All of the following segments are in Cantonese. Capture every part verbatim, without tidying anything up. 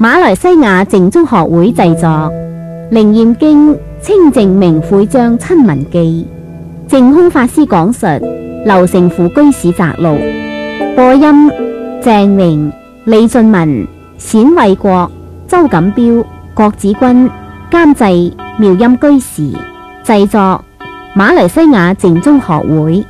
馬來西亞淨宗學會製作《楞嚴經清淨明悔章親聞記》，淨空法師講述《劉成富居士摘錄》，播音鄭榮、李俊文、冼衛國、周錦標、郭子君，監製妙音居士，製作馬來西亞淨宗學會。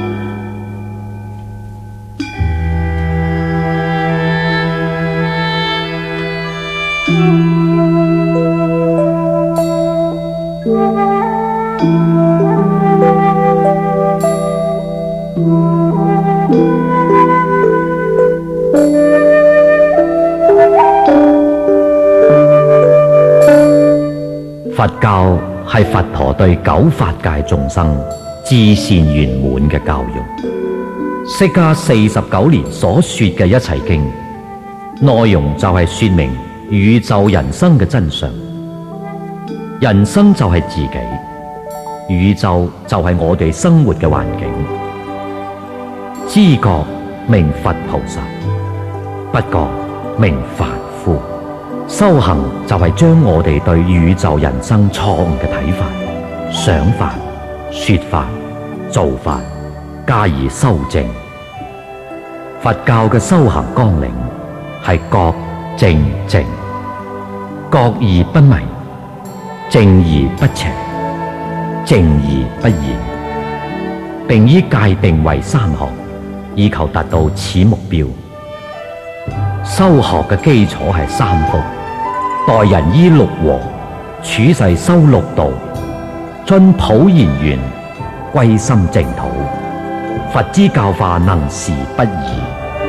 佛教係佛陀對九法界眾生至善圓滿嘅教育。釋迦四十九年所說嘅一切經，內容就係說明宇宙人生嘅真相。人生就係自己，宇宙就係我哋生活嘅環境。知覺名佛菩薩，不覺名凡夫。修行就係將我哋對宇宙人生錯誤嘅睇法、想法、說法、做法加以修正。佛教嘅修行綱領係覺正淨，覺而不迷，正而不邪，淨而不染，並以界定為三學，以求達到此目標。修學嘅基礎係三福。待人依六和，處世修六道，遵普賢願，歸心淨土。佛之教化能事不移。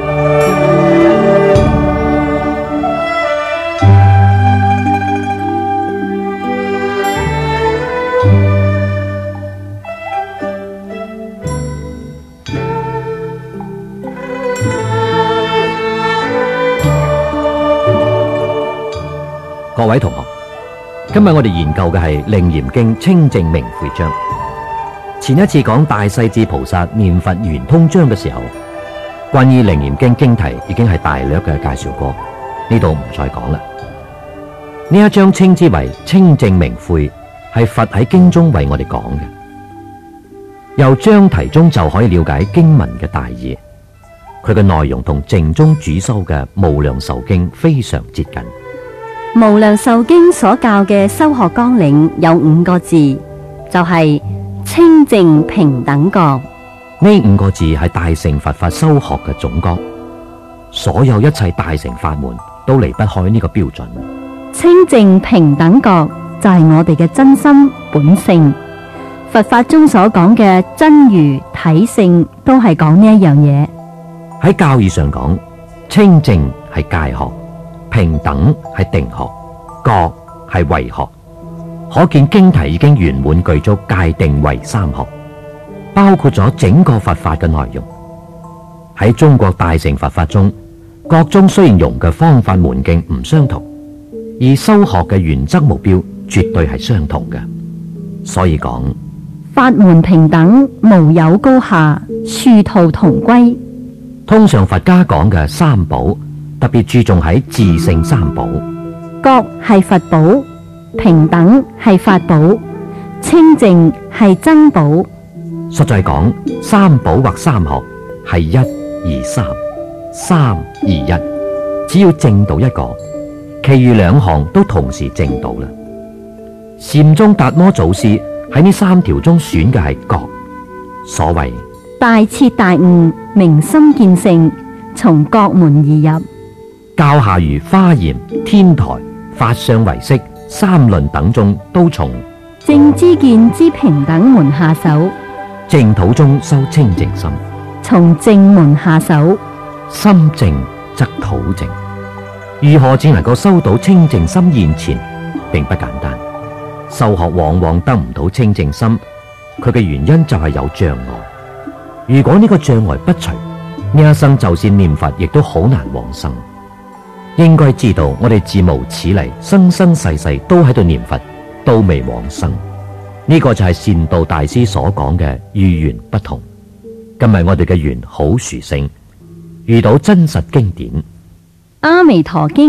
各位同學，今日我哋研究嘅係《楞嚴經》清淨明悔章。前一次講大勢至菩薩念佛圓通章嘅時候，關於《楞嚴經》經題已經係大略嘅介紹過，呢度唔再講啦。呢一章稱之為清淨明悔，係佛喺經中為我哋講嘅。由章題中就可以了解經文嘅大意，佢嘅內容同淨宗主修嘅無量壽經非常接近。 無量壽經所教嘅修學綱領有五個字，就係、是、清淨平等覺。 呢五個字係大乘佛法修學嘅總綱，所有一切大乘法門都離不開呢個標準。 清淨平等覺就係我哋嘅真心本性。佛法中所講嘅真如體性都係講呢一樣嘢。 喺教義上講，清淨係戒學，平等係定學，覺係慧學。可見經題已經圓滿具足戒定慧三學，包括咗整個佛法嘅內容。喺中國大乘佛法中，各宗雖然用嘅方法門徑唔相同，而修學嘅原則目標絕對係相同嘅。所以講法門平等，無有高下，殊途同歸。 通常佛家講嘅三寶，特別注重喺自性三寶。 覺係佛寶，平等係法寶，清淨係真寶。 實在講，三寶或三學係一而三，三而一。只要證到一個，其餘兩項都同時證到啦。禪宗達摩祖師喺呢三條中選嘅係覺。所謂大徹大悟，明心見性，從覺門而入。 教下如華嚴、天台、法相唯識、三論等中都從正知見之平等門下手。 淨土中修清淨心， 從淨門下手。 心淨則土淨。如何只能夠收到清淨心現前，並不簡單。修學往往得唔到清淨心，佢嘅原因就係有障礙。如果呢個障礙不除，呢一生就算念佛，亦都好難往生。應該知道，我哋自無始嚟，生生世世都喺度念佛，都未往生。呢、這個就係善導大師所講嘅遇緣不同。今日我哋嘅緣好殊勝，遇到真實經典。 阿彌陀經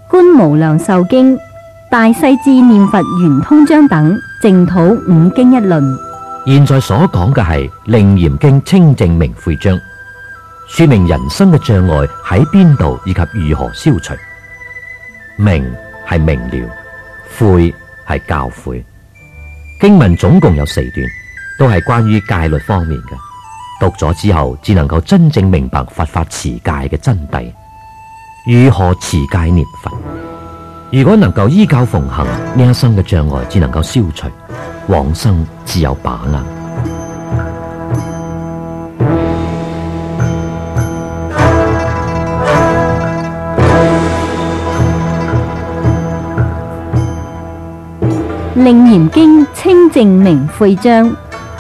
觀無量壽經、大勢至念佛圓通章等淨土五經一論。 現在所講嘅係楞嚴經清淨明悔章，說明人生嘅障礙喺邊度以及如何消除。明係明了，悔係教誨。經文總共有四段，都係關於戒律方面嘅。讀咗之後，只能夠真正明白佛法持戒嘅真諦，如何持戒念佛。如果能夠依教奉行，呢一生嘅障礙只能夠消除，往生自有把握。 楞嚴經清淨明悔章。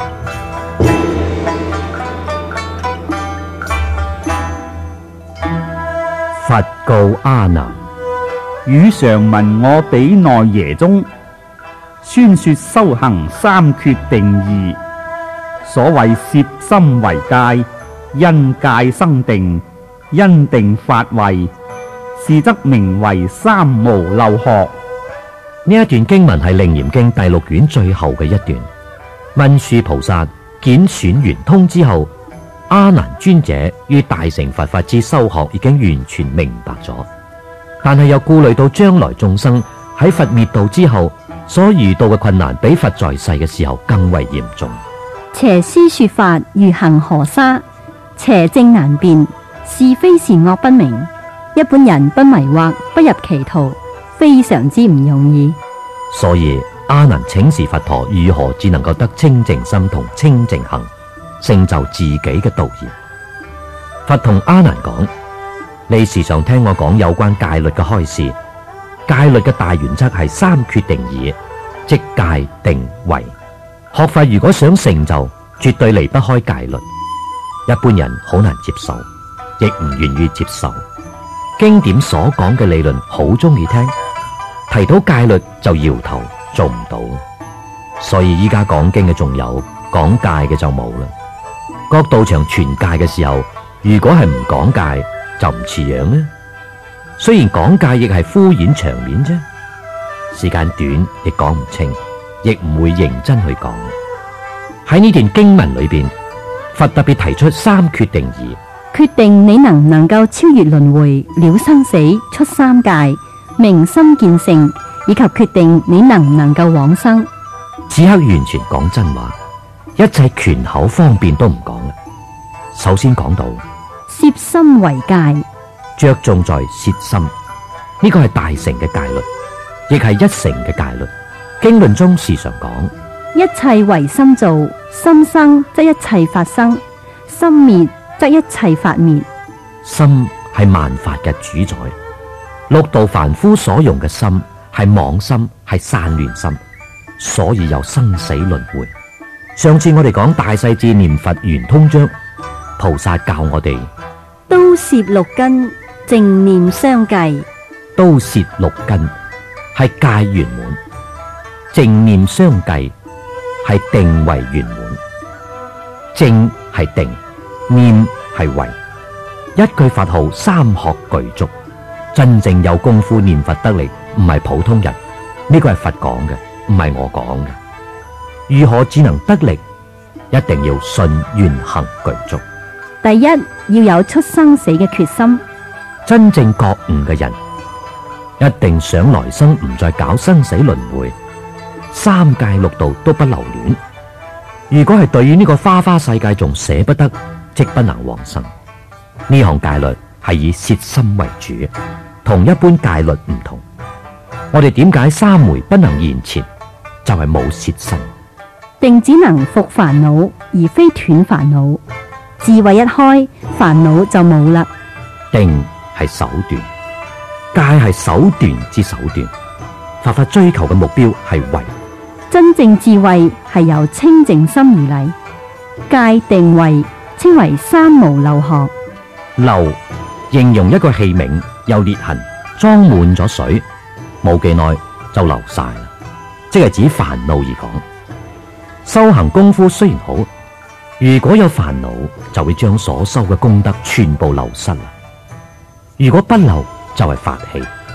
佛告阿難：汝常聞我比內耶中宣說修行三決定義。所謂攝心為戒，因戒生定，因定發慧，是則名為三無漏學。 呢一段經文係楞嚴經第六卷最後嘅一段。文殊菩薩揀選圓通之後，阿難尊者於大乘佛法之修學已經完全明白咗，但係又顧慮到將來眾生喺佛滅度之後所遇到嘅困難，比佛在世嘅時候更為嚴重。 邪師說法如恒河沙，邪正難辨，是非善惡不明，一般人不迷惑，不入歧途，非常之唔容易。 所以阿難請示佛陀，如何只能夠得清淨心同清淨行，成就自己嘅道業。佛同阿難講：你時常聽我講有關戒律嘅開示，戒律嘅大原則係三決定義，即戒定慧。學法如果想成就，絕對離不開戒律。一般人好難接受，亦唔願意接受。經典所講嘅理論好中意聽，提到戒律就搖頭做唔到。所以依家講經嘅仲有，講戒嘅就冇啦。各道場傳戒嘅時候，如果係唔講戒，就唔似樣呢。雖然講戒亦係敷衍場面啫，時間短亦講唔清，亦唔會認真去講。喺呢段經文裏邊，佛特別提出三決定義， 決定你能唔能夠超越輪迴、了生死、出三界、明心見性，以及決定你能唔能夠往生。 此刻完全講真話，一切權口方便都唔講啦。首先講到攝心為戒， 着重在攝心，呢個係大乘嘅戒律，亦係一乘嘅戒律。經論中時常講： 一切唯心造，心生則一切法生，心滅則一切法滅。 心係萬法嘅主宰，六道凡夫所用嘅心係妄心，係散亂心，所以有生死輪迴。上次我哋講大勢至念佛圓通章，菩薩教我哋都攝六根，淨念相繼。 都攝六根係戒圓滿，淨念相繼係定為圓滿。淨係定，念係慧，一句佛號三學具足。真正有功夫念佛得力，唔係普通人，呢個係佛講嘅，唔係我講嘅。如何只能得力？一定要信願行具足。 第一，要有出生死嘅決心。 真正覺悟嘅人，一定想來生唔再搞生死輪迴，三界六道都不留戀。如果係對於呢個花花世界仲捨不得，即不能往生。呢項戒律係以攝心為主，同一般戒律唔同。我哋點解三昧不能現前？就係冇攝心。 定只能伏煩惱，而非斷煩惱。智慧一開，煩惱就冇啦。 定係手段，戒係手段之手段。佛法追求嘅目標係慧。 真正智慧係由清淨心而嚟。戒定慧稱為三無漏學。 漏形容一個器皿有裂痕，裝滿咗水，冇幾耐就流晒啦，即係指煩惱而講。修行功夫雖然好，如果有煩惱，就會將所修嘅功德全部流失啦。如果不漏，就係法器，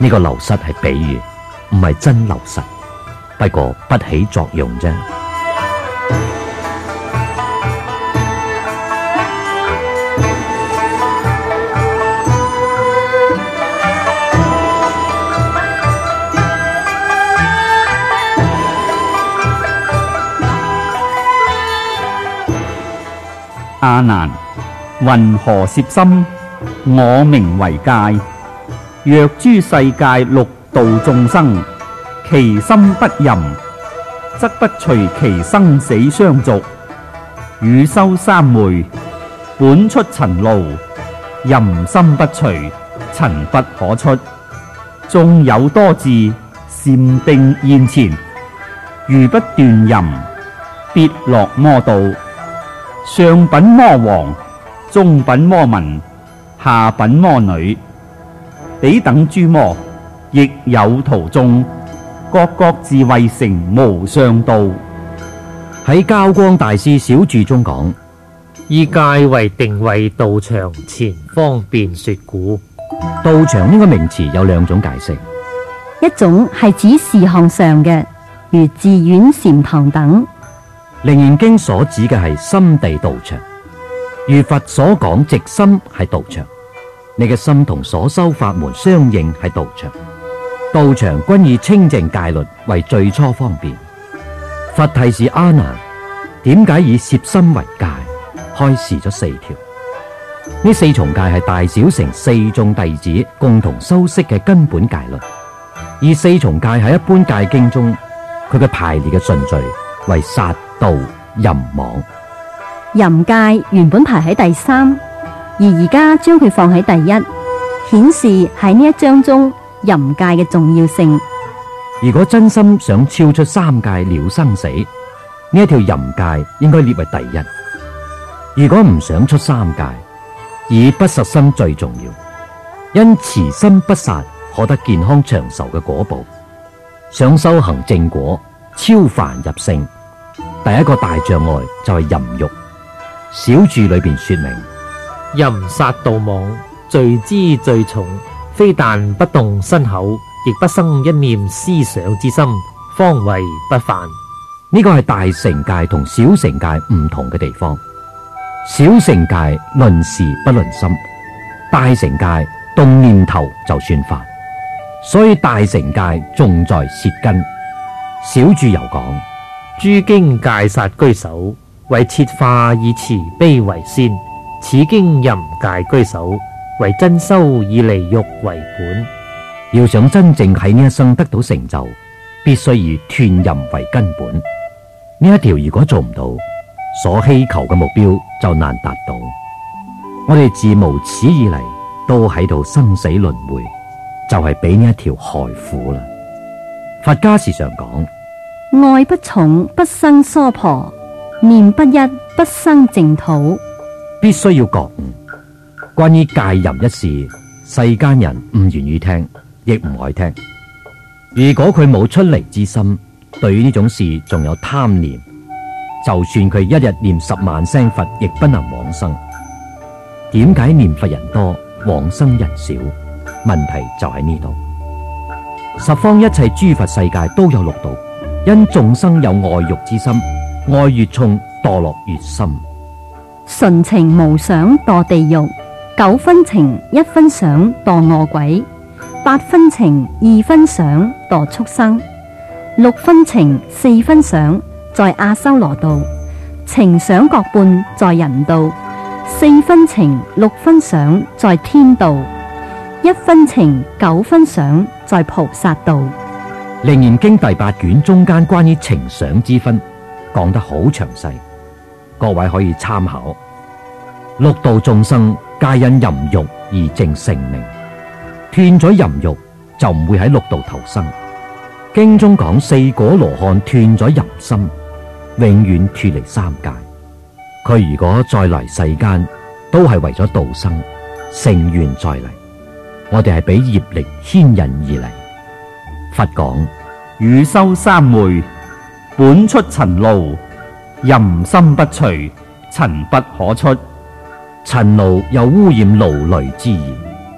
呢個流失係比喻，唔係真流失，不過不起作用啫。 阿難，云何攝心？我名為戒。若諸世界六道眾生，其心不淫，則不隨其生死相續。汝修三昧，本出塵路，淫心不除，塵不可出。縱有多智，禪定現前，如不斷淫，必落魔道。上品魔王，中品魔民，下品魔女，彼等諸魔，亦有途中，各各自為成無上道。 喺交光大師小注中講， 以戒為定位道場，前方便說故。 道場呢個名詞有兩種解釋， 一種係指事項上嘅，如寺院、禪堂等。 楞嚴經所指嘅係心地道場，如佛所講直心係道場，你嘅心同所修法門相應係道場。道場均以清淨戒律為最初方便。佛提示阿難，點解以攝心為戒，開示咗四條。呢四重戒係大小乘四眾弟子共同修飾嘅根本戒律。而四重戒喺一般戒經中，佢嘅排列嘅順序為殺、盜、淫、妄。 淫戒原本排喺第三，而而家將佢放喺第一，顯示喺呢一章中淫戒嘅重要性。 如果真心想超出三界了生死，呢一條淫戒應該列為第一。如果唔想出三界，以不殺心最重要，因慈心不殺可得健康長壽嘅果報。想修行正果，超凡入聖，第一個大障礙就係淫欲。小注裏邊說明， 淫殺盜妄，罪之最重，非但不動身口，亦不生一念思想之心，方為不犯。 呢個係大乘戒同小乘戒唔同嘅地方。小乘戒論事不論心，大乘戒動念頭就算犯，所以大乘戒重在舌根。小注又講， 諸經戒殺居首，為設化以慈悲為先。此經淫戒居首，為真修以離欲為本。 要想真正喺呢一生得到成就，必須以斷淫為根本。呢一條如果做唔到，所希求嘅目標就難達到。我哋自無始以嚟都喺度生死輪迴，就係俾呢一條害苦啦。佛家時常講， 愛不重不生娑婆，念不一不生淨土。 必須要覺悟。關於戒淫一事，世間人唔願意聽，亦唔愛聽。如果佢冇出離之心，對於呢種事仲有貪念，就算佢一日念十萬聲佛，亦不能往生。點解念佛人多，往生人少？問題就喺呢度。十方一切諸佛世界都有六道，因眾生有愛欲之心，愛越重，墮落越深。 純情無想墮地獄，九分情一分想墮餓鬼，八分情二分想墮畜生，六分情四分想在阿修羅道，情想各半在人道，四分情六分想在天道，一分情九分想在菩薩道。 楞嚴經第八卷中間關於情想之分講得好詳細，各位可以參考。六道眾生皆因淫欲而證成名，斷咗淫欲就唔會喺六道投生。經中講四果羅漢斷咗淫心，永遠脫離三界。佢如果再嚟世間，都係為咗度生，成緣再嚟。我哋係俾業力牽引而嚟。佛講， 汝修三昧，本出塵路，淫心不除，塵不可出。 塵路有污染勞累之意，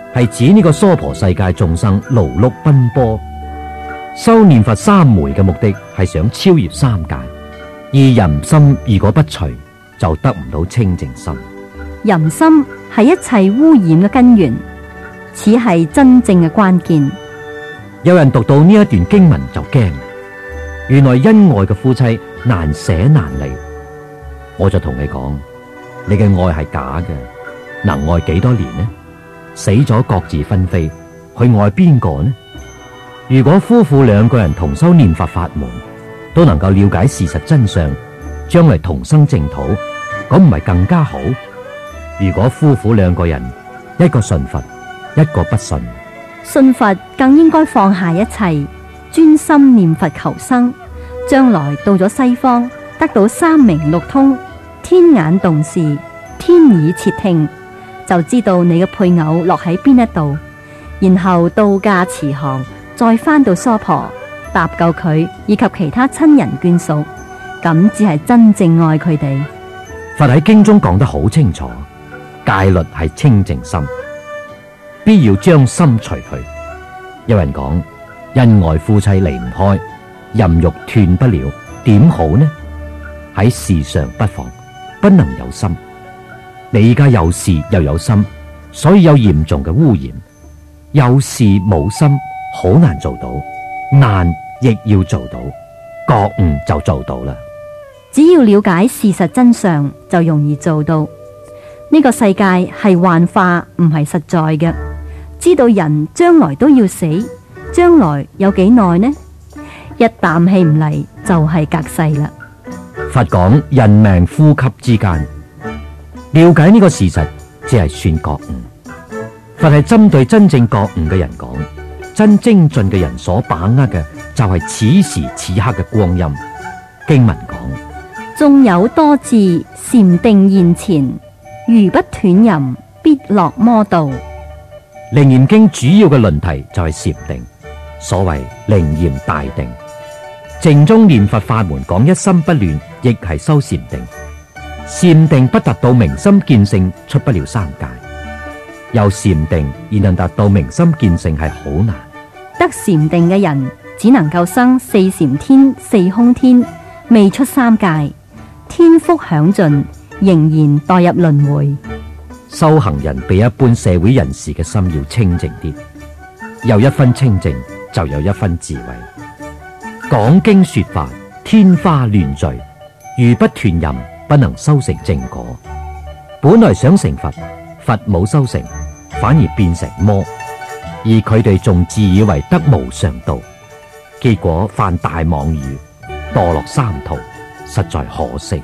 係指呢個娑婆世界眾生勞碌奔波，修念佛三昧嘅目的係想超越三界，而淫心如果不除，就得唔到清淨心。 淫心係一切污染嘅根源，此係真正嘅關鍵。 有人讀到呢一段經文就驚，原來恩愛嘅夫妻難捨難離。我就同你講，你嘅愛係假嘅，能愛幾多年呢？死咗各自分飛，去愛邊個呢？如果夫婦兩個人同修念佛法門，都能夠了解事實真相，將來同生淨土，咁唔係更加好？如果夫婦兩個人，一個信佛，一個不信， 信佛更應該放下一切，專心念佛求生，將來到咗西方，得到三明六通，天眼洞視，天耳切聽，就知道你嘅配偶落喺邊一度，然後度假慈航，再翻到娑婆搭救佢以及其他親人眷屬，咁只係真正愛佢哋。 佛喺經中講得好清楚，戒律係清淨心，必要將心除去。有人講恩愛夫妻離唔開，淫欲斷不了，點好呢？喺事上不放，不能有心。你而家有事又有心，所以有嚴重嘅污染。有事冇心好難做到，難亦要做到，覺悟就做到啦。 只要了解事實真相，就容易做到。呢個世界係幻化，唔係實在嘅。知道人將來都要死，將來有幾耐呢？一啖氣唔嚟就係隔世啦。 佛講人命呼吸之間，了解呢個事實，只係算覺悟。佛係針對真正覺悟嘅人講，真精進嘅人所把握嘅就係此時此刻嘅光陰。經文講， 縱有多智，禪定現前，如不斷淫，必落魔道。 楞嚴經主要嘅論題就係禪定，所謂楞嚴大定。淨宗念佛法門講一心不亂，亦係修禪定。禪定不達到明心見性，出不了三界。由禪定而能達到明心見性係好難。 得禪定嘅人只能夠生四禪天、四空天，未出三界，天福享盡，仍然墮入輪迴。 修行人比一般社會人士嘅心要清淨啲，有一分清淨就有一分智慧。講經說法，天花亂墜，如不斷淫，不能修成正果。本來想成佛，佛冇修成，反而變成魔，而佢哋仲自以為得無上道，結果犯大妄語，墮落三途，實在可惜。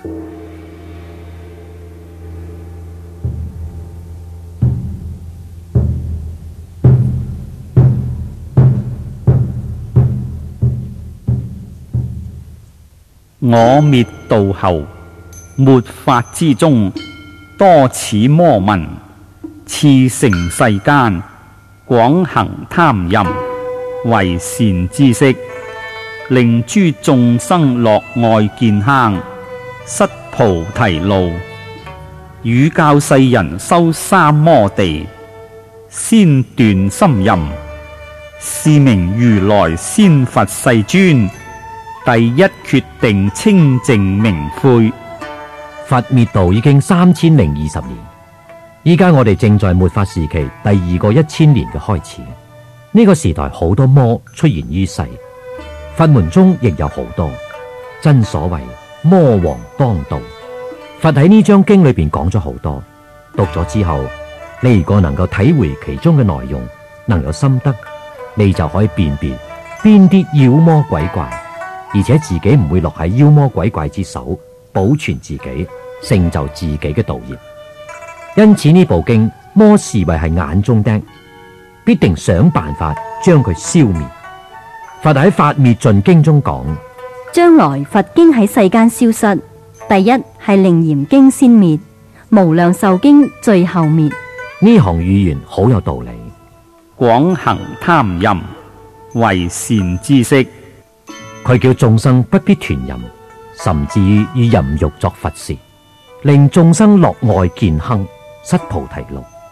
我滅度後，末法之中，多此魔民，熾盛世間，廣行貪淫，為善知識，令諸眾生落愛見坑，失菩提路，汝教世人修三摩地，先斷心淫，是名如來先佛世尊。第一決定清淨明悔。 佛滅度已經三千零二十年，依家我哋正在末法時期第二個一千年嘅開始。呢、這個時代好多魔出現於世，佛門中亦有好多。真所謂魔王當道。佛喺呢章經裏邊講咗好多，讀咗之後，你如果能夠體會其中嘅內容，能有心得，你就可以辨別邊啲妖魔鬼怪。而且自己唔會落喺妖魔鬼怪之手，保存自己，成就自己嘅道業。因此呢部經，魔視為係眼中釘，必定想辦法將佢消滅。佛喺法滅盡經中講， 將來佛經喺世間消失，第一係楞嚴經先滅，無量壽經最後滅。 呢行語言好有道理。 廣行貪淫，為善知識。 佢叫眾生不必斷淫，甚至於以淫欲作佛事，令眾生落愛見坑，失菩提路。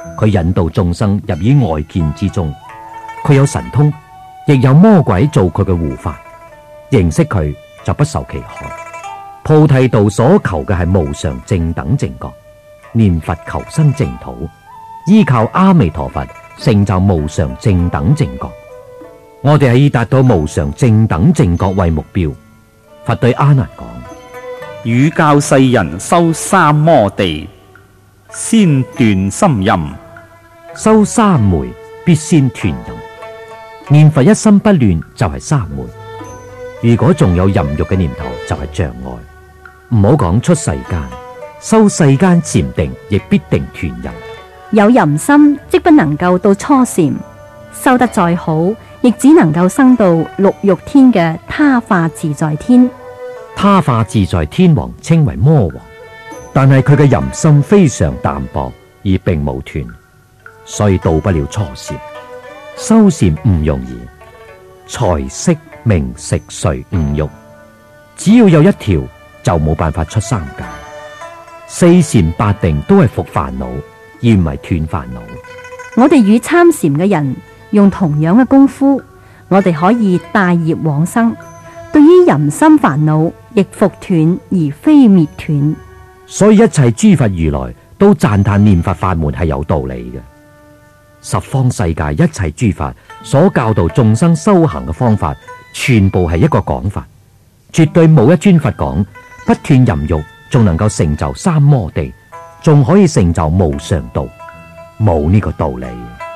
佢引導眾生入於外見之中，佢有神通，亦有魔鬼做佢嘅護法。認識佢就不受其害。菩提道所求嘅係無常正等正覺，念佛求生淨土，依靠阿彌陀佛成就無常正等正覺。我哋係以達到無常正等正覺為目標。佛對阿難講： 汝教世人修三摩地，先斷心淫。 修三昧必先斷淫，念佛一心不亂就係三昧。如果仲有淫欲嘅念頭，就係障礙。唔好講出世間，修世間禪定亦必定斷淫。 有淫心，即不能夠到初禪，修得再好，亦只能夠生到六欲天嘅他化自在天。 他化自在天王稱為魔王，但係佢嘅淫心非常淡薄，而並冇斷，所以到不了初禪。修禪唔容易，財色名食睡五欲，只要有一條就冇辦法出三界。四禪八定都係伏煩惱，而唔係斷煩惱。 我哋與參禪嘅人用同樣嘅功夫，我哋可以帶業往生。對於淫心煩惱，亦復斷而非滅斷。 所以一切諸佛如來都讚歎念佛法門係有道理嘅。十方世界一切諸法所教導眾生修行嘅方法，全部係一個講法，絕對冇一尊佛講不斷淫欲，仲能夠成就三摩地，仲可以成就無上道，冇呢個道理。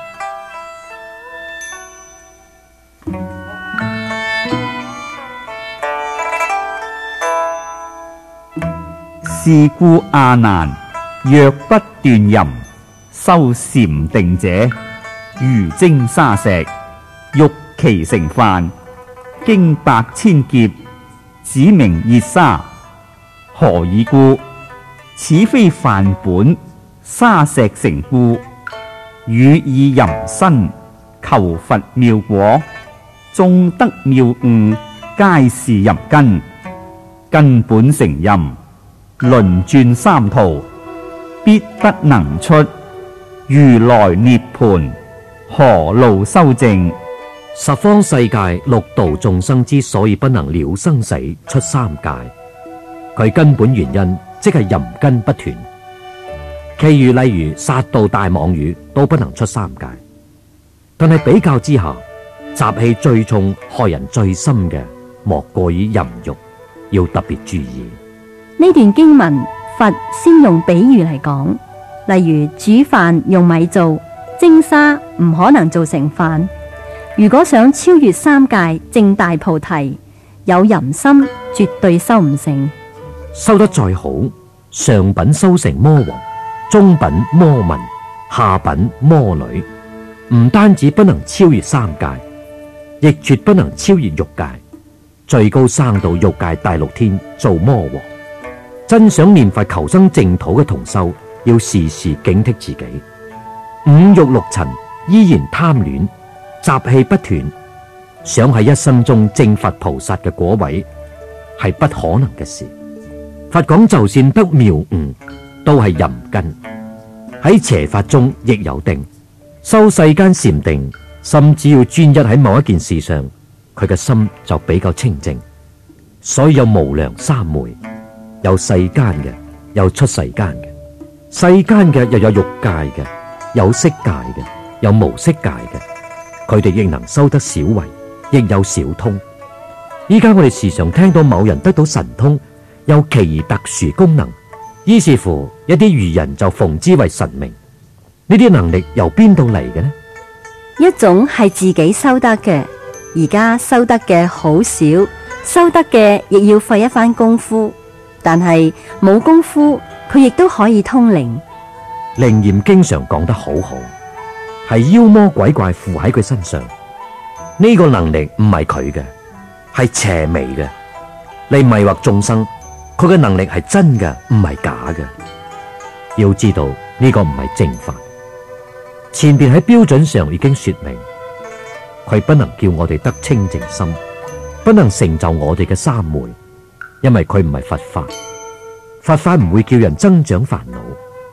是故阿難，若不斷淫，修禪定者，如蒸沙石，欲其成飯，經百千劫，只名熱沙。何以故？此非飯本，沙石成故。汝以淫身，求佛妙果，眾得妙悟，皆是淫根，根本成淫。輪轉三途，必不能出。如來涅槃，何路修正？ 十方世界六道眾生之所以不能了生死出三界，佢根本原因即係淫根不斷。其餘例如殺盜大妄語都不能出三界，但係比較之下，習氣最重、害人最深嘅，莫過於淫欲，要特別注意。 呢段經文，佛先用比喻嚟講，例如煮飯用米做，蒸沙唔可能做成飯。如果想超越三界證大菩提，有淫心絕對修唔成。 修得再好，上品修成魔王，中品魔民，下品魔女，唔單止不能超越三界，亦絕不能超越欲界，最高生到欲界第六天做魔王。真想念佛求生淨土嘅同修，要時時警惕自己，五欲六塵依然貪戀，習氣不斷，想喺一生中證佛菩薩嘅果位係不可能嘅事。佛講就算得妙悟，都係淫根。喺邪法中亦有定，修世間禪定，甚至要專一喺某一件事上，佢嘅心就比較清淨。所以有無量三昧。有世間嘅，有出世間嘅，世間嘅又有欲界嘅，有色界嘅，有無色界嘅，佢哋亦能修得小慧，亦有小通。依家我哋時常聽到某人得到神通，有其餘特殊功能，於是乎一啲愚人就奉之為神明。呢啲能力由邊度嚟嘅呢？ 一種係自己修得嘅，而家修得嘅好少，修得嘅亦要費一番功夫。但係冇功夫，佢亦都可以通靈。 楞嚴經常講得好好，係妖魔鬼怪附喺佢身上，呢個能力唔係佢嘅，係邪魅嘅，嚟迷惑眾生。佢嘅能力係真嘅，唔係假嘅。要知道呢個唔係正法。前邊喺標準上已經說明，佢不能叫我哋得清淨心，不能成就我哋嘅三昧。因為佢唔係佛法，佛法唔會叫人增長煩惱，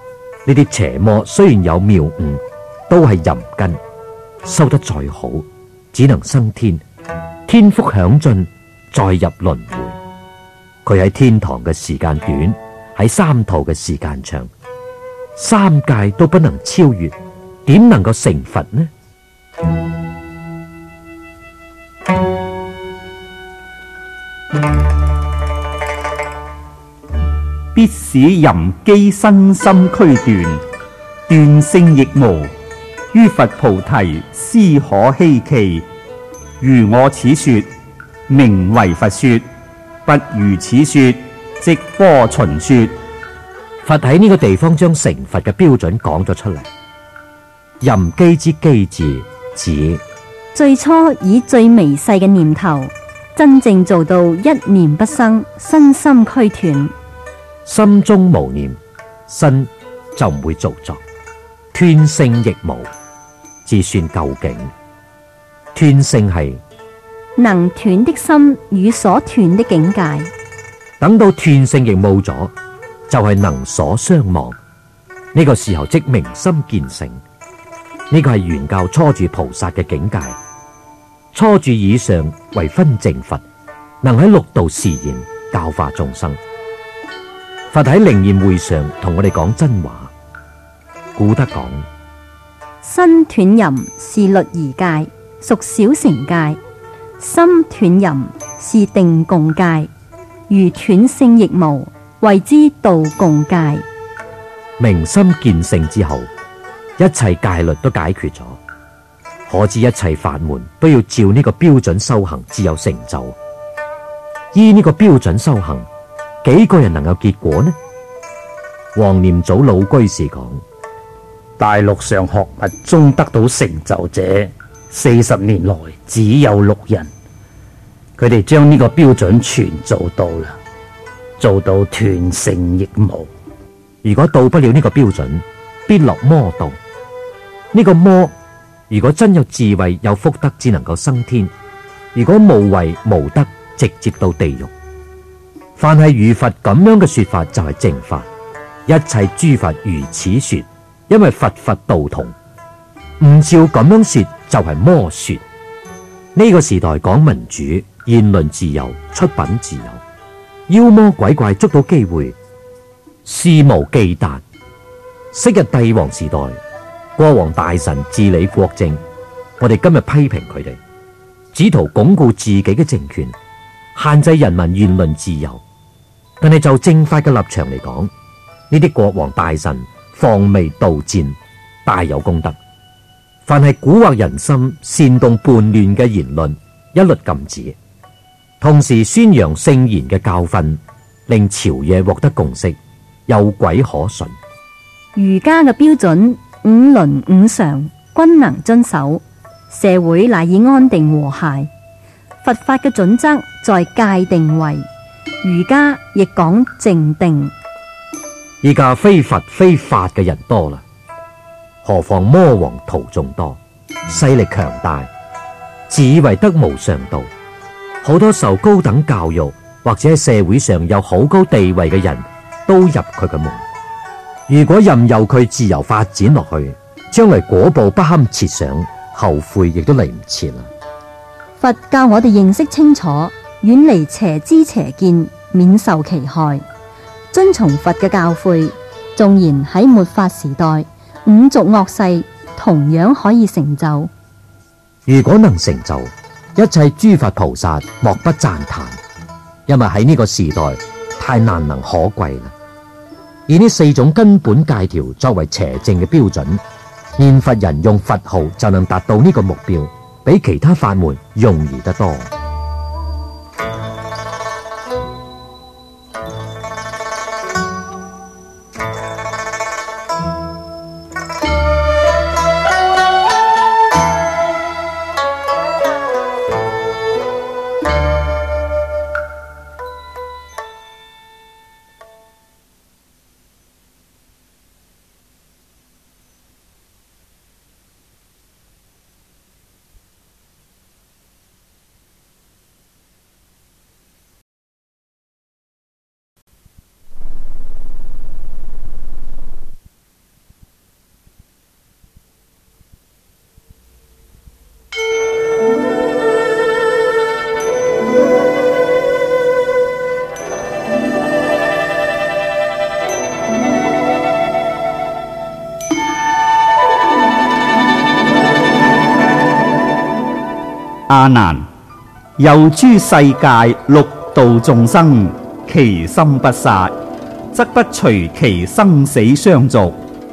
呢啲邪魔雖然有妙誤，都係淫根，修得再好，只能生天，天福享盡，再入輪迴。佢喺天堂嘅時間短，喺三途嘅時間長，三界都不能超越，點能夠成佛呢？ 必使淫機身心區斷，斷性亦無。於佛菩提斯可希奇。如我此說，名為佛說；不如此說，即波旬說。 佛喺呢個地方將成佛嘅標準講咗出嚟。淫機之機字指最初以最微細嘅念頭，真正做到一念不生，身心俱斷。 心中無念，身就唔會造作，斷性亦無，至算究竟。斷性係能斷的心與所斷的境界。 等到斷性亦冇咗，就係、是、能所相忘。呢、這個時候即明心見性。呢、這個係原教初住菩薩嘅境界。初住以上為分正佛，能喺六道示現，教化眾生。佛喺靈驗會上同我哋講真話。古德講： 身斷淫是律儀戒，屬小乘戒；心斷淫是定共戒。如斷性亦無，謂之道共戒。 明心見性之後，一切戒律都解決咗，可知一切法門都要照呢個標準修行，至有成就。依呢個標準修行，幾個人能夠結果呢？黃念祖老居士講： 大陸上學密中得到成就者，四十年來只有六人，佢哋將呢個標準全做到啦，做到斷性亦無。 如果到不了呢個標準，必落魔道。呢、這個魔，如果真有智慧有福德，只能夠升天；如果無為無德，直接到地獄。凡係如佛咁樣嘅說法，就係正法。一切諸佛如此說，因為佛佛道同。唔照咁樣說，就係魔說。呢、這個時代講民主、言論自由、出品自由，妖魔鬼怪捉到機會，肆無忌憚。昔日帝王時代，國王大臣治理國政，我哋今日批評佢哋，只圖鞏固自己嘅政權，限制人民言論自由。但係就正法嘅立場嚟講，呢啲國王大臣防微杜漸，大有功德。凡係蠱惑人心、煽動叛亂嘅言論，一律禁止。同時宣揚聖賢嘅教訓，令朝野獲得共識，有軌可循。 儒家嘅標準五倫五常均能遵守，社會乃以安定和諧。佛法嘅準則在戒定慧，儒家亦講靜定。 依家非佛非法嘅人多啦，何況魔王徒眾多，勢力強大，自以為得無上道。好多受高等教育或者喺社會上有好高地位嘅人都入佢嘅門。如果任由佢自由發展落去，將來果報不堪設想，後悔亦都嚟唔切啦。 佛教我哋認識清楚，遠離邪知邪見，免受其害，遵從佛嘅教誨。縱然喺末法時代，五濁惡世同樣可以成就。 如果能成就，一切諸佛菩薩莫不讚歎，因為喺呢個時代太難能可貴啦。以呢四種根本戒條作為邪正嘅標準，念佛人用佛號就能達到呢個目標，比其他法門容易得多。 又諸世界六道眾生，其心不殺，則不隨其生死相續。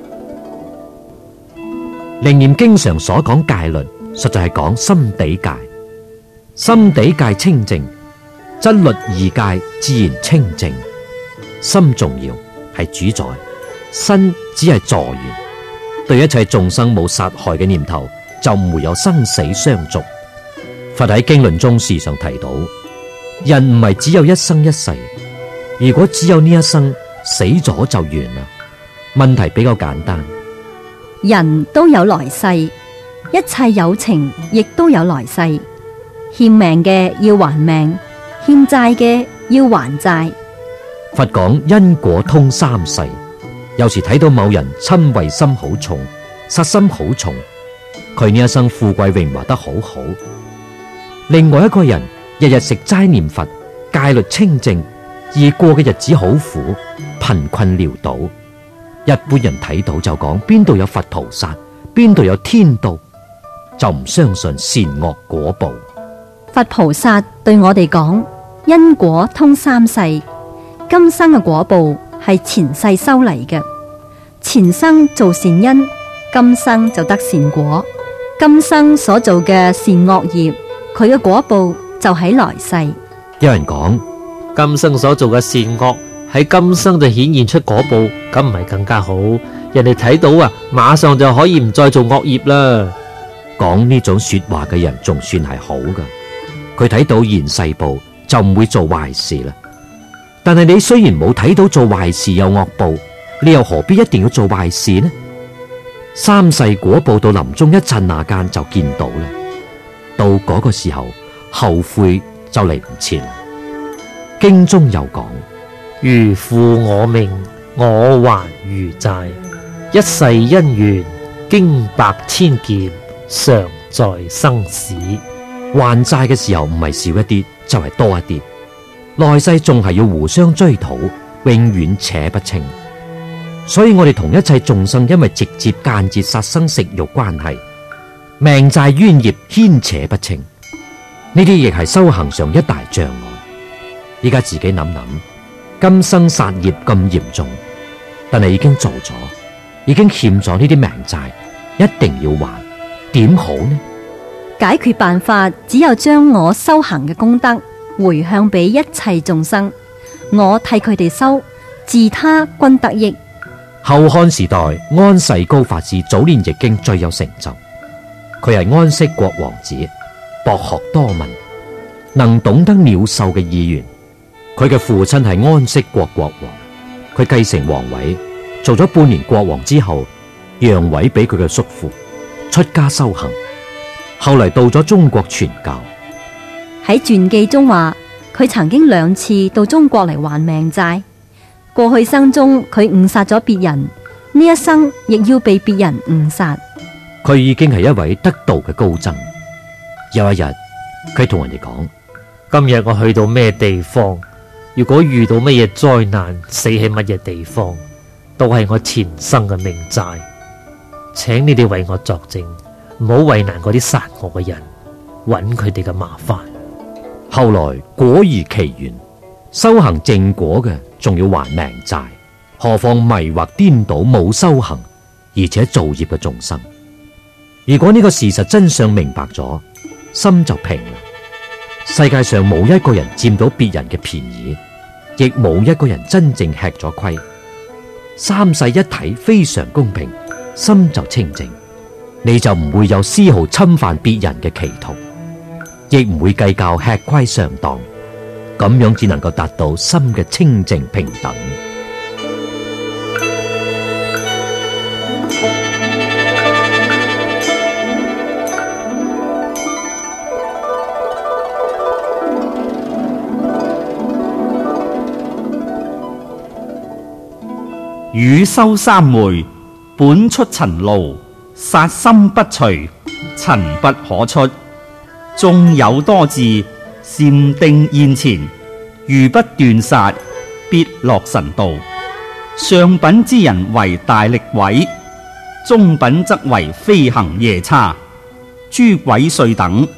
楞嚴經常所講戒律，實在係講心地戒。心地戒清淨，則律儀戒自然清淨。心重要，係主宰，身只係助緣。對一切眾生冇殺害嘅念頭，就唔會有生死相續。佛喺經論中時常提到，人唔係只有一生一世，如果只有呢一生，死咗就完啦。問題比較簡單， 人都有來世，一切有情亦都有來世。欠命嘅要還命，欠債嘅要還債。 佛講因果通三世，有時睇到某人親為心好重，殺心好重，佢呢一生富貴榮華得好好。另外一個人日日食齋念佛，戒律清淨，而過嘅日子好苦，貧困潦倒。一般人睇到就講邊度有佛菩薩，邊度有天道，就唔相信善惡果報。 佛菩薩對我哋講，因果通三世，今生嘅果報係前世修嚟嘅，前生做善因，今生就得善果。今生所做嘅善惡業，佢嘅果報就喺來世。 有人講， 今生所做嘅善惡喺今生就顯現出果報，咁唔係更加好？人哋睇到啊，馬上就可以唔再做惡業啦。 講呢種說話嘅人仲算係好噶，佢睇到現世報就唔會做壞事啦。但係你雖然冇睇到做壞事有惡報，你又何必一定要做壞事呢？三世果報到臨終一剎那間就見到啦，到嗰個時候後悔就嚟唔切啦。經中又講， 如負我命，我還如債，一世因緣經百千劫，常在生死。 還債嘅時候唔係少一啲，就係多一啲，來世仲係要互相追討，永遠扯不清。所以我哋同一切眾生因為直接間接殺生食肉關係，命債冤業牽扯不清，呢啲亦係修行上一大障礙。依家自己諗諗，今生殺業咁嚴重，但係已經做咗，已經欠咗呢啲命債，一定要還，點好呢？ 解決辦法只有將我修行嘅功德回向俾一切眾生，我替佢哋修，自他均得益。 後漢時代，安世高法師早年譯經最有成就。佢係安息國王子，博學多聞，能懂得鳥獸嘅意願。佢嘅父親係安息國國王，佢繼承皇位，做咗半年國王之後，讓位俾佢嘅叔父，出家修行。後嚟到咗中國傳教。 喺傳記中話，佢曾經兩次到中國嚟還命債。過去生中佢誤殺咗別人，呢一生亦要被別人誤殺。 佢已經係一位得道嘅高僧。有一日，佢同人哋講： 今日我去到咩地方，如果遇到乜嘢災難，死喺乜嘢地方，都係我前生嘅命債，請你哋為我作證，唔好為難嗰啲殺我嘅人，揾佢哋嘅麻煩。 後來果如其願，修行正果嘅仲要還命債，何況迷惑顛倒冇修行而且造業嘅眾生？如果呢個事實真相明白咗，心就平啦。世界上冇一個人佔到別人嘅便宜，亦冇一個人真正吃咗虧。三世一體非常公平，心就清淨，你就唔會有絲毫侵犯別人嘅企圖，亦唔會計較吃虧上當，咁樣只能夠達到心嘅清淨平等。 汝修三昧，本出塵路，殺心不除，塵不可出。縱有多智，禪定現前，如不斷殺，必落神道。上品之人為大力鬼，中品則為飛行夜叉。諸鬼祟等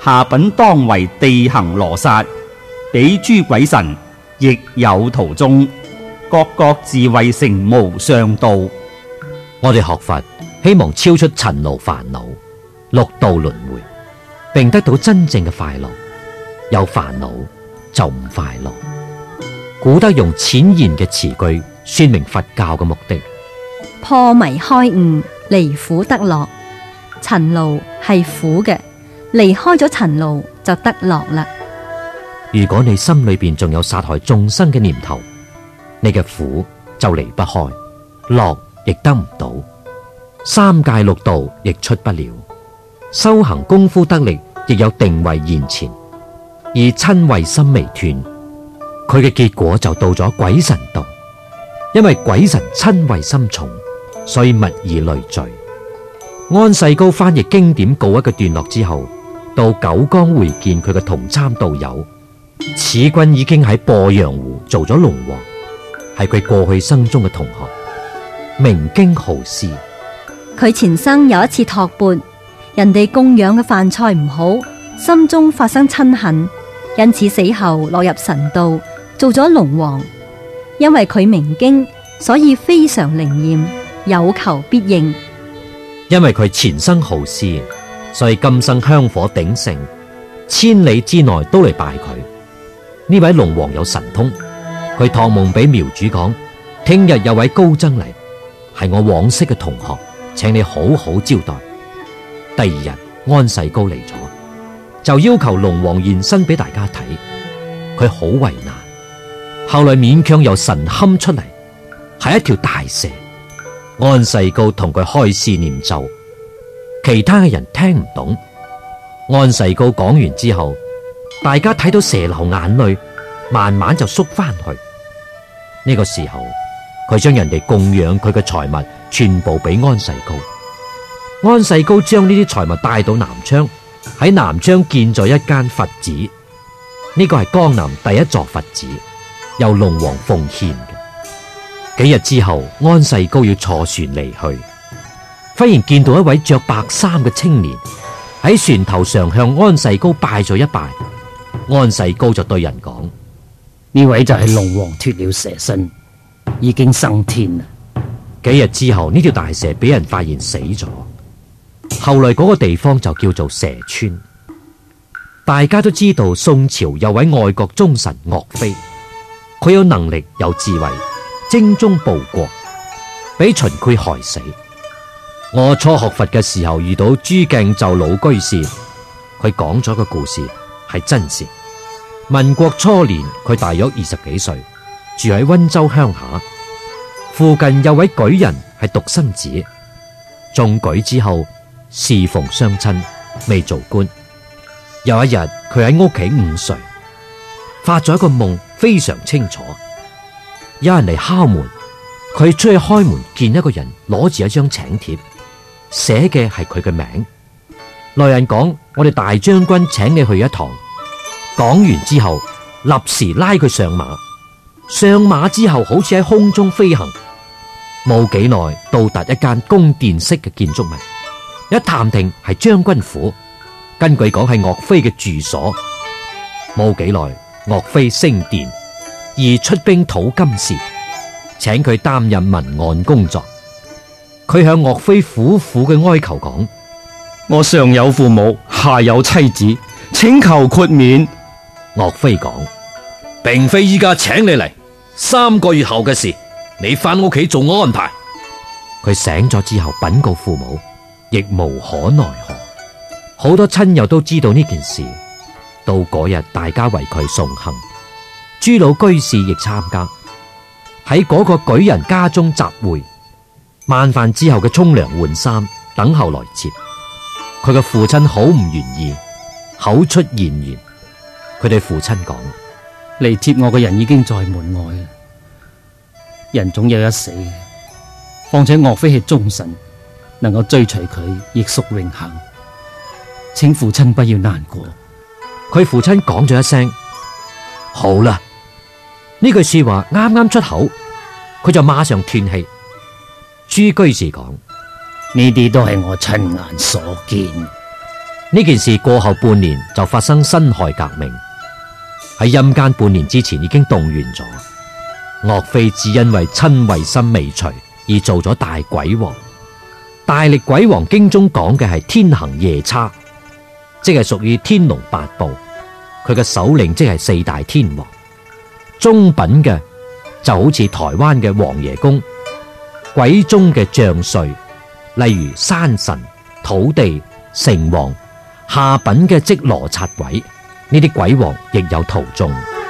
下品當為地行羅剎，彼諸鬼神亦有途中，各各自為成無上道。 我哋學佛，希望超出塵勞煩惱、六道輪迴，並得到真正嘅快樂。有煩惱就唔快樂。古德用淺顯嘅詞句說明佛教嘅目的： 破迷開悟，離苦得樂。塵勞係苦嘅，離開咗塵勞就得樂啦。 如果你心裏邊仲有殺害眾生嘅念頭，你嘅苦就離不開，樂亦得唔到，三界六道亦出不了。修行功夫得力，亦有定位現前，而瞋恚心未斷，佢嘅結果就到咗鬼神道。因為鬼神瞋恚心重，所以物以類聚。安世高翻譯經典告一個段落之後，到九江會見佢嘅同參道友，此君已經喺鄱陽湖做咗龍王，係佢過去生中嘅同學，名經豪師。 佢前生有一次托缽，人哋供養嘅飯菜唔好，心中發生嗔恨，因此死後落入神道，做咗龍王。因為佢明經，所以非常靈驗，有求必應。 因為佢前生豪師，所以今生香火鼎盛，千里之內都嚟拜佢。呢位龍王有神通，佢託夢俾廟主講，聽日有位高僧嚟，係我往昔嘅同學，請你好好招待。第二日安世高嚟咗，就要求龍王現身俾大家睇，佢好為難。後來勉強由神龕出嚟，係一條大蛇。安世高同佢開示念咒，其他嘅人聽唔懂。安世高講完之後，大家睇到蛇流眼淚，慢慢就縮翻去。呢個時候，佢將人哋供養佢嘅財物全部俾安世高。安世高將呢啲財物帶到南昌，喺南昌建咗一間佛寺。呢個係江南第一座佛寺，由龍王奉獻嘅。幾日之後，安世高要坐船離去，忽然見到一位着白衫嘅青年喺船頭上向安世高拜咗一拜。安世高就對人講： 呢位就係龍王脫了蛇身，已經升天啦。 幾日之後，呢條大蛇俾人發現死咗，後來嗰個地方就叫做蛇村。大家都知道宋朝有位愛國忠臣岳飛，佢有能力有智慧，精忠報國，俾秦檜害死。我初學佛嘅時候遇到朱鏡就老居士，佢講咗個故事係真事。民國初年，佢大約二十幾歲，住喺溫州鄉下，附近有位舉人係獨生子，中舉之後適逢雙親，未做官。有一日佢喺屋企午睡，發咗一個夢，非常清楚。有人嚟敲門，佢出去開門，見一個人攞住一張請帖，寫嘅係佢嘅名。來人講：我哋大將軍請你去一趟。講完之後，立時拉佢上馬。上馬之後，好似喺空中飛行，冇幾耐到達一間宮殿式嘅建築物。一探聽係將軍府，根據講係岳飛嘅住所。冇幾耐，岳飛升殿，而出兵討金時，請佢擔任文案工作。佢向岳飛苦苦嘅哀求講： 我上有父母，下有妻子，請求豁免。 岳飛講： 並非依家請你嚟，三個月後嘅事，你翻屋企做安排。 佢醒咗之後稟告父母，亦無可奈何。好多親友都知道呢件事，到嗰日大家為佢送行，朱老居士亦參加，喺嗰個舉人家中集會。晚飯之後嘅沖涼換衫，等候來接。佢嘅父親好唔願意，口出言言。佢對父親講： 嚟接我嘅人已經在門外啦，人總有一死，況且岳飛係忠臣，能夠追隨佢亦屬榮幸，請父親不要難過。 佢父親講咗一聲好啦，呢句說話啱啱出口，佢就馬上斷氣。朱居士講： 呢啲都係我親眼所見。 呢件事過後半年就發生辛亥革命，喺陰間半年之前已經動員咗。岳飛只因為親衛心未除而做咗大鬼王。大力鬼王經中講嘅係天行夜叉，即係屬於天龍八部，佢嘅首領即係四大天王。中品嘅就好似台灣嘅王爺公，鬼中嘅將帥，例如山神、土地、城隍。下品嘅即羅剎鬼，呢啲鬼王亦有途中。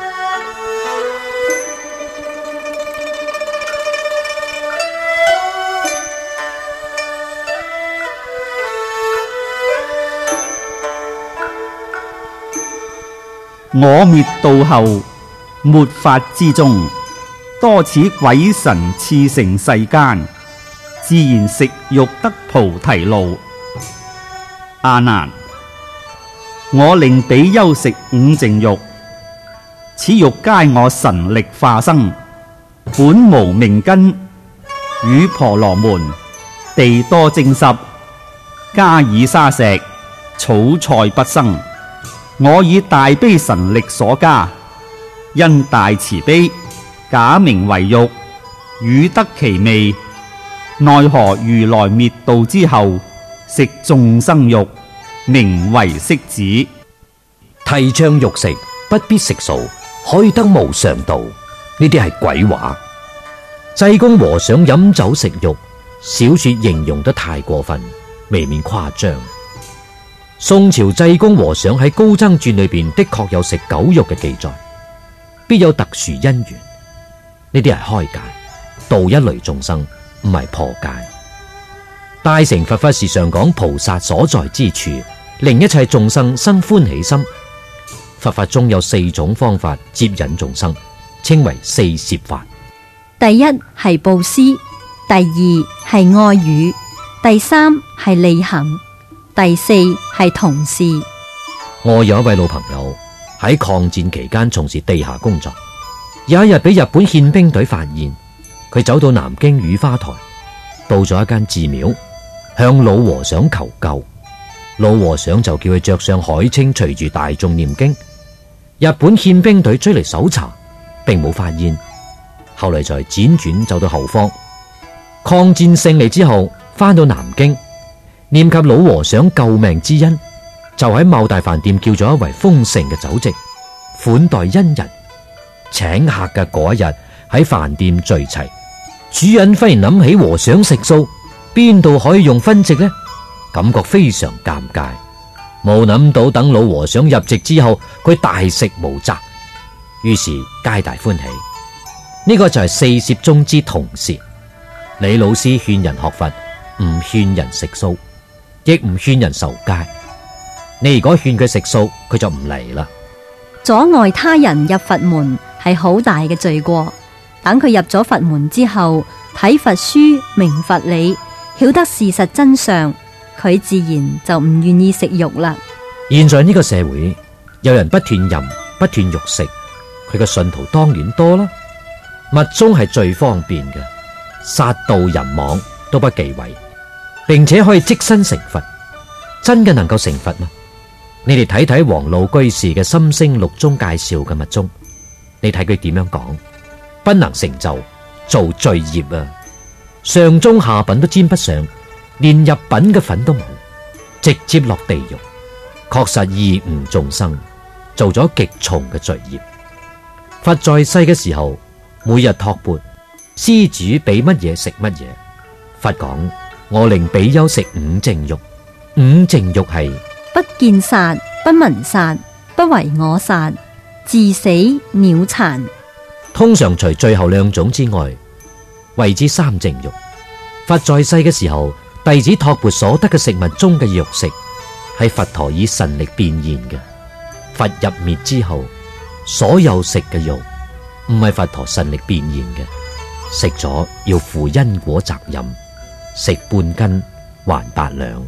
我滅道後，末法之中，多此鬼神賜成世間，自然食肉得菩提路。阿難，我令比丘食五淨肉，此肉皆我神力化生，本無命根，與婆羅門地多正濕，加以沙石，草菜不生。我以大悲神力所加，因大慈悲，假名為肉，汝得其味。奈何如來滅道之後，食眾生肉，名為釋子。 提倡肉食，不必食素，可以得無上道。呢啲係鬼話。濟公和尚飲酒食肉，小說形容得太過分，未免誇張。宋朝濟公和尚喺《高僧傳》裏邊的確有食狗肉嘅記載，必有特殊因緣。呢啲係開戒，度一類眾生，唔係破戒。大乘佛法時常講菩薩所在之處，令一切眾生生歡喜心。佛法中有四種方法接引眾生，稱為四攝法。 第一係布施，第二係愛語，第三係利行，第四係同事。 我有一位老朋友喺抗戰期間從事地下工作，有一日俾日本憲兵隊發現，佢走到南京雨花台，到咗一間寺廟，向老和尚求救。老和尚就叫佢着上海青，隨住大眾念經。日本憲兵隊追嚟搜查，並冇發現。後嚟才輾轉走到後方。抗戰勝利之後，翻到南京，念及老和尚救命之恩，就喺茂大飯店叫咗一圍豐盛嘅酒席，款待恩人。請客嘅嗰一日喺飯店聚齊，主人忽然諗起和尚食素，邊度可以用分席呢？感覺非常尷尬。冇諗到等老和尚入席之後，佢大食無擇，於是皆大歡喜。呢、這個就係四攝中之同攝。李老師勸人學佛，唔勸人食素，亦唔勸人受戒。你如果勸佢食素，佢就唔嚟啦。 阻礙他人入佛門係好大嘅罪過。等佢入咗佛門之後，睇佛書，明佛理，曉得事實真相，佢自然就唔願意食肉啦。 現在呢個社會，有人不斷淫，不斷肉食，佢嘅信徒當然多啦。密宗係最方便嘅，殺盜淫妄都不忌諱，並且可以即身成佛。真嘅能夠成佛嗎？你哋睇睇黃老居士嘅《心聲錄》中介紹嘅密宗，你睇佢點樣講？不能成就，做罪業啊！上中下品都沾不上，連入品嘅份都冇，直接落地獄。確實義誤眾生，做咗極重嘅罪業。佛在世嘅時候，每日托缽，施主俾乜嘢食乜嘢。佛講：我令比丘食五淨肉，五淨肉係不見殺、不聞殺、不為我殺、自死鳥殘。 通常除最後兩種之外，謂之三淨肉。佛在世嘅時候，弟子托缽所得嘅食物中嘅肉食，係佛陀以神力變現嘅。佛入滅之後，所有食嘅肉唔係佛陀神力變現嘅，食咗要負因果責任，食半斤還八兩。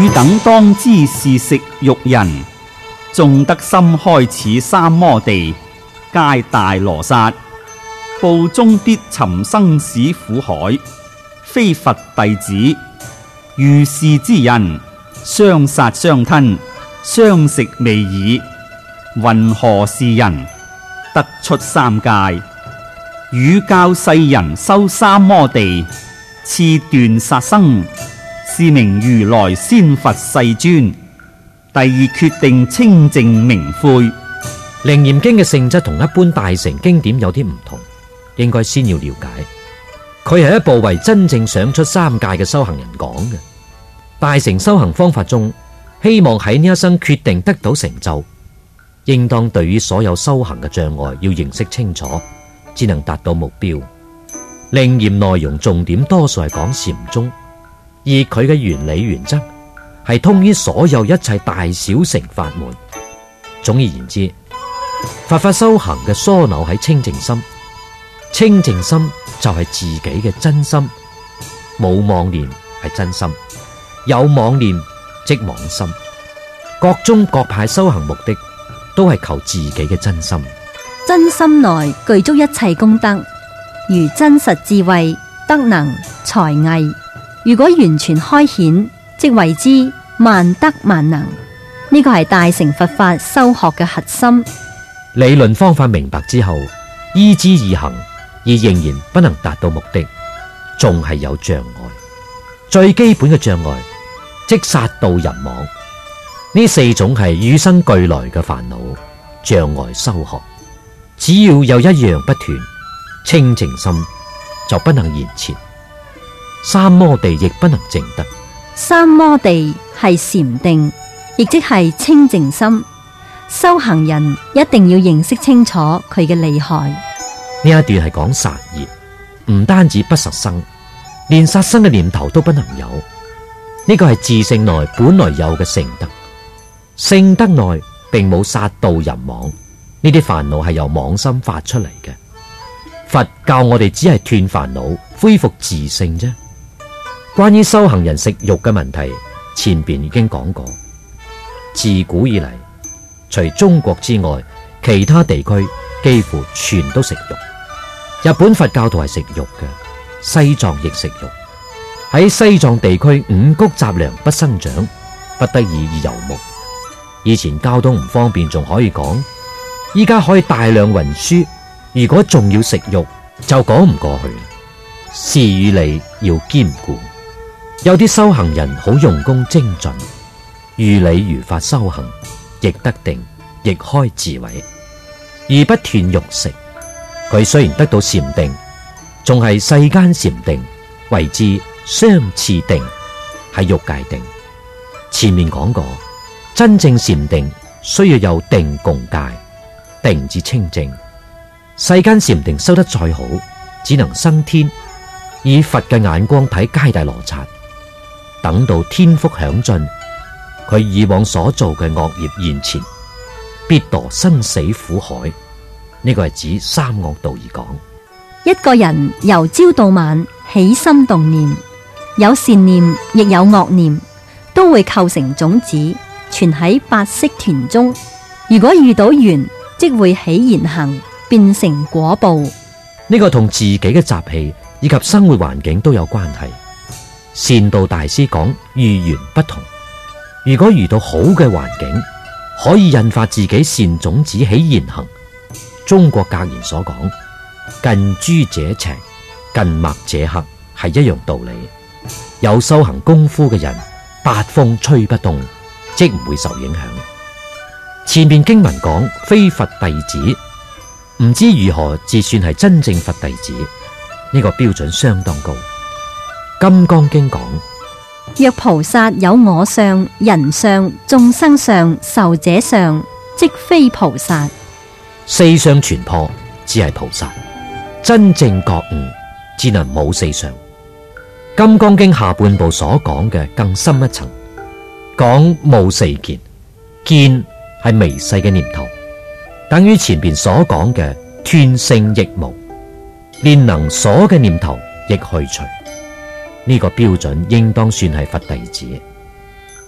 等當知是食肉人，縱得心開此三摩地，皆大羅剎，報中必尋生死苦海，非佛弟子。如是之人，相殺相吞，相食未已，云何是人得出三界？汝教世人修三摩地，次斷殺生，是名如來先佛世尊。第二決定清淨明悔。 《楞嚴經》嘅性質同一般大乘經典有啲唔同，應該先要了解。佢係一部為真正想出三界嘅修行人講嘅。大乘修行方法中，希望喺呢一生決定得到成就，應當對於所有修行嘅障礙要認識清楚，只能達到目標。楞嚴內容重點多數係講禪宗，而佢嘅原理原則係通於所有一切大小乘法門。總而言之，佛法修行嘅樞紐喺清淨心，清淨心就係自己嘅真心，冇妄念係真心，有妄念即妄心。各宗各派修行目的都係求自己嘅真心， 真心內具足一切功德，如真實智慧、德能、才藝。如果完全開顯，即為之萬德萬能。呢個係大乘佛法修學嘅核心。 理論方法明白之後，依之而行，而仍然不能達到目的，仲係有障礙。最基本嘅障礙即殺盜淫妄，呢四種係與生俱來嘅煩惱障礙修學。只要有一樣不斷，清淨心就不能現前，三摩地亦不能證得。 三摩地係禪定，亦即係清淨心。修行人一定要認識清楚佢嘅利害。 呢一段係講殺業，唔單止不殺生，連殺生嘅念頭都不能有。呢個係自性內本來有嘅聖德，聖德內並冇殺盜淫妄，呢啲煩惱係由妄心發出嚟嘅。佛教我哋只係斷煩惱，恢復自性啫。關於修行人食肉嘅問題，前邊已經講過。自古以嚟，除中國之外，其他地區幾乎全都食肉。日本佛教徒係食肉嘅，西藏亦食肉。喺西藏地區，五穀雜糧不生長，不得已而游牧。以前交通唔方便，仲可以講，依家可以大量運輸。如果仲要食肉，就講唔過去。事與理要兼顧。有啲修行人好用功精進，如理如法修行，亦得定，亦開智慧，而不斷肉食。佢雖然得到禪定，仲係世間禪定，為之相似定，係欲界定。前面講過，真正禪定需要有定共戒，定至清淨。世間禪定修得再好，只能生天，以佛嘅眼光睇皆大羅剎。等到天福享盡，佢以往所做嘅惡業現前，必墮生死苦海。呢個係指三惡道而講。 一個人由朝到晚起心動念，有善念亦有惡念，都會構成種子，存喺八識團中。如果遇到緣，即會起言行，變成果報。 呢個同自己嘅習氣以及生活環境都有關係。善導大師講遇緣不同，如果遇到好嘅環境，可以引發自己善種子起言行。中國格言所講，近朱者赤，近墨者黑，係一樣道理。有修行功夫嘅人，八風吹不動，即唔會受影響。前面經文講非佛弟子，唔知如何至算係真正佛弟子，呢個標準相當高。金剛經講， 若菩薩有我相、人相、眾生相、壽者相，即非菩薩。 四相全破，只係菩薩。真正覺悟，只能冇四相。金剛經下半部所講嘅更深一層，講無四見，見係微細嘅念頭，等於前邊所講嘅斷性亦無，連能所嘅念頭亦去除。呢個標準應當算係佛弟子。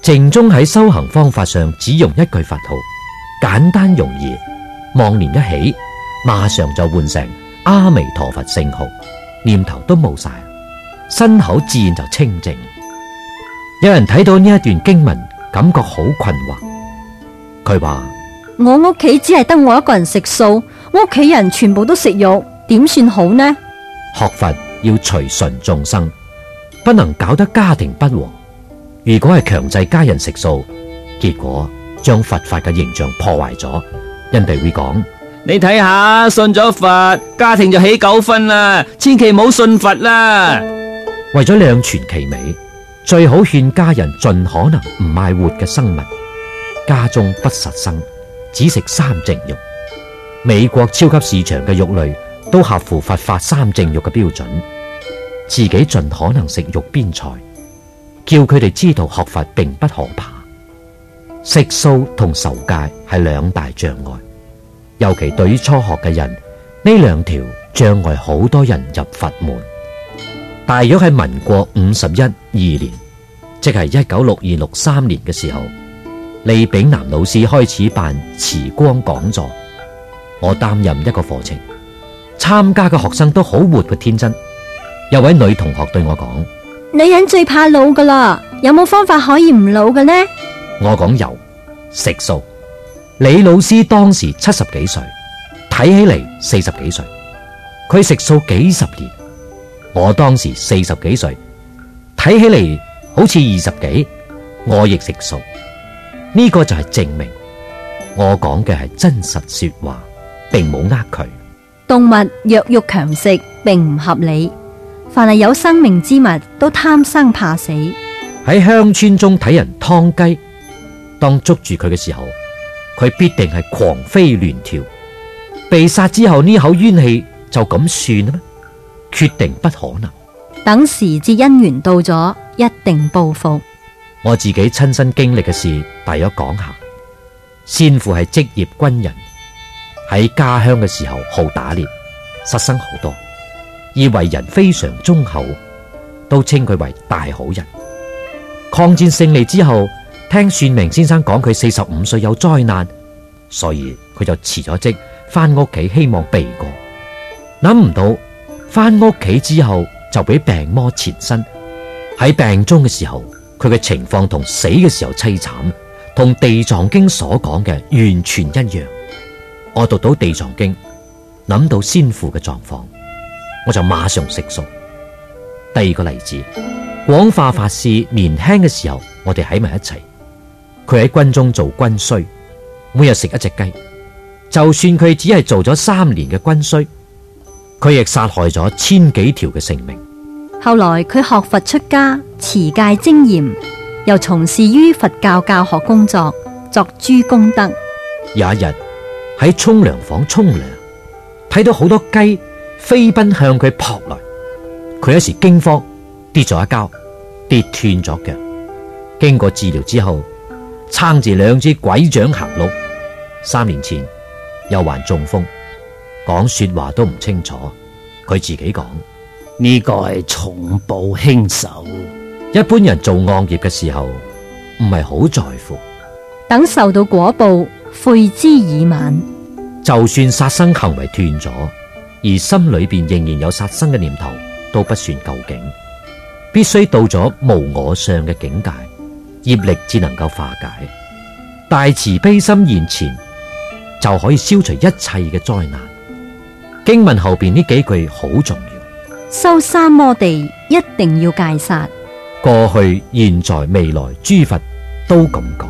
淨宗喺修行方法上只用一句佛號，簡單容易，妄念一起，馬上就換成阿彌陀佛聖號，念頭都冇晒，身口自然就清淨。有人睇到呢一段經文，感覺好困惑。佢話： 我屋企只係得我一個人食素，我屋企人全部都食肉，點算好呢？ 學佛要隨順眾生，不能搞得家庭不和。如果係強制家人食素，結果將佛法嘅形象破壞咗，人哋會講： 你睇下，信咗佛，家庭就起糾紛啦，千祈唔好信佛啦。 為咗兩全其美，最好勸家人盡可能唔賣活嘅生物，家中不殺生，只食三淨肉。美國超級市場嘅肉類都合乎佛法三淨肉嘅標準，自己盡可能食肉邊菜，叫佢哋知道學佛並不可怕。食素同受戒係兩大障礙，尤其對於初學嘅人，呢兩條障礙好多人入佛門。大約喺民國五十一二年，即係一九六二六三年嘅時候，李炳南老師開始辦慈光講座，我擔任一個課程，參加嘅學生都好活潑天真。有位女同學對我講： 女人最怕老噶啦，有冇方法可以唔老嘅呢？ 我講有，食素。李老師當時七十幾歲，睇起嚟四十幾歲，佢食素幾十年。我當時四十幾歲，睇起嚟好似二十幾，我亦食素。呢個就係證明我講嘅係真實說話，並冇呃佢。 動物弱肉強食並唔合理，凡係有生命之物都貪生怕死。 喺鄉村中睇人劏雞，當捉住佢嘅時候，佢必定係狂飛亂跳。被殺之後呢口冤氣就咁算啦咩？決定不可能。 等時至因緣到咗，一定報復。 我自己親身經歷嘅事，大約講下。先父係職業軍人，喺家鄉嘅時候好打獵，殺生好多，而為人非常忠厚，都稱佢為大好人。抗戰勝利之後，聽算命先生講佢四十五歲有災難，所以佢就辭咗職，翻屋企希望避過。諗唔到翻屋企之後就俾病魔纏身，喺病中嘅時候，佢嘅情況同死嘅時候淒慘，同地藏經所講嘅完全一樣。我讀到地藏經，諗到先父嘅狀況，我就馬上食素。第二個例子，廣化法師年輕嘅時候，我哋喺埋一齊，佢喺軍中做軍需，每日食一隻雞。就算佢只係做咗三年嘅軍需，佢亦殺害咗千幾條嘅性命。 後來佢學佛出家，持戒精嚴，又從事於佛教教學工作，作諸功德。 有一日喺沖涼房沖涼，睇到好多雞飛奔向佢撲來，佢一時驚慌，跌咗一跤，跌斷咗腳。經過治療之後，撐住兩支鬼掌行路。三年前又患中風，講說話都唔清楚。佢自己講， 呢個係重報輕仇。 一般人做惡業嘅時候唔係好在乎， 等受到果報，悔之已晚。 就算殺生行為斷咗，而心裏邊仍然有殺生嘅念頭，都不算究竟。必須到咗無我相嘅境界，業力只能夠化解。大慈悲心現前，就可以消除一切嘅災難。經文後邊呢幾句好重要， 修三摩地一定要戒殺。 過去、現在、未來諸佛都咁講。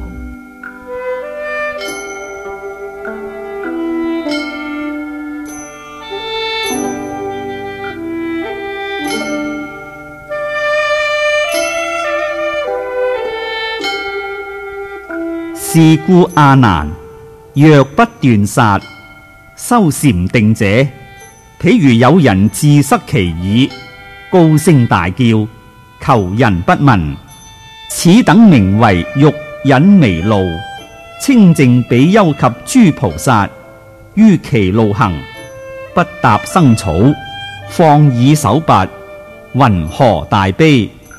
是故阿難，若不斷殺，修禪定者，譬如有人自塞其耳，高聲大叫，求人不聞，此等名為欲引迷路。清淨比丘及諸菩薩，於其路行，不踏生草，放以手拔，云何大悲？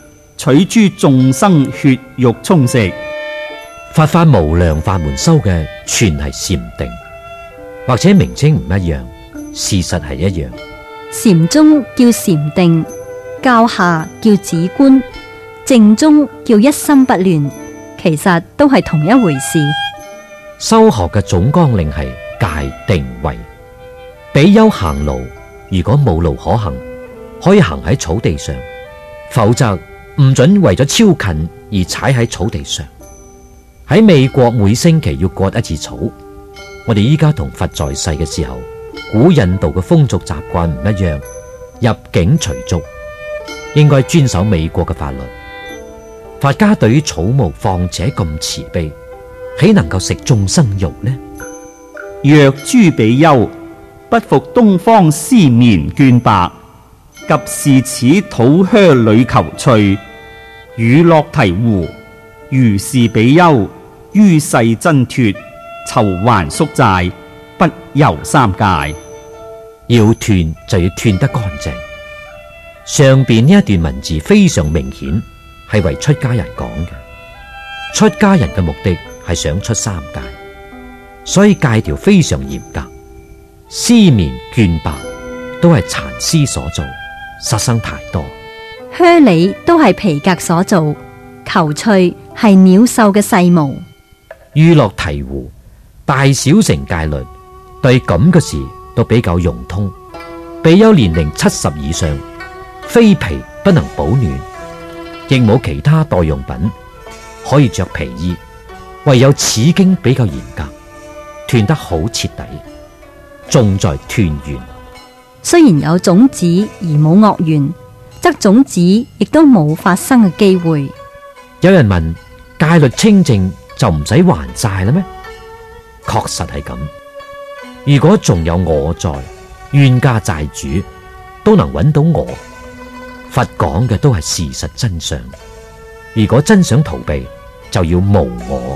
取諸眾生血肉充食。 佛法無量法門修嘅全係禪定，或者名稱唔一樣，事實係一樣。 禪宗叫禪定，教下叫止觀，正宗叫一心不亂，其實都係同一回事。 修學嘅總綱領係戒定慧。比丘行路，如果冇路可行，可以行喺草地上，否則唔准為咗超近而踩喺草地上。喺美國每星期要割一次草。我哋依家同佛在世嘅時候，古印度嘅風俗習慣唔一樣，入境隨俗，應該遵守美國嘅法律。佛家對於草木況且咁慈悲，豈能夠食眾生肉呢？ 若諸比丘不服東方絲綿絹白，及是此土靴裏求趣，與樂醍醐，如是比丘於世掙脫，籌還宿債，不遊三界。 要斷就要斷得乾淨。上邊呢一段文字非常明顯，係為出家人講嘅。出家人嘅目的係想出三界，所以戒條非常嚴格。絲綿絹白都係蠶絲所做，殺生太多。 靴履都係皮革所做，求趣係鳥獸嘅細毛。 於樂醍醐，大小乘戒律對咁嘅事都比較融通。比丘年齡七十以上，非皮不能保暖，亦冇其他代用品可以着皮衣，唯有此經比較嚴格，斷得好徹底，重在斷緣。 雖然有種子而冇惡緣，則種子亦都冇發生嘅機會。 有人問：戒律清淨就唔使還債啦咩？確實係咁。如果仲有我在，冤家債主都能揾到我。佛講嘅都係事實真相。如果真想逃避，就要無我。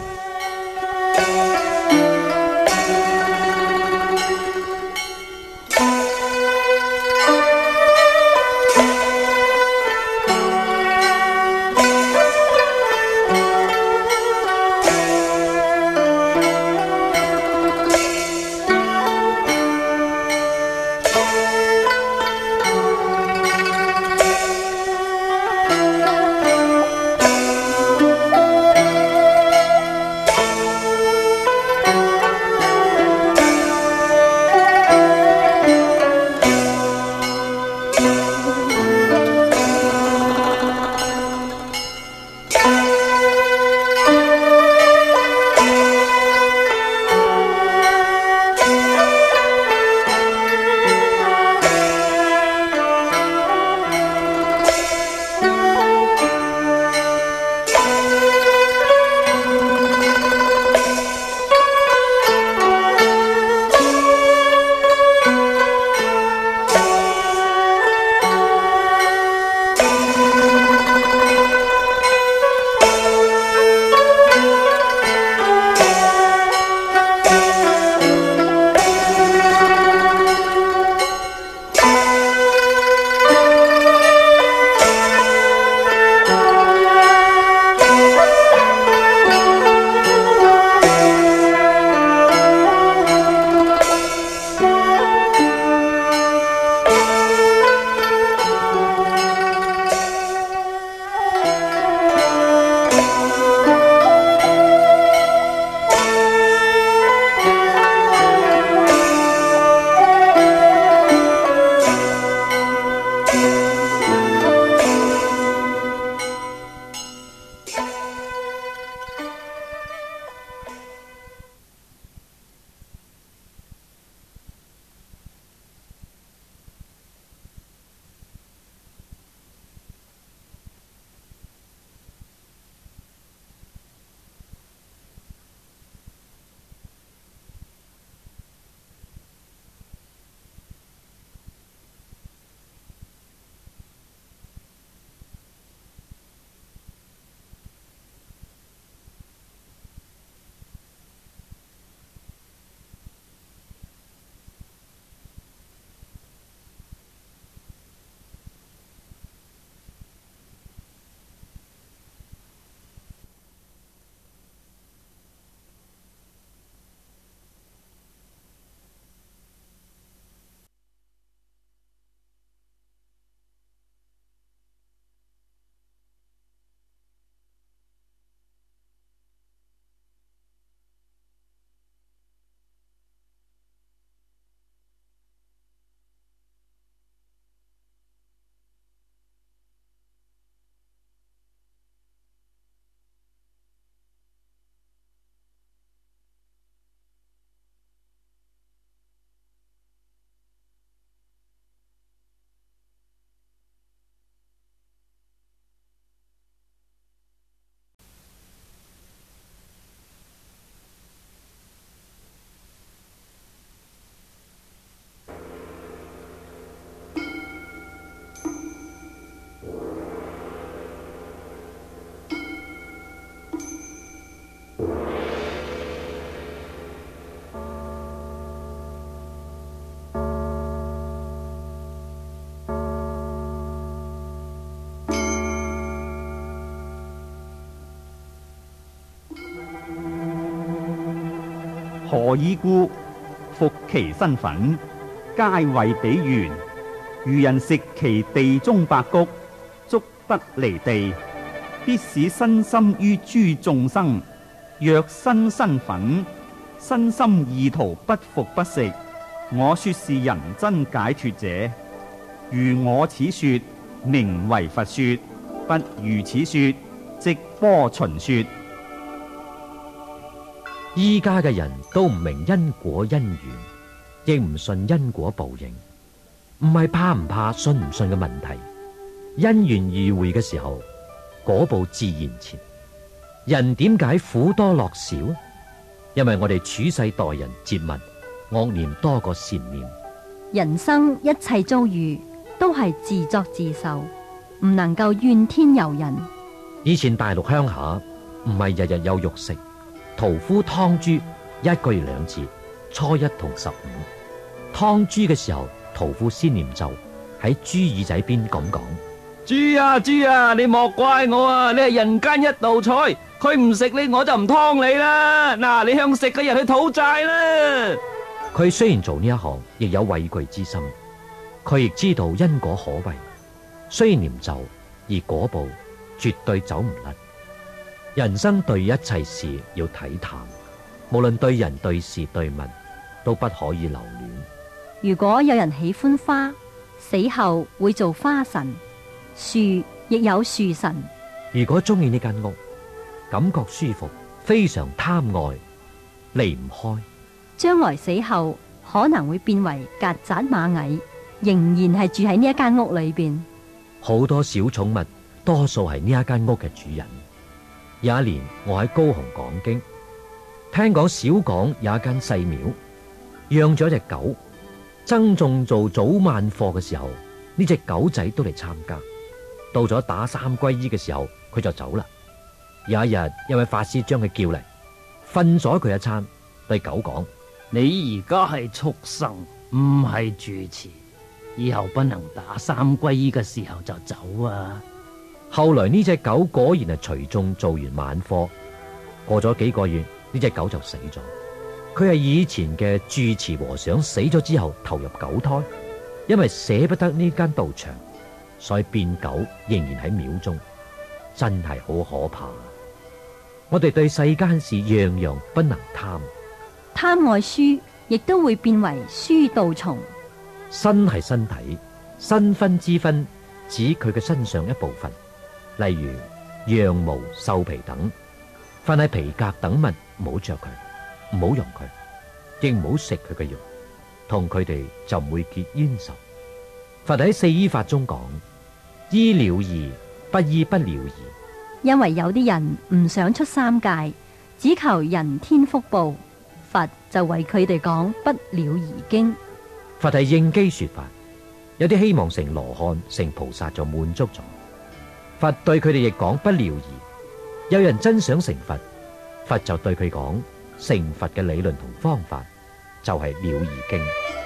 何以故？服其身份，皆為彼緣。如人食其地中百穀，足不離地，必使身心於諸眾生。若身身粉，身心意圖不服不食，我說是人真解脱者。如我此說，名為佛說；不如此說，即波旬說。 依家嘅人都唔明因果因緣，亦唔信因果報應，唔係怕唔怕信唔信嘅問題。因緣遇會嘅時候，果報自然前。人點解苦多樂少？因為我哋處世待人接物，惡念多過善念。 人生一切遭遇都係自作自受，唔能夠怨天尤人。 以前大陸鄉下唔係日日有肉食，屠夫劏豬一個月兩次，初一同十五。劏豬嘅時候，屠夫先念咒，喺豬耳仔邊咁講： 豬啊豬啊，你莫怪我啊，你係人間一道菜，佢唔食你我就唔劏你啦。嗱，你向食嘅人去討債啦。 佢雖然做呢一行，亦有畏懼之心。佢亦知道因果可畏，雖然念咒，而果報絕對走唔甩。人生對一切事要睇淡，無論對人對事對物，都不可以留戀。 如果有人喜歡花，死後會做花神；樹亦有樹神。 如果中意呢間屋，感覺舒服，非常貪愛，離唔開， 將來死後可能會變為曱甴螞蟻，仍然係住喺呢一間屋裏邊。 好多小寵物多數係呢一間屋嘅主人。有一年我喺高雄講經，聽講小港有一間細廟，養咗隻狗，僧眾做早晚課嘅時候，呢隻狗仔都嚟參加。到咗打三皈依嘅時候，佢就走啦。有一日，一位法師將佢叫嚟，訓咗佢一餐，對狗講： 你而家係畜生，唔係住持，以後不能打三皈依嘅時候就走啊！ 後來呢隻狗果然係隨眾做完晚課，過咗幾個月，呢隻狗就死咗。佢係以前嘅住持和尚死咗之後投入狗胎，因為捨不得呢間道場，所以變狗仍然喺廟中，真係好可怕。我哋對世間事樣樣不能貪， 貪愛書亦都會變為書道蟲。 身係身體，身分之分指佢嘅身上一部分，例如羊毛、獸皮等。凡係皮革等物，唔好着佢，唔好用佢，亦唔好食佢嘅肉，同佢哋就唔會結冤仇。佛喺四依法中講：依了義，不依不了義。 因為有啲人唔想出三界，只求人天福報，佛就為佢哋講不了義經。 佛係應機說法，有啲希望成羅漢、成菩薩就滿足咗。佛對佢哋亦講不了義。有人真想成佛，佛就對佢講成佛嘅理論同方法，就係了義經。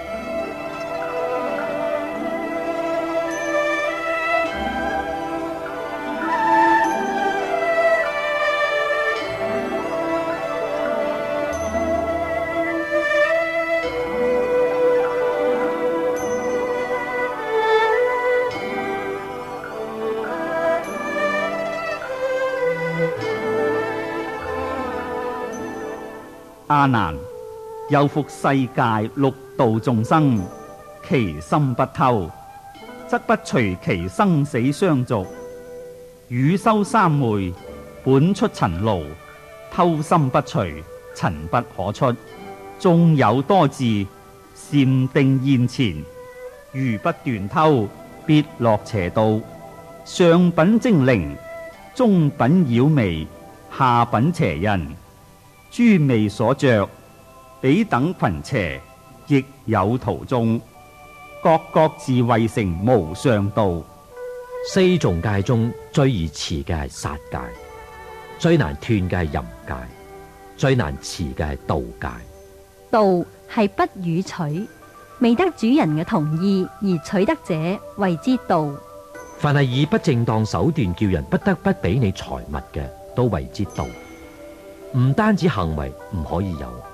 阿難，又復世界六道眾生，其心不偷，則不隨其生死相續。汝修三昧，本出塵勞，偷心不除，塵不可出。縱有多智，禪定現前，如不斷偷，必落邪道。上品精靈，中品妖媚，下品邪人。諸味所着，彼等群邪，亦有途中，各各自為成無上道。 四重戒中最易持嘅係殺戒，最難斷嘅係淫戒，最難持嘅係盜戒。 盜係不予取，未得主人嘅同意而取得者為之盜。 凡係以不正當手段叫人不得不俾你財物嘅，都為之盜。唔單止行為唔可以有，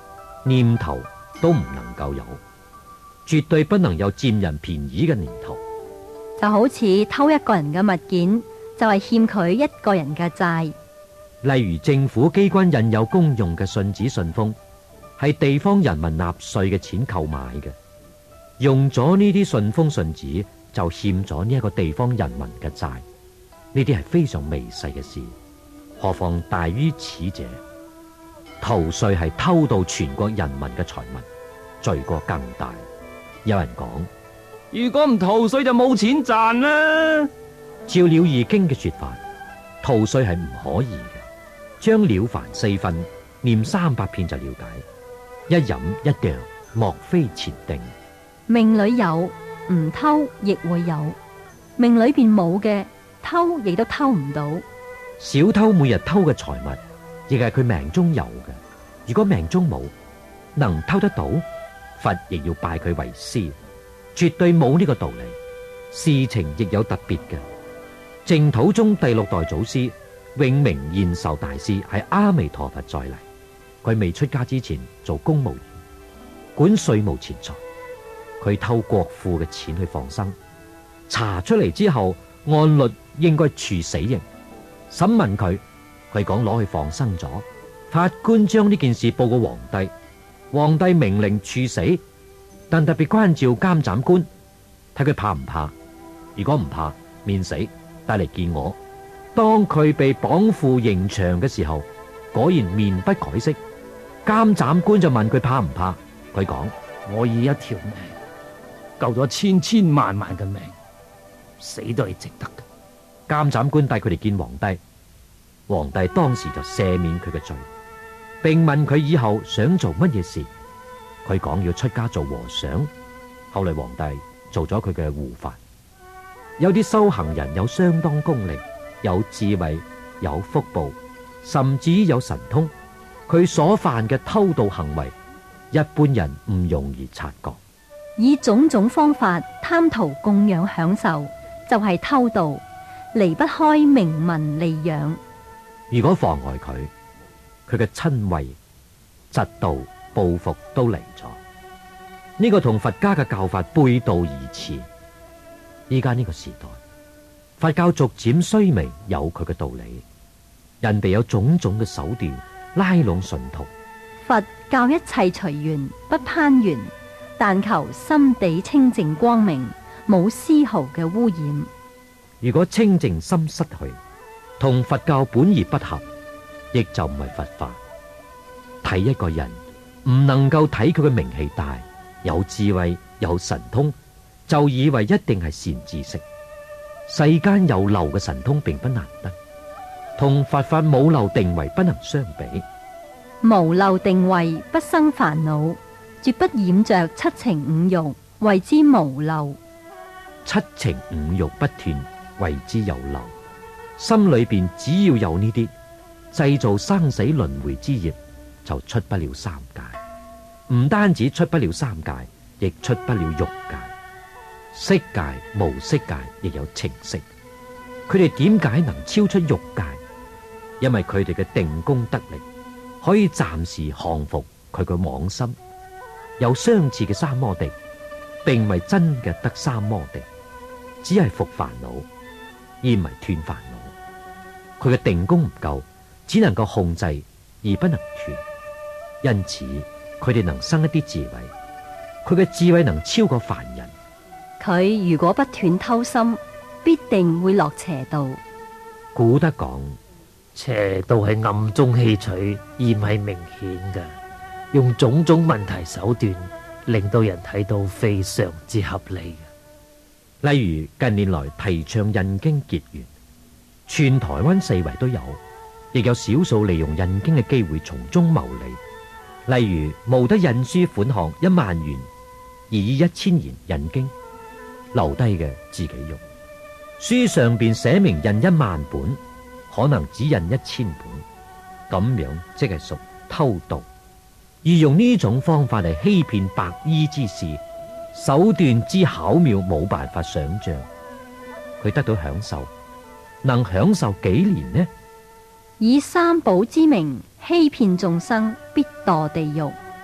念頭都唔能夠有，絕對不能有佔人便宜嘅念頭。 就好似偷一個人嘅物件，就係欠佢一個人嘅債。 例如政府機關印有公用嘅信紙信封，係地方人民納稅嘅錢購買嘅，用咗呢啲信封信紙就欠咗呢一個地方人民嘅債，呢啲係非常微細嘅事，何況大於此者？逃稅係偷到全國人民嘅財物，罪過更大。有人講， 如果唔逃稅就冇錢賺啦。 照《了義經》嘅說法，逃稅係唔可以嘅。將了凡四訓念三百遍就了解，一飲一啄莫非前定。 命裏有，唔偷亦會有；命裏邊冇嘅，偷亦都偷唔到。 小偷每日偷嘅財物，亦係佢命中有嘅。如果命中冇，能偷得到，佛亦要拜佢為師，絕對冇呢個道理。事情亦有特別嘅。淨土宗第六代祖師永明延壽大師係阿彌陀佛再嚟，佢未出家之前做公務員，管稅務錢財，佢偷國庫嘅錢去放生，查出嚟之後，按律應該處死刑。審問佢，佢講攞去放生咗。法官將呢件事報告皇帝，皇帝命令處死，但特別關照監斬官，睇佢怕唔怕。如果唔怕，免死，帶嚟見我。當佢被綁赴刑場嘅時候，果然面不改色。監斬官就問佢怕唔怕，佢講： 我以一條命救咗千千萬萬嘅命，死都係值得嘅。 監斬官帶佢哋見皇帝，皇帝當時就赦免佢嘅罪，並問佢以後想做乜嘢事。佢講要出家做和尚。後來皇帝做咗佢嘅護法。有啲修行人有相當功力，有智慧，有福報，甚至有神通，佢所犯嘅偷盜行為，一般人唔容易察覺。 以種種方法貪圖供養享受，就係偷盜，離不開名聞利養。 如果妨礙佢，佢嘅親慧、嫉妒、報復都嚟咗。呢個同佛家嘅教法背道而馳。依家呢個時代，佛教逐漸衰微，有佢嘅道理。人哋有種種嘅手段拉攏信徒。 佛教一切隨緣，不攀緣，但求心地清淨光明，冇絲毫嘅污染。 如果清淨心失去，同佛教本意不合，亦就唔係佛法。睇一個人唔能夠睇佢嘅名氣大，有智慧，有神通，就以為一定係善知識。世間有漏嘅神通並不難得，同佛法冇漏定位不能相比。 無漏定位不生煩惱，絕不染着七情五欲，謂之無漏。 七情五欲不斷，謂之有漏。心裏邊只要有呢啲，製造生死輪迴之業，就出不了三界。唔單止出不了三界，亦出不了欲界。色界、無色界亦有情色。佢哋點解能超出欲界？因為佢哋嘅定功得力，可以暫時降服佢嘅妄心。有相似嘅三摩地，並唔係真嘅得三摩地，只係伏煩惱，而唔係斷煩惱。佢嘅定功唔夠，只能夠控制而不能斷。因此佢哋能生一啲智慧，佢嘅智慧能超過凡人。 佢如果不斷偷心，必定會落邪道。 古德講， 邪道係暗中戲取，而唔係明顯嘅，用種種問題手段，令到人睇到非常之合理嘅。 例如近年來提倡印經結緣，全台灣四圍都有，亦有少數利用印經嘅機會從中牟利。例如募得印書款項一萬元，而以一千元印經，留低嘅自己用。書上邊寫明印一萬本，可能只印一千本，咁樣即係屬偷盜。而用呢種方法嚟欺騙白衣之士，手段之巧妙，冇辦法想象。佢得到享受，能享受幾年呢？ 以三寶之名欺騙眾生，必墮地獄。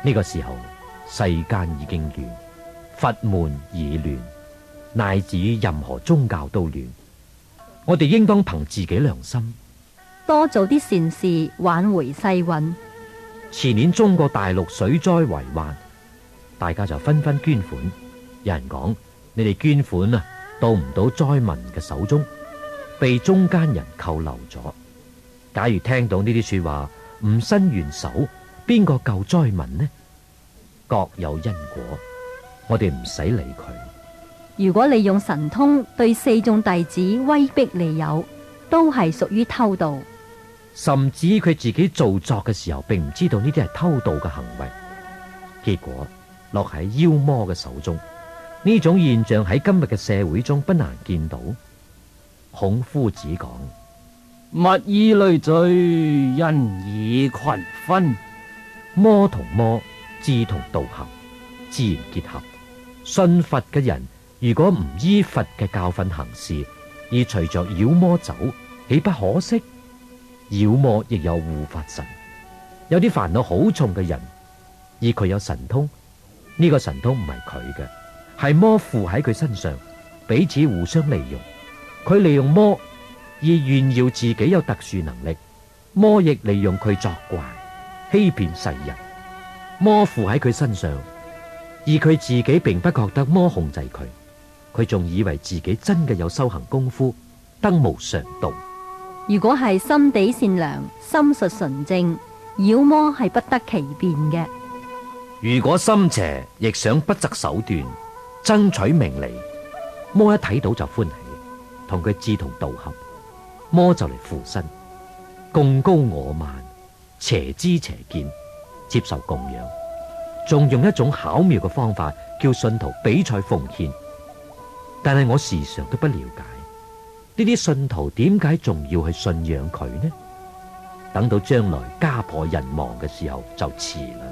呢個時候，世間已經亂，佛門已亂，乃至於任何宗教都亂。我哋應當憑自己良心， 多做啲善事，挽回世運。 前年中國大陸水災為患，大家就紛紛捐款。有人講：你哋捐款啊，到唔到災民嘅手中，被中間人扣留咗。假如聽到呢啲說話，唔伸援手，邊個救災民呢？各有因果，我哋唔使理佢。 如果利用神通對四眾弟子威逼利誘，都係屬於偷盜。 甚至佢自己做作嘅時候，並唔知道呢啲係偷盜嘅行為，結果落喺妖魔嘅手中。呢種現象喺今日嘅社會中不難見到。孔夫子講： 物以類聚，人以群分。 魔同魔，志同道合，自然結合。信佛嘅人如果唔依佛嘅教訓行事，而隨着妖魔走，豈不可惜？妖魔亦有護法神，有啲煩惱好重嘅人，而佢有神通，呢個神通唔係佢嘅，係魔附喺佢身上，彼此互相利用。佢利用魔而炫耀自己有特殊能力，魔亦利用佢作怪，欺騙世人。魔附喺佢身上，而佢自己並不覺得魔控制佢，佢仲以為自己真嘅有修行功夫，得無上道。 如果係心地善良、心術純正，妖魔係不得其便嘅。 如果心邪，亦想不擇手段爭取名利，魔一睇到就歡喜，同佢志同道合，魔就嚟附身，貢高我慢，邪知邪見，接受供養，仲用一種巧妙嘅方法叫信徒比賽奉獻。但係我時常都不了解，呢啲信徒點解仲要去信仰佢呢？等到將來家破人亡嘅時候就遲啦。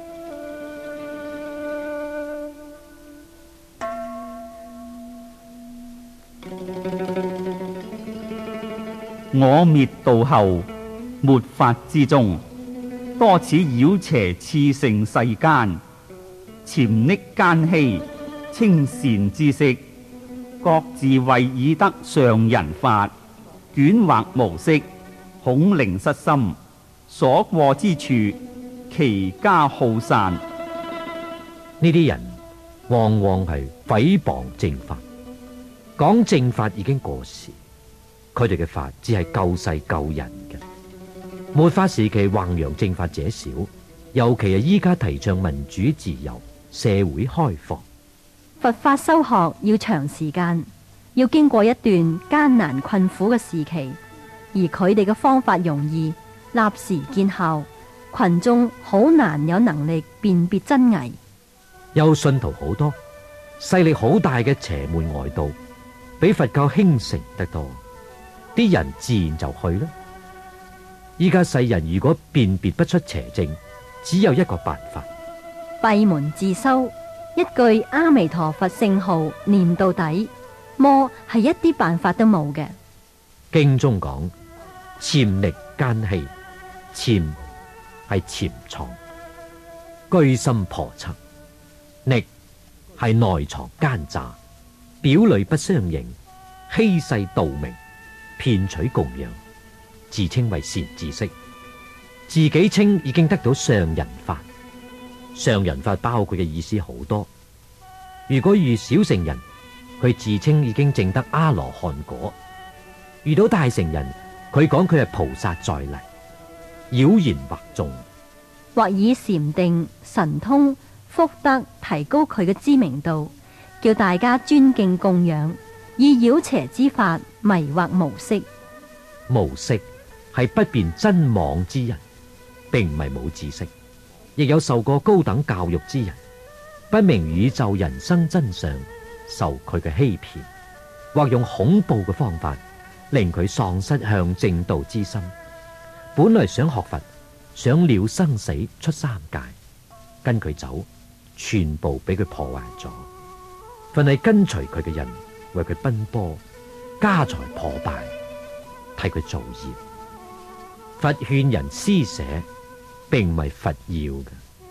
我滅道後，末法之中，多此妖邪熾盛世間，潛匿奸欺，清善知識，各自為以得上人法，捲惑無色，恐靈失心，所過之處，其家好散。 呢啲人往往係誹謗正法，講正法已經過時，佢哋嘅法只係救世救人嘅。末法時期弘揚正法者少，尤其係依家提倡民主自由、社會開放。 佛法修學要長時間，要經過一段艱難困苦嘅時期，而佢哋嘅方法容易，立時見效，群眾好難有能力辨別真偽。 有信徒好多，勢力好大嘅邪門外道，比佛教興盛得多，啲人自然就去啦。依家世人如果辨別不出邪正，只有一個辦法： 閉門自修。一句阿彌陀佛聖號念到底，魔係一啲辦法都冇嘅。 經中講潛匿奸欺，潛係潛藏，居心叵測；匿係內藏奸詐，表裏不相迎，欺世盜名，騙取供養，自稱為善知識，自己稱已經得到上人法。上人法包括嘅意思好多。如果遇小乘人，佢自稱已經證得阿羅漢果；遇到大乘人，佢講佢係菩薩再嚟，妖言惑眾， 或以禪定、神通、福德提高佢嘅知名度，叫大家尊敬供養，以妖邪之法迷惑無識。 無識係不辨真妄之人，並唔係冇知識。亦有受過高等教育之人，不明宇宙人生真相，受佢嘅欺騙，或用恐怖嘅方法令佢喪失向正道之心。本來想學佛，想了生死出三界，跟佢走，全部俾佢破壞咗。凡係跟隨佢嘅人，為佢奔波，家財破敗，替佢造業。佛勸人施捨，並唔係佛要嘅，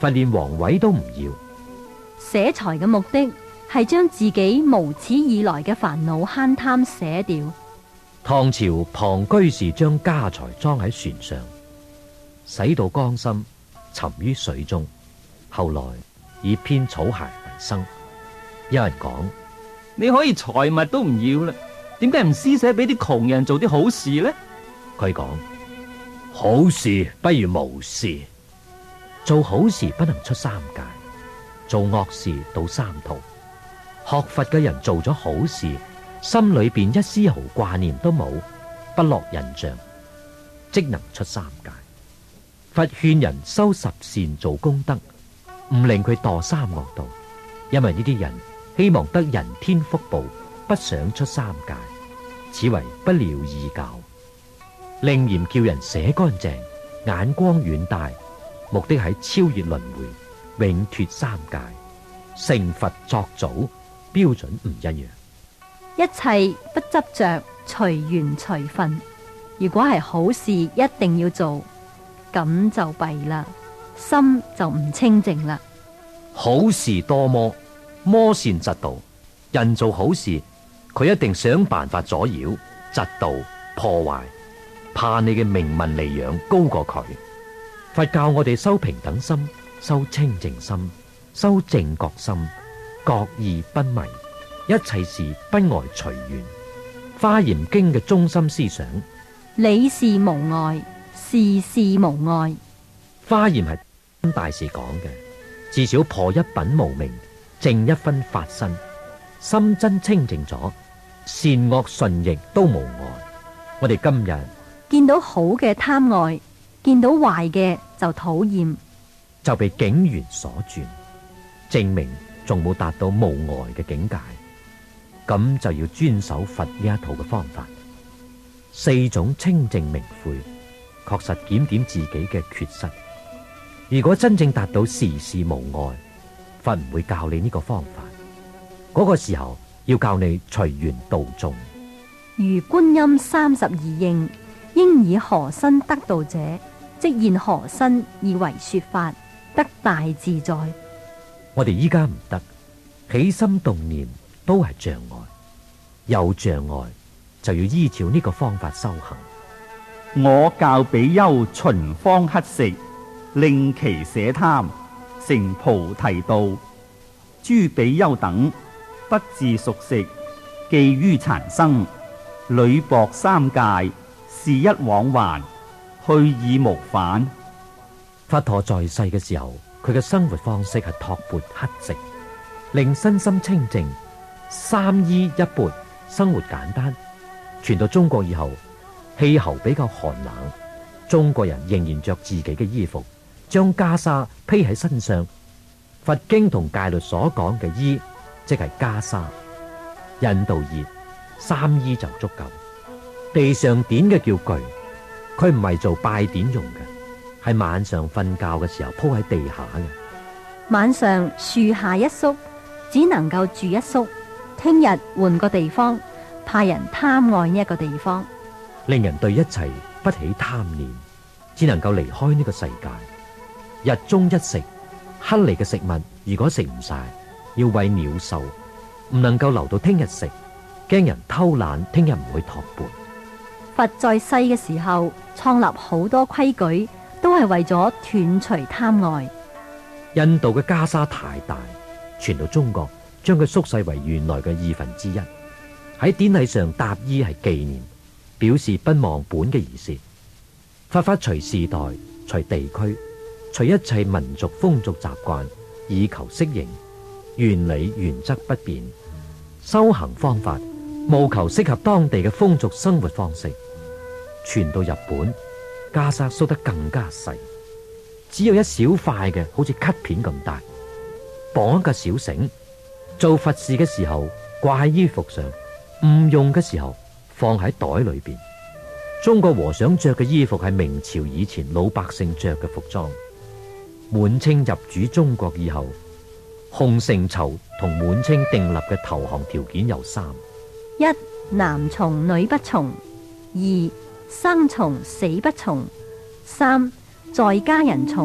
佛連皇位都唔要。 捨財嘅目的係將自己無始以來嘅煩惱慳貪捨掉。 唐朝龐居士將家財裝喺船上，駛到江心，沉於水中，後來以編草鞋為生。有人講， 你可以財物都唔要啦，點解唔施捨俾啲窮人做啲好事呢？ 佢講，好事不如無事。做好事不能出三界，做惡事到三途。學佛嘅人做咗好事，心裏邊一絲毫掛念都冇，不落印象，即能出三界。佛勸人修十善做功德，唔令佢墮三惡道，因為呢啲人希望得人天福報，不想出三界，此為不了義教。令嚴叫人捨乾淨，眼光遠大，目的係超越輪迴，永脫三界。成佛作祖標準唔一樣。 一切不執着，隨緣隨分。如果係好事，一定要做，咁就弊啦，心就唔清淨啦。 好事多魔，魔善嫉妒。人做好事，佢一定想辦法阻擾、嫉妒、破壞，怕你嘅名聞利養高過佢。佛教我哋修平等心，修清淨心，修正覺心，覺意不迷，一切事不外隨緣。華嚴經嘅中心思想， 理事無礙，事事無礙。 華嚴係大士講嘅，至少破一品無明，正一分法身，心真清淨咗，善惡順逆都無礙。我哋今日見到好嘅貪愛，見到壞嘅就討厭， 就被境緣所轉，證明仲冇達到無礙嘅境界。咁就要遵守佛呢一套嘅方法，四種清淨明悔，確實檢點自己嘅缺失。如果真正達到時事無礙，佛唔會教你呢個方法。嗰個時候要教你隨緣度眾。 如觀音三十二應，應以何身得道者，即現何身以為說法，得大自在。 我哋依家唔得，起心動念都係障礙，有障礙就要依照呢個方法修行。 我教比丘循方乞食，令其捨貪，成菩提道。諸比丘等不自熟食，寄於殘生，屢薄三界，是一往還，去已無返。 佛陀在世嘅時候，佢嘅生活方式係托缽乞食，令身心清淨，三衣一缽，生活簡單。傳到中國以後，氣候比較寒冷，中國人仍然着自己嘅衣服，將袈裟披喺身上。佛經同戒律所講嘅衣，即係袈裟。印度熱，三衣就足夠。地上點嘅叫具，佢唔係做拜典用嘅，係晚上瞓覺嘅時候鋪喺地下嘅。 晚上樹下一宿，只能夠住一宿，聽日換個地方，怕人貪愛呢一個地方， 令人對一切不起貪念，只能夠離開呢個世界。日中一食，乞嚟嘅食物如果食唔晒，要餵鳥獸，唔能夠留到聽日食，驚人偷懶，聽日唔會托缽。 佛在世嘅時候創立好多規矩，都係為咗斷除貪愛。 印度嘅袈裟太大，傳到中國，將佢縮細為原來嘅二分之一。喺典禮上搭衣係紀念，表示不忘本嘅儀式。佛法隨時代、隨地區、隨一切民族風俗習慣，以求適應，原理原則不變。修行方法務求適合當地嘅風俗生活方式。傳到日本，袈裟縮得更加細，只有一小塊嘅，好似咳片咁大，綁一個小繩。做佛事嘅時候掛喺衣服上，唔用嘅時候放喺袋裏邊。中國和尚着嘅衣服係明朝以前老百姓着嘅服裝。滿清入主中國以後，洪承疇同滿清訂立嘅投降條件有三： 一、男從女不從；二、生從死不從；三、在家人從，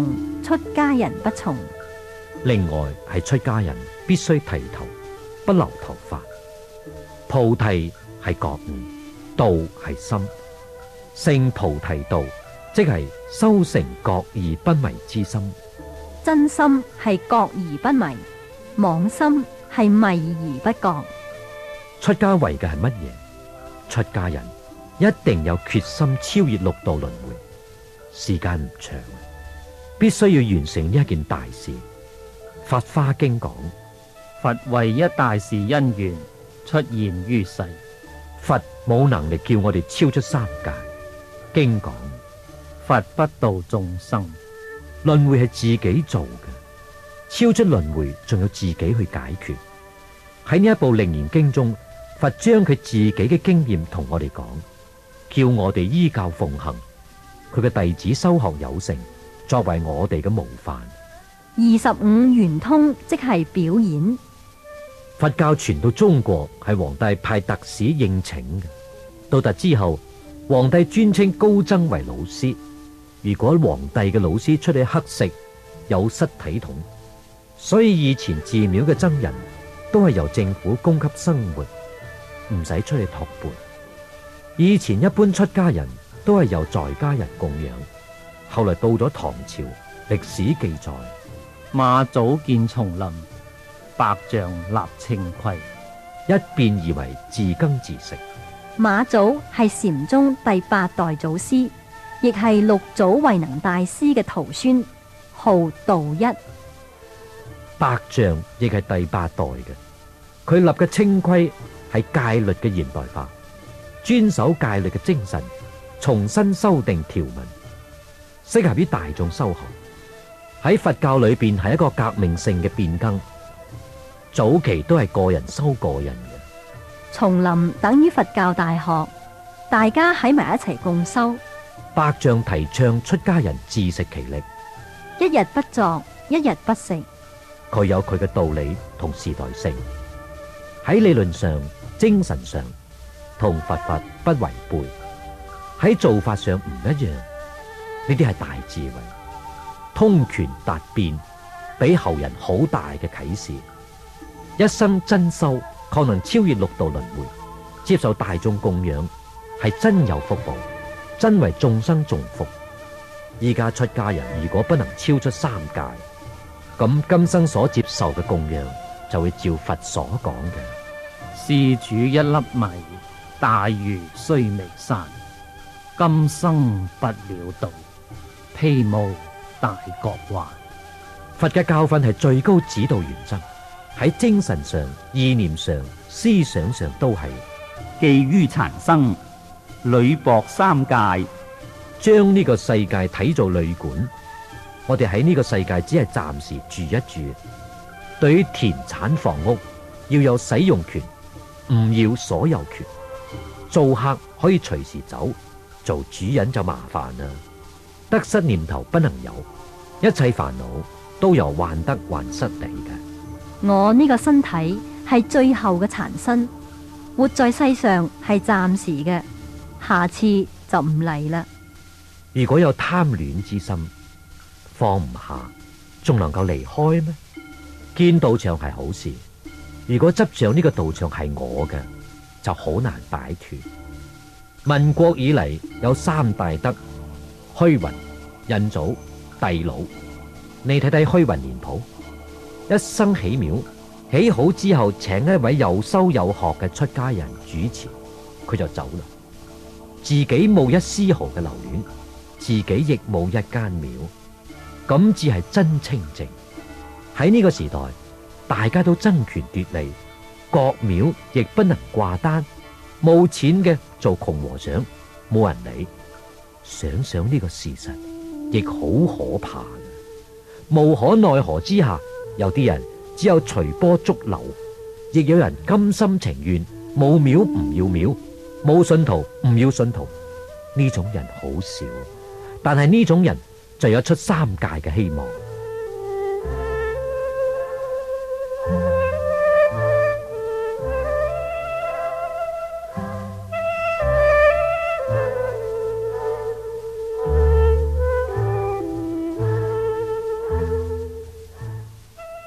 出家人不從。 另外係出家人必須剃頭，不留頭髮。菩提係覺悟，道係心。聖菩提道，即係修成覺而不迷之心。 真心係覺而不迷，妄心係迷而不覺。 出家為嘅係乜嘢？出家人一定有決心超越六道輪迴，時間唔長，必須要完成呢一件大事。《法華經》講， 佛為一大事因緣出現於世， 佛冇能力叫我哋超出三界。經講， 佛不度眾生， 輪迴係自己做嘅，超出輪迴仲要自己去解決。喺呢一部《楞嚴經》中，佛將佢自己嘅經驗同我哋講，叫我哋依教奉行。佢嘅弟子修學有成，作為我哋嘅模範。 二十五圓通即係表演。 佛教傳到中國係皇帝派特使應請嘅，到達之後，皇帝尊稱高僧為老師。如果皇帝嘅老師出去乞食，有失體統，所以以前寺廟嘅僧人都係由政府供給生活，唔使出去托缽。以前一般出家人都係由在家人供養，後來到咗唐朝，歷史記載， 馬祖見叢林，百丈立清規， 一變而為自耕自食。 馬祖係禪宗第八代祖師，亦係六祖慧能大師嘅徒孫，號道一。 百丈亦係第八代嘅，佢立嘅清規係戒律嘅現代化，遵守戒律嘅精神，重新修訂條文，適合於大眾修學。喺佛教裏邊係一個革命性嘅變更。早期都係個人修個人嘅， 叢林等於佛教大學，大家喺埋一齊共修。 百丈提倡出家人自食其力， 一日不作，一日不食。 佢有佢嘅道理同時代性，喺理論上、精神上同佛法不違背，喺做法上唔一樣。呢啲係大智慧，通權達變，俾後人好大嘅啟示。一生真修，確能超越六道輪迴，接受大眾供養，係真有福報，真為眾生種福。依家出家人如果不能超出三界，咁今生所接受嘅供養就會照佛所講嘅。 施主一粒米，大如須彌山，今生不了道，披無大覺幻。 佛嘅教訓係最高指導原則，喺精神上、意念上、思想上都係寄於殘生，鋁箔三界， 將呢個世界睇做旅館。我哋喺呢個世界只係暫時住一住。對於田產房屋，要有使用權，唔要所有權。做客可以隨時走，做主人就麻煩啦。得失念頭不能有，一切煩惱都由患得患失嚟嘅。 我呢個身體係最後嘅殘身，活在世上係暫時嘅，下次就唔嚟啦。 如果有貪戀之心，放唔下，仲能夠離開咩？見道場係好事，如果執着呢個道場係我嘅，就好難擺脫。民國以嚟有三大德：虛雲、印祖、帝魯。你睇睇虛雲年譜，一生起廟，起好之後，請一位有修有學嘅出家人主持，佢就走啦。自己冇一絲毫嘅留戀，自己亦冇一間廟，咁至係真清淨。喺呢個時代，大家都爭權奪利，國廟亦不能掛單，冇錢嘅做窮和尚，冇人理。想想呢個事實，亦好可怕。無可奈何之下，有啲人只有隨波逐流，亦有人甘心情願，冇廟唔要廟，冇信徒唔要信徒。呢種人好少，但係呢種人就有出三界嘅希望。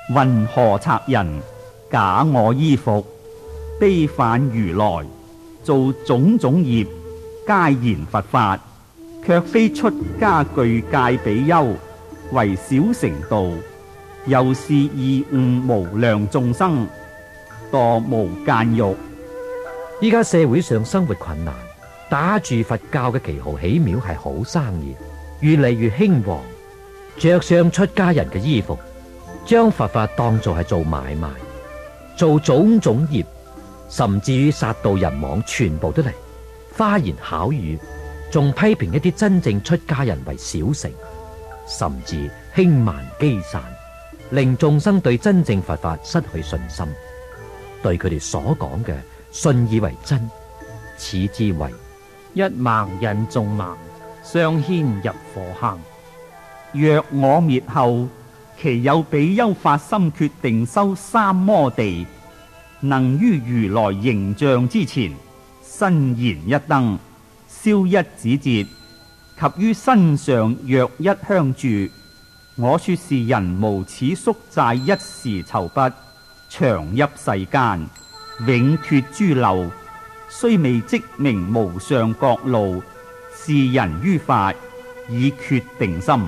云何賊人假我衣服，悲犯如來，做種種業，皆言佛法，卻非出家具戒比丘，為小乘道，又是義誤無量眾生，墮無間獄。 依家社會上生活困難，打住佛教嘅旗號起廟係好生意，越嚟越興旺。着上出家人嘅衣服，將佛法當作係做買賣，做種種業，甚至於殺盜人亡，全部都嚟。花言巧語，仲批評一啲真正出家人為小乘，甚至輕慢譏散，令眾生對真正佛法失去信心，對佢哋所講嘅信以為真，此之為一盲引眾盲，相牽入火坑。 若我滅後，其有比丘發心決定修三摩地，能於如來形象之前，伸燃一燈，燒一指節，及於身上若一香柱，我說是人無此宿債一時酬畢，長入世間，永脱諸漏，雖未即名無上覺路，是人於法以決定心。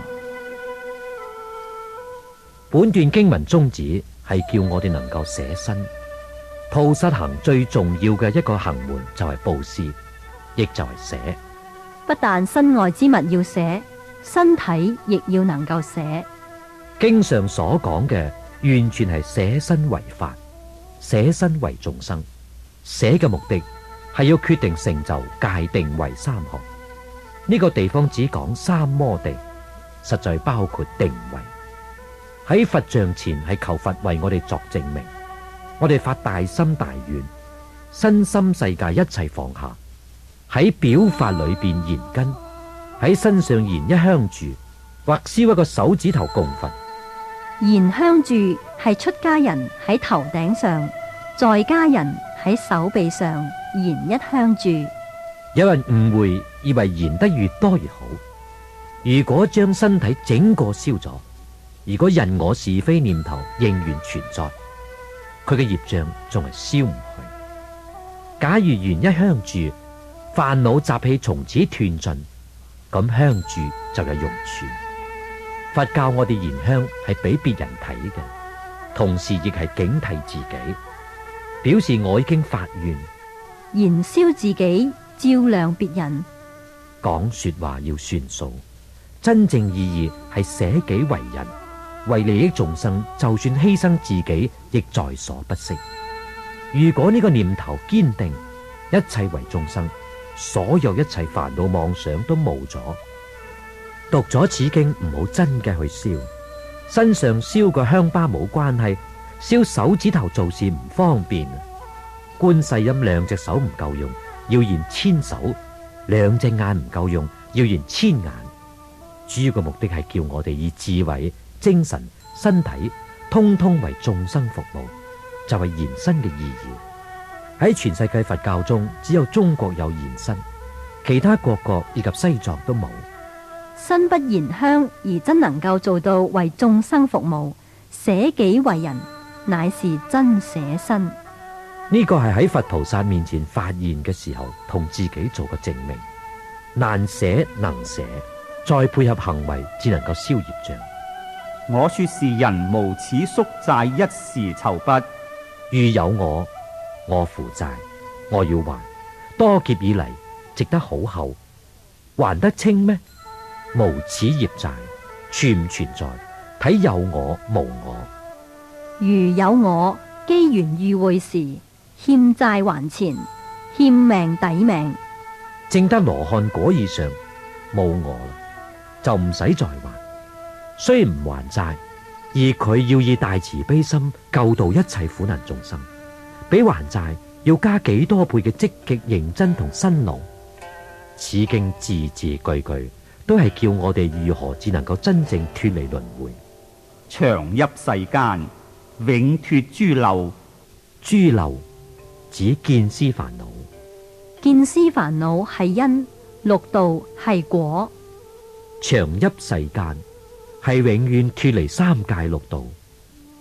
本段經文宗旨係叫我哋能夠捨身。菩薩行最重要嘅一個行門就係布施，亦就係捨。 不但身外之物要捨，身體亦要能夠捨。 經上所講嘅完全係捨身為法，捨身為眾生。捨嘅目的係要決定成就，界定為三學。呢、這個地方只講三摩地，實在包括定位。喺佛像前係求佛為我哋作證明，我哋發大心大願，身心世界一切放下，喺表法裏邊燃根，喺身上燃一香柱，或燒一個手指頭供佛。 燃香柱係出家人喺頭頂上，在家人喺手臂上燃一香柱。 有人誤會，以為燃得越多越好。如果將身體整個燒咗，如果人我是非念頭仍然存在，佢嘅業障仲係燒唔去。假如燃一香柱，煩惱習氣從此斷盡，咁香柱就有用處。佛教我哋燃香係俾別人睇嘅，同時亦係警惕自己，表示我已經發願。 燃燒自己，照亮別人。 講說話要算數，真正意義係捨己為人，為利益眾生，就算犧牲自己，亦在所不惜。如果呢個念頭堅定，一切為眾生，所有一切煩惱妄想都冇咗。讀咗此經唔好真嘅去燒，身上燒個香巴冇關係，燒手指頭做事唔方便。觀世音兩隻手唔夠用，要燃千手；兩隻眼唔夠用，要燃千眼。主要嘅目的係叫我哋以智慧、精神、身體通通為眾生服務，就係燃身嘅意義。喺全世界佛教中，只有中國有燃身，其他國國以及西藏都冇。 身不燃香而真能夠做到為眾生服務，捨己為人，乃是真捨身。 呢個係喺佛菩薩面前發言嘅時候，同自己做個證明。難捨能捨，再配合行為，只能夠消業障。 我說是人無此宿債一時酬畢。 如有我，我負債，我要還，多劫以嚟，值得好厚，還得清咩？無此業債存唔存在？睇有我無我。 如有我，機緣遇會時，欠債還錢，欠命抵命。 證得羅漢果以上，冇我啦，就唔使再還。雖然唔還債，而佢要以大慈悲心救度一切苦難眾生，比還債要加幾多倍嘅積極認真同辛勞。此經字字句句都係叫我哋如何至能夠真正脫離輪迴， 長入世間，永脫諸漏。 諸漏指見思煩惱， 見思煩惱係因，六道係果。 長入世間係永遠脫離三界六道。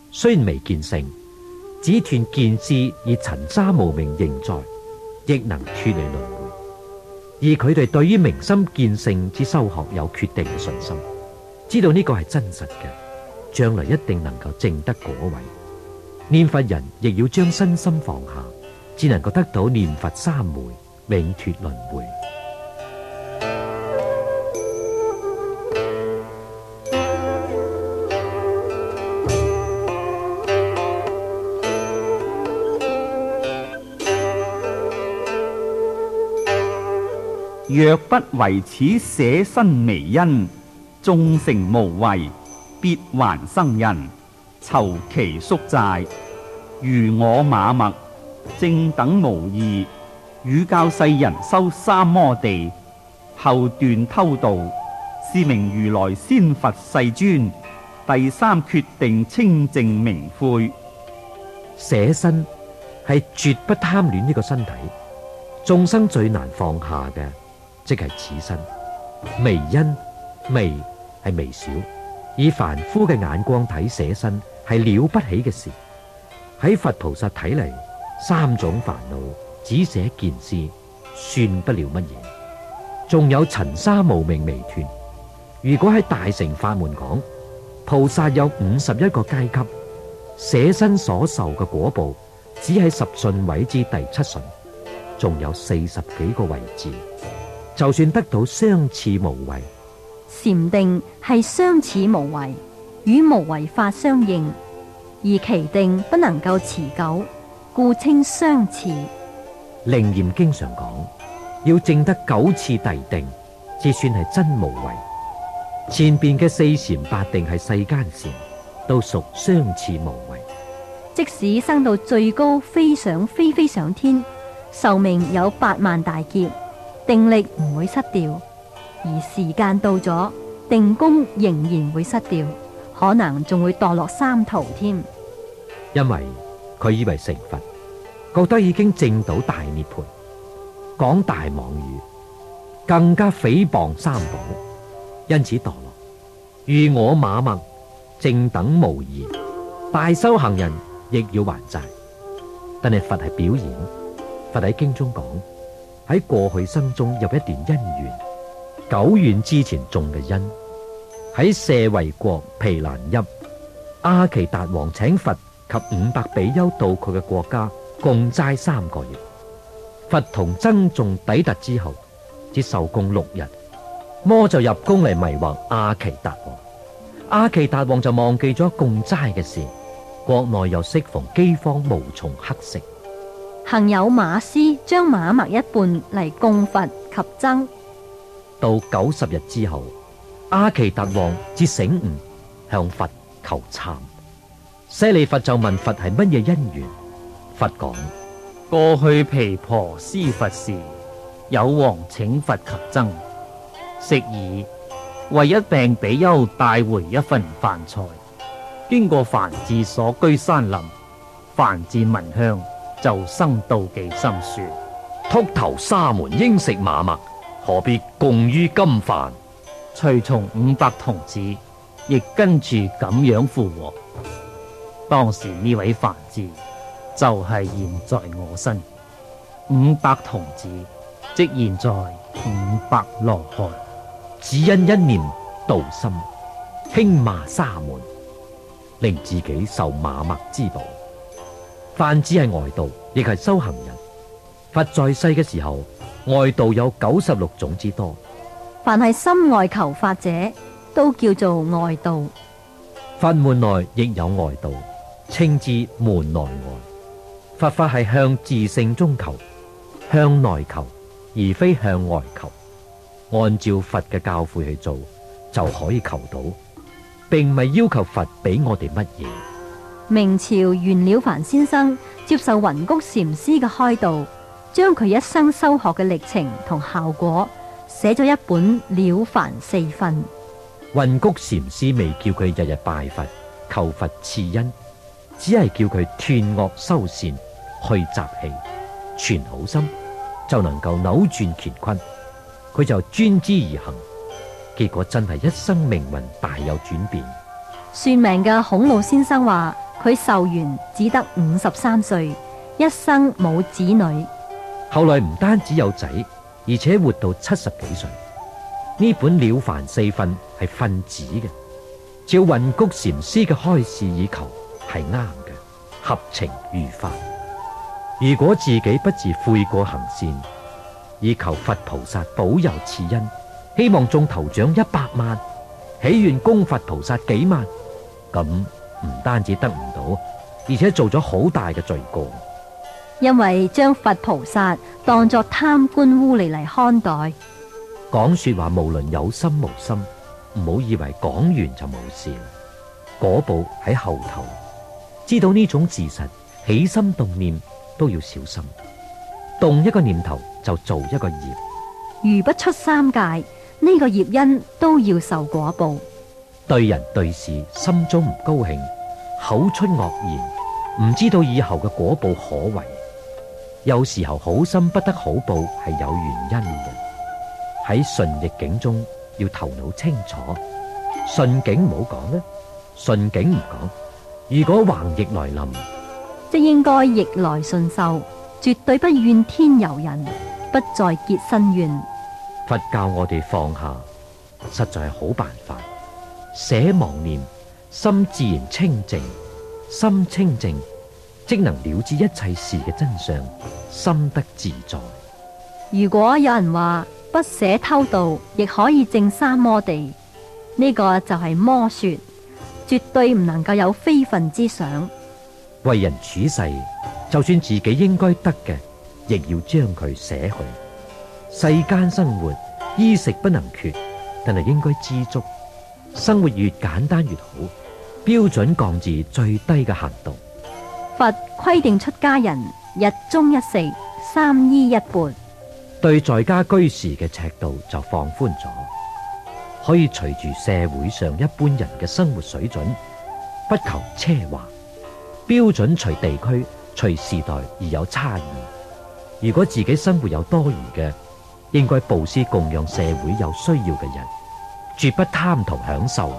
雖然未見性，只斷見思以塵沙無明仍在，亦能脫離輪迴。而佢哋對於明心見性之修學有決定嘅信心，知道呢個係真實嘅，將來一定能夠證得果位。念佛人亦要將身心放下，只能夠得到念佛三昧，永脫輪迴。 若不為此捨身微因，眾成無為，必還生人，酬其宿債。如我馬麥，正等無異，汝教世人修三摩地，後斷偷盜，是名如來先佛世尊。第三決定清淨明悔。 捨身係絕不貪戀呢個身體，眾生最難放下嘅，即係此身。微因，微係微小，以凡夫嘅眼光睇捨身係了不起嘅事。喺佛菩薩睇嚟，三種煩惱只捨見思，算不了乜嘢。仲有塵沙無明未斷。如果喺大乘法門講，菩薩有五十一個階級，捨身所受嘅果報只係十順位之第七順，仲有四十幾個位置。就算得到相似無為， 禪定係相似無為，與無為法相應，而其定不能夠持久，故稱相似。 楞嚴經常講，要證得九次諦定，至算係真無為。前邊嘅四禪八定係世間禪，都屬相似無為。 即使生到最高飛上飛飛上天，壽命有八萬大劫，定力唔會失掉，而時間到咗，定功仍然會失掉，可能仲會墮落三途添。 因為佢以為成佛，覺得已經證到大涅槃，講大妄語，更加誹謗三寶，因此墮落。如我馬麥，正等無異，大修行人亦要還債。但係佛係表演，佛喺經中講，喺過去生中有一段因緣，久遠之前種嘅因。喺舍衛國毗蘭邑，阿耆達王請佛及五百比丘到佢嘅國家共齋三個月。佛同僧眾抵達之後，只受供六日，魔就入宮嚟迷惑阿耆達王。阿耆達王就忘記咗共齋嘅事，國內又適逢饑荒，無從乞食。 幸有馬師將馬麥一半嚟供佛及僧。 到九十日之後，阿耆達王至醒悟，向佛求懺。舍利弗就問佛係乜嘢因緣？佛講： 過去毗婆施佛時，有王請佛及僧，食已，為一病比丘帶回一份飯菜。經過梵志所居山林，梵志聞香，就生妒忌心，說： 禿頭沙門應食馬麥，何必共於金飯？ 隨從五百童子，亦跟住咁樣附和。當時呢位梵志就係現在我身，五百童子即現在五百羅漢， 只因一念道心，輕罵沙門，令自己受馬麥之報。梵志係外道，亦係修行人。佛在世嘅時候，外道有九十六種之多。 凡係心外求法者，都叫做外道。 佛門內亦有外道，稱之門內外。佛法係向自性中求，向內求，而非向外求。按照佛嘅教誨去做，就可以求到，並唔係要求佛俾我哋乜嘢。 明朝袁了凡先生接受雲谷禪師嘅開導，將佢一生修學嘅歷程同效果寫咗一本《了凡四訓》。 雲谷禪師未叫佢日日拜佛求佛賜恩，只係叫佢斷惡修善，去習氣，存好心，就能夠扭轉乾坤。佢就專之而行，結果真係一生命運大有轉變。 算命嘅孔老先生話： 佢壽元只得五十三歲，一生冇子女。 後來唔單止有仔，而且活到七十幾歲。呢本《了凡四訓》係訓子嘅，照雲谷禪師嘅開示以求係啱嘅，合情如法。如果自己不自悔過行善，以求佛菩薩保佑賜恩，希望中頭獎一百萬，祈願供佛菩薩幾萬，咁唔單止得唔到，而且做咗好大嘅罪過。 因為將佛菩薩當作貪官污吏嚟看待。 講說話無論有心無心，唔好以為講完就冇事啦。果報喺後頭，知道呢種事實，起心動念都要小心。動一個念頭就做一個業， 如不出三界，呢、這個業因都要受果報。 對人對事心中唔高興，口出惡言，唔知道以後嘅果報可為。有時候好心不得好報係有原因嘅。喺順逆境中要頭腦清楚，順境唔好講啦，順境唔講，如果橫逆來臨， 即應該逆來順受，絕對不怨天尤人，不再結新怨。 佛教我哋放下，實在係好辦法。捨妄念，心自然清淨，心清淨，即能了知一切事嘅真相，心得自在。 如果有人話不捨偷盜亦可以證三摩地，呢、這個就係魔說，絕對唔能夠有非分之想。 為人處世，就算自己應該得嘅，亦要將佢捨去。世間生活，衣食不能缺，但係應該知足。生活越簡單越好，標準降至最低嘅限度。 佛規定出家人日中一食，三衣一缽。 對在家居士嘅尺度就放寬咗，可以隨住社會上一般人嘅生活水準，不求奢華，標準隨地區隨時代而有差異。如果自己生活有多餘嘅，應該布施供養社會有需要嘅人，絕不貪圖享受。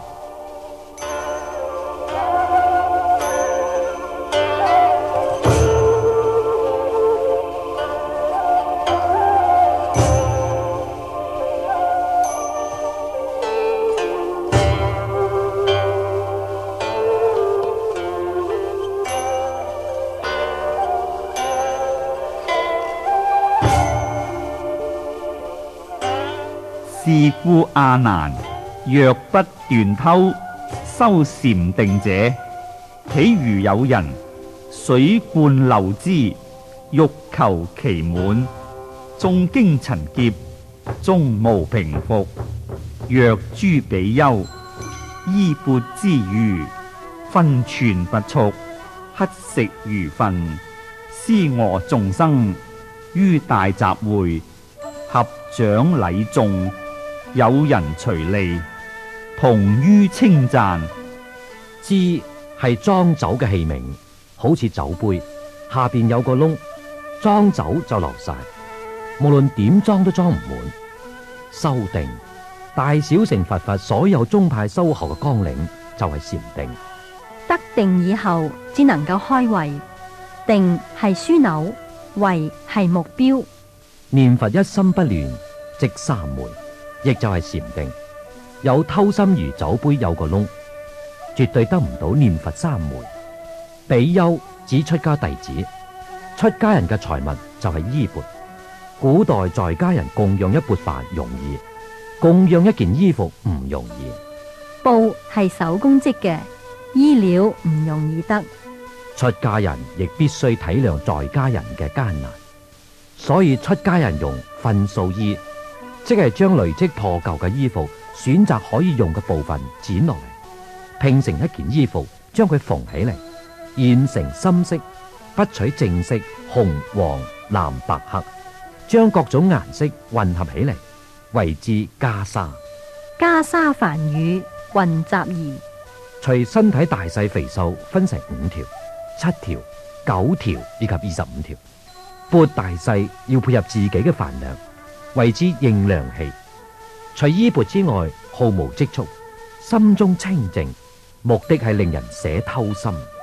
是故阿難，若不斷偷修禪定者，譬如有人水灌漏之，欲求其滿，眾經塵劫，終無平復。若諸比丘，衣缽之餘，分寸不束，乞食如糞，施餓眾生，於大集會合掌禮眾，有人隨利，同於稱讚。 支係裝酒嘅器皿，好似酒杯，下邊有個窿，裝酒就流晒，無論點裝都裝唔滿。修定，大小乘佛法所有宗派修學嘅綱領就係禪定。 得定以後，只能夠開慧。定係樞紐，慧係目標。 念佛一心不亂，即三昧，亦就係禪定。有偷心如酒杯有個窿，絕對得唔到念佛三昧。比丘指出家弟子，出家人嘅財物就係衣缽。古代在家人供養一缽飯容易，供養一件衣服唔容易。 布係手工織嘅，衣料唔容易得。 出家人亦必須體諒在家人嘅艱難，所以出家人用糞掃衣，即係將累積破舊嘅衣服選擇可以用嘅部分剪落嚟，拼成一件衣服，將佢縫起嚟，染成深色，不取正色紅黃藍白黑，將各種顏色混合起嚟，謂之袈裟。 袈裟梵語混雜而， 隨身體大細肥瘦分成五條、七條、九條以及二十五條，缽大細要配合自己嘅飯量，謂之應量器。除衣缽之外，毫無積蓄，心中清淨，目的係令人捨偷心。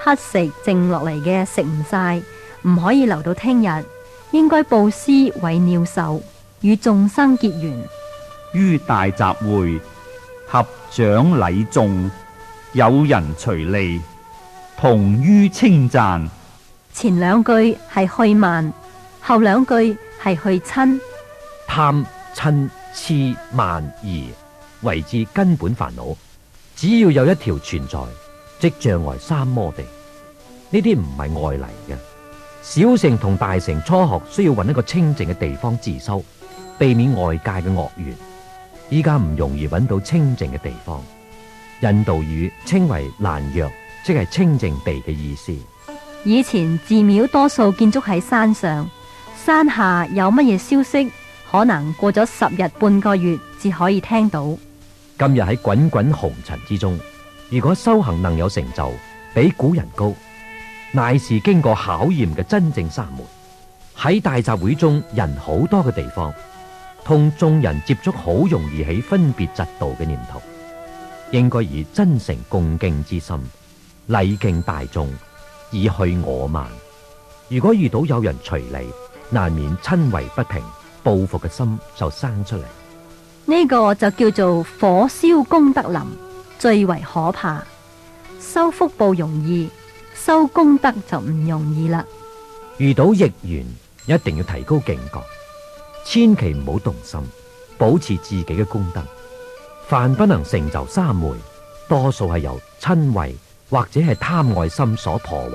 乞食剩落嚟嘅食唔晒，唔可以留到聽日，應該布施為鳥獸，與眾生結緣。 於大集會合掌禮眾，有人隨利，同於稱讚。 前兩句係去慢，後兩句係去親。 貪嗔痴慢疑為之根本煩惱，只要有一條存在，即障礙三摩地。呢啲唔係外嚟嘅。小乘同大乘初學需要揾一個清淨嘅地方自修，避免外界嘅惡緣。依家唔容易揾到清淨嘅地方，印度語稱為蘭若，即係清淨地嘅意思。 以前寺廟多數建築喺山上，山下有乜嘢消息，可能過咗十日半個月至可以聽到。 今日喺滾滾紅塵之中，如果修行能有成就，比古人高，乃是經過考驗嘅真正沙門。喺大集會中人好多嘅地方，同眾人接觸好容易起分別嫉妒嘅念頭，應該以真誠恭敬之心禮敬大眾，以去我慢。如果遇到有人隨利，難免親為不平，報復嘅心就生出嚟。 呢個就叫做火燒功德林，最為可怕。修福報容易，修功德就唔容易啦。 遇到逆緣，一定要提高警覺，千祈唔好動心，保持自己嘅功德。凡不能成就三昧，多數係由親為或者係貪愛心所破壞。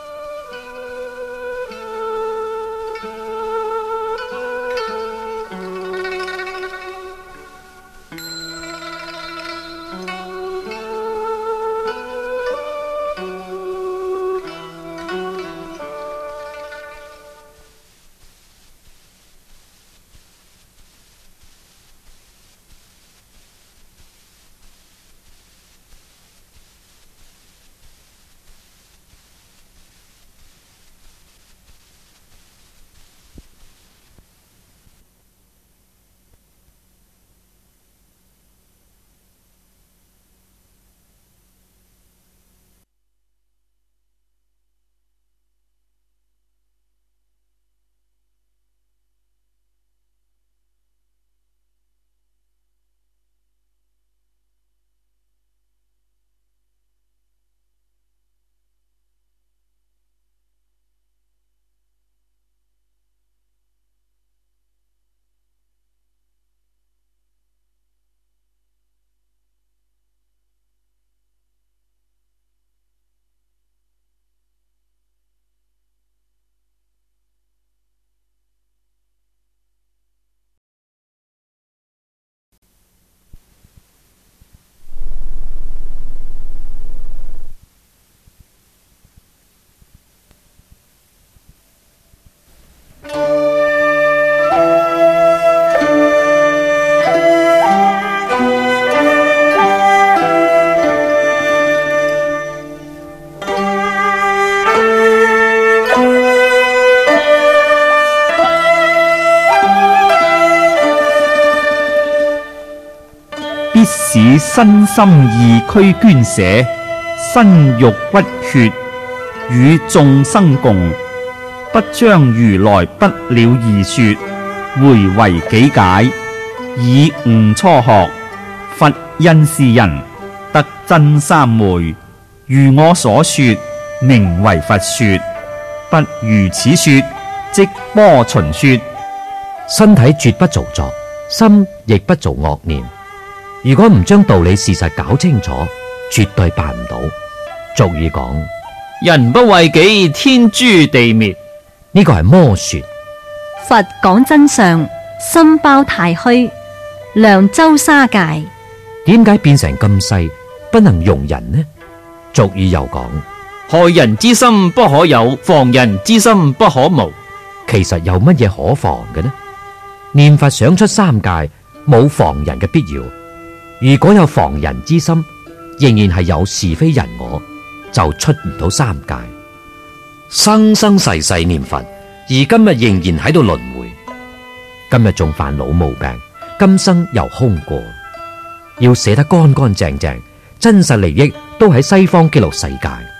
必使身心意俱捐捨，身肉骨血與眾生共，不將如來不了義說，回為己解，以悟初學。佛因是人得真三昧，如我所說，名為佛說；不如此說，即波旬說。 身體絕不造作，心亦不做惡念。如果唔將道理事實搞清楚，絕對辦唔到。俗語講， 人不為己，天誅地滅。 呢個係魔說。 佛講真相，心包太虛，量周沙界。 點解變成咁細，不能容人呢？俗語又講， 害人之心不可有，防人之心不可無。 其實有乜嘢可防嘅呢？念佛想出三界，冇防人嘅必要。如果有防人之心，仍然係有是非人我，就出唔到三界。生生世世念佛，而今日仍然喺度輪迴。今日仲犯老毛病，今生又空過。要寫得乾乾淨淨，真實利益都喺西方極樂世界。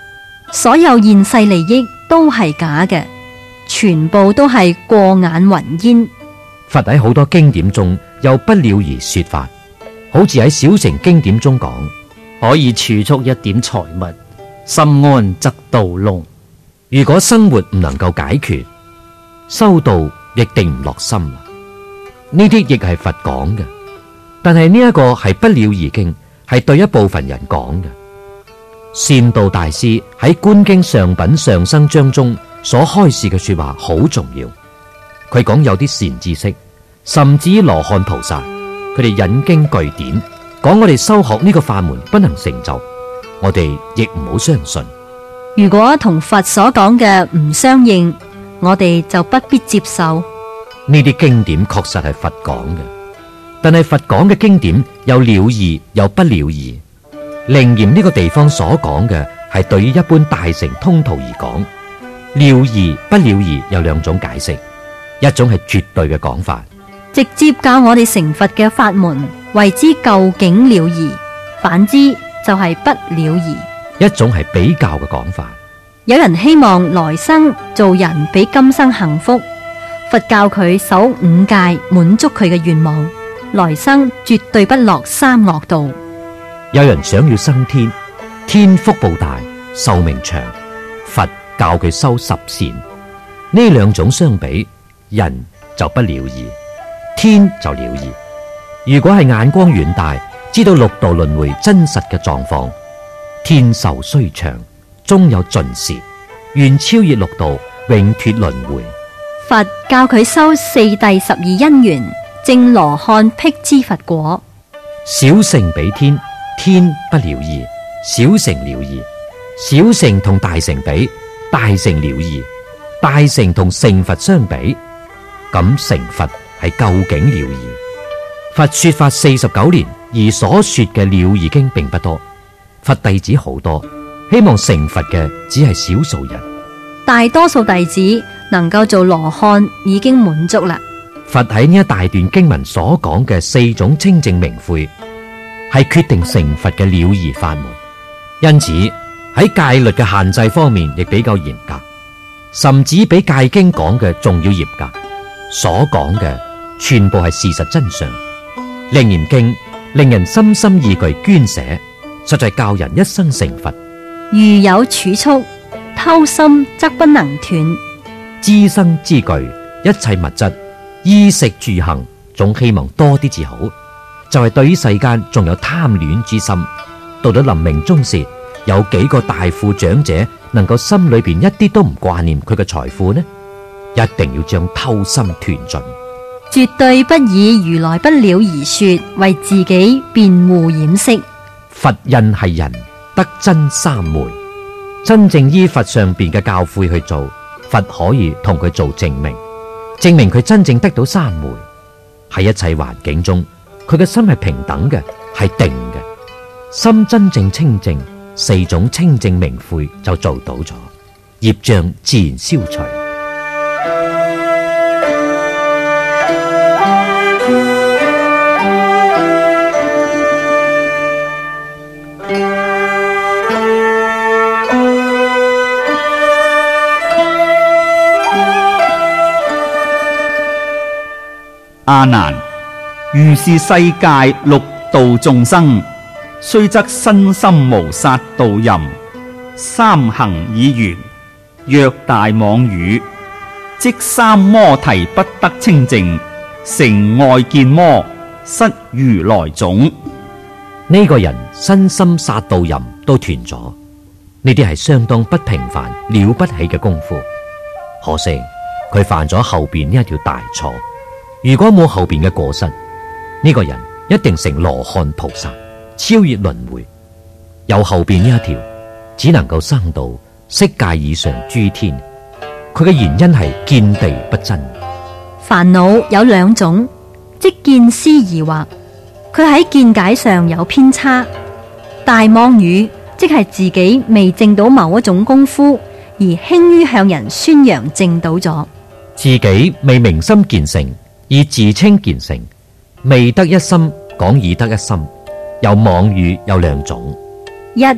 所有現世利益都係假嘅，全部都係過眼雲煙。 佛喺好多經典中有不了兒說法，好似喺小乘經典中講， 可以儲蓄一點財物，心安則道隆。 如果生活唔能夠解決，修道亦定唔落心啦。呢啲亦係佛講嘅，但係呢一個係不了兒經，係對一部分人講嘅。善導大師喺《觀經上品上生章》中所開示嘅說話好重要。佢講有啲善知識，甚至羅漢菩薩，佢哋引經據典，講我哋修學呢個法門不能成就，我哋亦唔好相信。 如果同佛所講嘅唔相應，我哋就不必接受。 呢啲經典確實係佛講嘅，但係佛講嘅經典有了義又不了義。楞嚴呢個地方所講嘅係對於一般大乘通途而講，了義不了義有兩種解釋，一種係絕對嘅講法， 直接教我哋成佛嘅法門為之究竟了義，反之就係不了義。 一種係比較嘅講法。 有人希望來生做人比今生幸福，佛教佢守五戒，滿足佢嘅願望，來生絕對不落三惡道。 有人想要升天，天福報大，壽命長，佛教佢修十善。呢兩種相比，人就不了義，天就了義。如果係眼光遠大，知道六道輪迴真實嘅狀況，天壽雖長，終有盡時，願超越六道，永脫輪迴。 佛教佢修四諦十二因緣，證羅漢辟支佛果。 小乘比天，天不了義，小乘了義；小乘同大乘比，大乘了義；大乘同成佛相比，咁成佛係究竟了義。佛說法四十九年，而所說嘅了義經並不多，佛弟子好多，希望成佛嘅只係少數人。 大多數弟子能夠做羅漢已經滿足啦。 佛喺呢一大段經文所講嘅四種清淨明悔，係決定成佛嘅了義法門。因此喺戒律嘅限制方面亦比較嚴格，甚至比戒經講嘅仲要嚴格。所講嘅全部係事實真相。楞嚴經令人深深意具捐捨，實在教人一生成佛。 如有儲蓄，偷心則不能斷。 資生之具，一切物質，衣食住行，總希望多啲至好。就係、是、對於世間仲有貪戀之心，到咗臨命終時，有幾個大富長者能夠心裏邊一啲都唔掛念佢嘅財富呢？一定要將偷心斷盡， 絕對不以如來不了而說為自己辯護掩飾。 佛印係人得真三昧，真正依佛上邊嘅教誨去做，佛可以同佢做證明，證明佢真正得到三昧。喺一切環境中，佢嘅心係平等嘅，係定嘅，心真正清淨，四種清淨明悔就做到咗，業障自然消除。 阿難，如是世界六道眾生，雖則身心無殺盜淫，三行已完，若大妄語，即三摩提不得清淨，成外見魔，失如來種。 呢個人身心殺盜淫都斷咗，呢啲係相當不平凡了不起嘅功夫。可惜佢犯咗後邊呢一條大錯。如果冇後邊嘅過失，呢個人一定成羅漢菩薩，超越輪迴。有後邊呢一條，只能夠生到色界以上諸天。佢嘅原因係見地不真。 煩惱有兩種，即見思疑惑，佢喺見解上有偏差。大妄語即係自己未證到某一種功夫，而輕於向人宣揚證到咗， 自己未明心見性，以自稱見成，未得一心講已得一心。有妄語有兩種， 一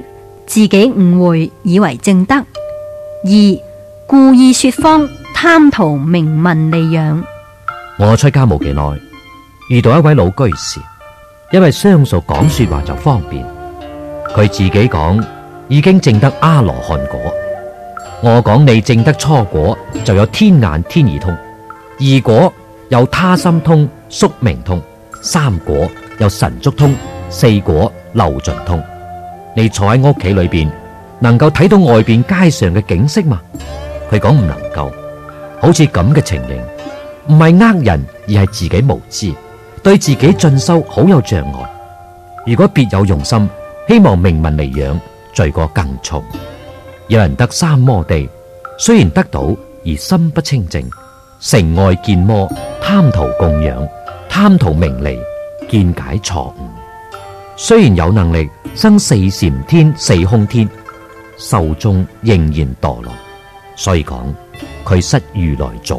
自己誤會以為正德；二故意說謊，貪圖名聞利養。 我出家冇幾耐，遇到一位老居士，因為相熟講說話就方便，佢自己講已經證得阿羅漢果。我講你證得初果就有天眼天耳通，二果有他心通、宿命通，三果有神足通，四果漏盡通。你坐喺屋企裏邊，能夠睇到外邊街上嘅景色嘛？佢講唔能夠，好似咁嘅情形，唔係呃人，而係自己無知，對自己進修好有障礙。如果別有用心，希望名聞利養，罪過更重。有人得三摩地，雖然得到而心不清淨，城外見魔，貪圖供養，貪圖名利，見解錯誤。雖然有能力生四禪天、四空天，壽終仍然墮落。所以講佢失如來種。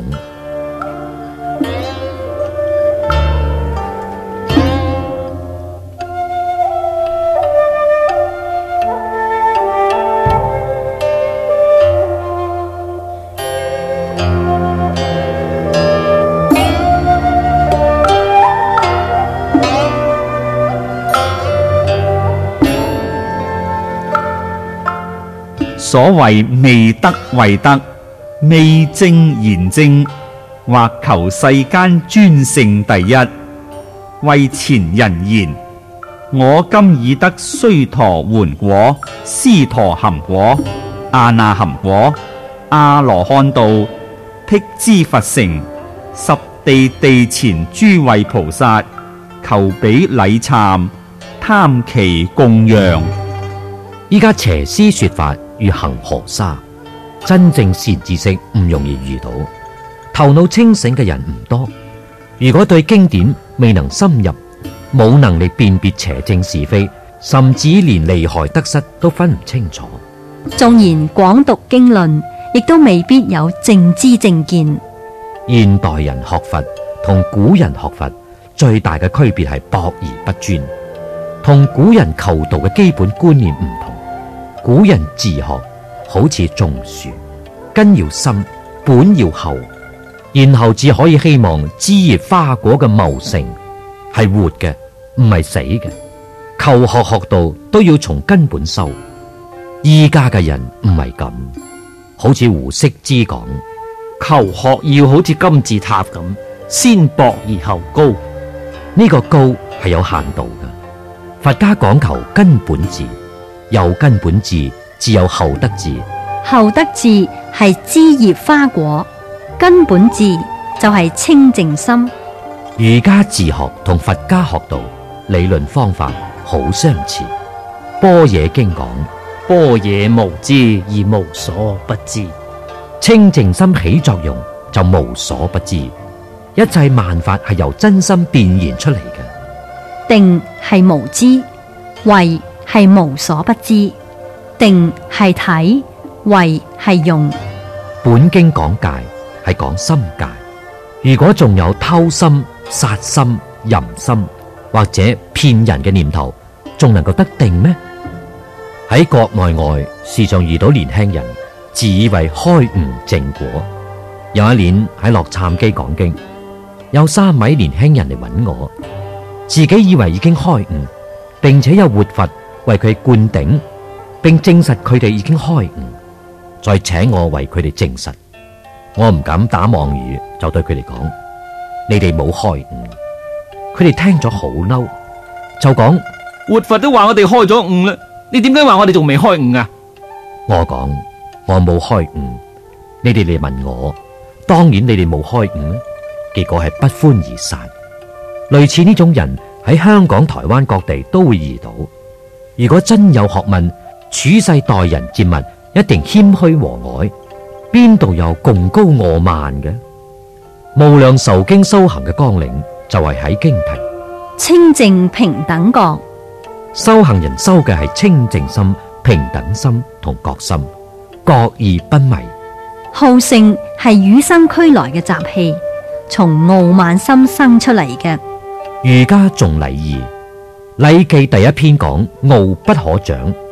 所謂未得為得，未正言正，或求世間專勝第一。為前人言：我今已得須陀洹果、斯陀含果、阿那含果、阿羅漢道、辟支佛乘，十地地前諸位菩薩，求彼禮懺，貪其供養。 依家邪師說法如恒河沙，真正善知識唔容易遇到，頭腦清醒嘅人唔多。如果對經典未能深入，冇能力辨別邪正是非，甚至連利害得失都分唔清楚。 縱然廣讀經論，亦都未必有正知正見。 現代人學佛同古人學佛最大嘅區別係博而不專，同古人求道嘅基本觀念唔同。古人自學好似種樹，根要深，本要厚，然後只可以希望枝葉花果嘅茂盛係活嘅，唔係死嘅。求學學道都要從根本修。依家嘅人唔係咁，好似胡適之講， 求學要好似金字塔咁，先薄而後高。 呢個高係有限度嘅。佛家講求根本智，有根本智，只有後得智。 後得智係枝葉花果，根本智就係清淨心。 儒家自學同佛家學道理論方法好相似。般若經講， 般若無知而無所不知， 清淨心起作用就無所不知。一切萬法係由真心變現出嚟嘅。 定係無知，慧係無所不知。定係體，慧係用。 本經講戒係講心戒，如果仲有偷心、殺心、淫心或者騙人嘅念頭，仲能夠得定咩？喺國內外時常遇到年輕人自以為開悟正果。有一年喺洛杉磯講經，有三位年輕人嚟揾我，自己以為已經開悟，並且有活佛為佢灌頂，並證實佢哋已經開悟，再請我為佢哋證實。我唔敢打妄語，就對佢哋講：你哋冇開悟。佢哋聽咗好嬲，就講： 活佛都話我哋開咗悟啦，你點解話我哋仲未開悟啊？ 我講：我冇開悟，你哋嚟問我，當然你哋冇開悟啦。結果係不歡而散。類似呢種人喺香港、台灣各地都會遇到。如果真有學問，處世待人接物一定謙虛和藹，邊度有貢高傲慢嘅？無量壽經修行嘅綱領就係喺經題清淨平等覺。 修行人修嘅係清淨心、平等心同覺心，覺而不迷。 好勝係與生俱來嘅習氣，從傲慢心生出嚟嘅。 儒家重禮義，禮記第一篇講傲不可長，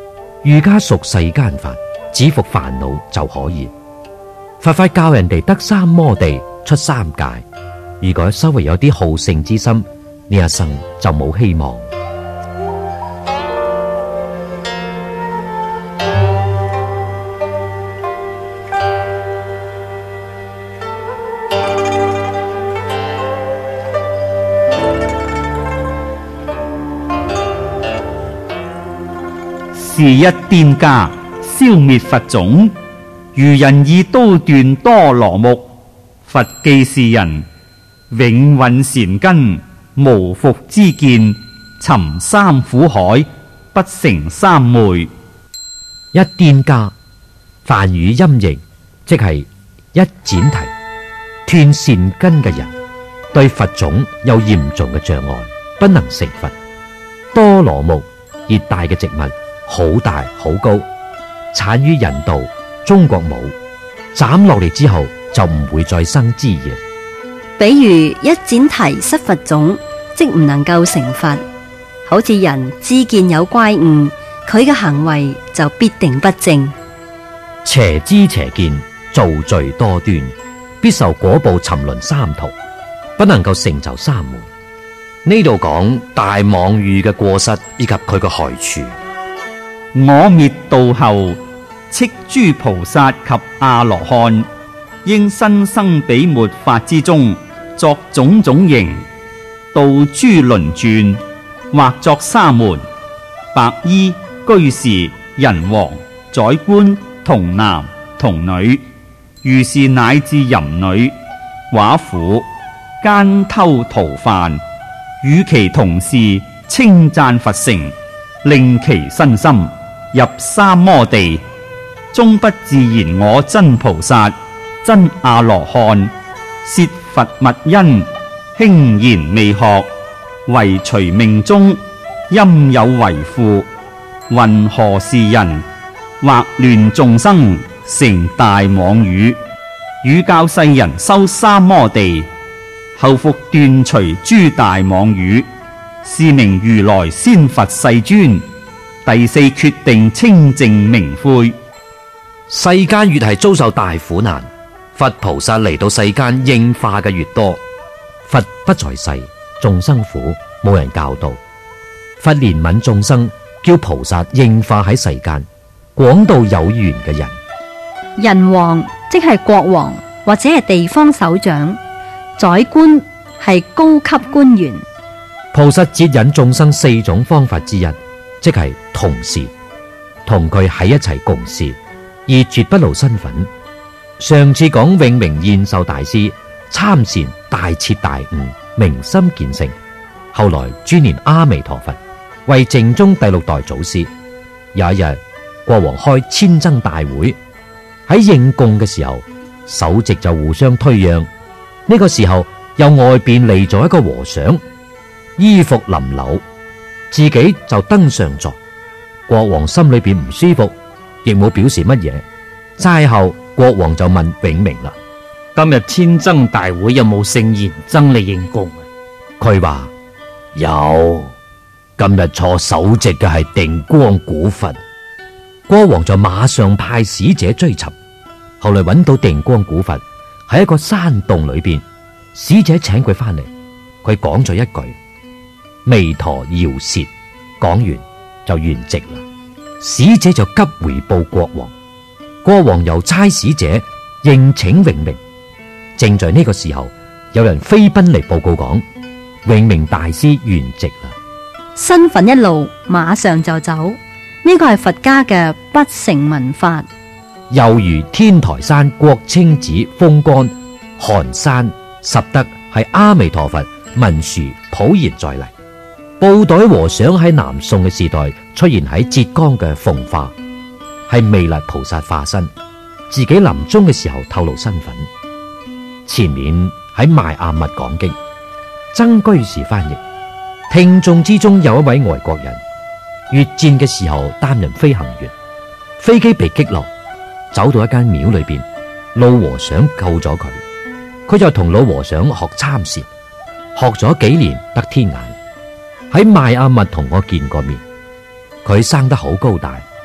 愈加熟世間法，止伏煩惱就可以。佛法教人哋得三摩地出三界，如果稍微有啲好勝之心，呢一生就冇希望。 是一癲家消滅佛種，如人以刀斷多羅木。佛記是人永蘊善根，無復之見，尋三苦海，不成三昧。 一癲家，梵語音譯即係一剪題，斷善根嘅人，對佛種有嚴重嘅障礙，不能成佛。多羅木，熱帶嘅植物，好大好高，產於印度，中國冇，斬落嚟之後就唔會再生枝葉。 比如一剪題失佛種，即唔能夠成佛。好似人知見有乖誤，佢嘅行為就必定不正。 邪知邪見，造罪多端，必受果報沉淪三途，不能夠成就三門。呢度講大妄語嘅過失以及佢嘅害處。 我滅度後，斥諸菩薩及阿羅漢，應身生彼末法之中，作種種形，度諸輪轉，或作沙門、白衣、居士、人王、宰官、童男、童女，如是乃至淫女、寡婦、奸偷逃犯，與其同事稱讚佛乘，令其身心入三摩地，終不自言我真菩薩、真阿羅漢，竊佛密因，輕言未學，唯隨命中，陰有為父，云何是人，或亂眾生，成大妄語，汝教世人修三摩地，後復斷除諸大妄語，是名如來先佛世尊。第四決定清淨明悔。 世間越係遭受大苦難，佛菩薩嚟到世間應化嘅越多。佛不在世，眾生苦，冇人教導。佛憐憫眾生，叫菩薩應化喺世間，廣度有緣嘅人。 人王即係國王或者係地方首長，宰官係高級官員。 菩薩接引眾生四種方法之一，即係同事，同佢喺一齊共事，而絕不露身份。上次講永明延壽大師參禪大徹大悟，明心見性，後來專念阿彌陀佛，為淨宗第六代祖師。有一日，國王開千僧大會，喺應供嘅時候，首席就互相推讓。呢個時候，由外邊嚟咗一個和尚，衣服襤褸，自己就登上座。國王心裏邊唔舒服，亦冇表示乜嘢。齋後，國王就問永明啦： 今日千僧大會有冇聖賢僧嚟應供啊？ 佢話有，今日坐首席嘅係定光古佛。國王就馬上派使者追尋，後來揾到定光古佛喺一個山洞裏邊。使者請佢翻嚟，佢講咗一句彌陀饒舌，講完就圓寂啦。使者就急回報國王，國王又差使者迎請永明。正在呢個時候，有人飛奔嚟報告講永明大師圓寂啦。 身份一路，馬上就走。呢個係佛家嘅不成文法。 又如天台山國清寺風干寒山拾得係阿彌陀佛文殊普賢再嚟。布袋和尚喺南宋嘅時代出現喺浙江嘅奉化，係彌勒菩薩化身，自己臨終嘅時候透露身份。前面喺邁阿密講經，曾居士翻譯。聽眾之中有一位外國人，越戰嘅時候擔任飛行員，飛機被擊落，走到一間廟裏邊，老和尚救咗佢，佢就同老和尚學參禪，學咗幾年得天眼。喺邁阿密同我見過面，佢生得好高大，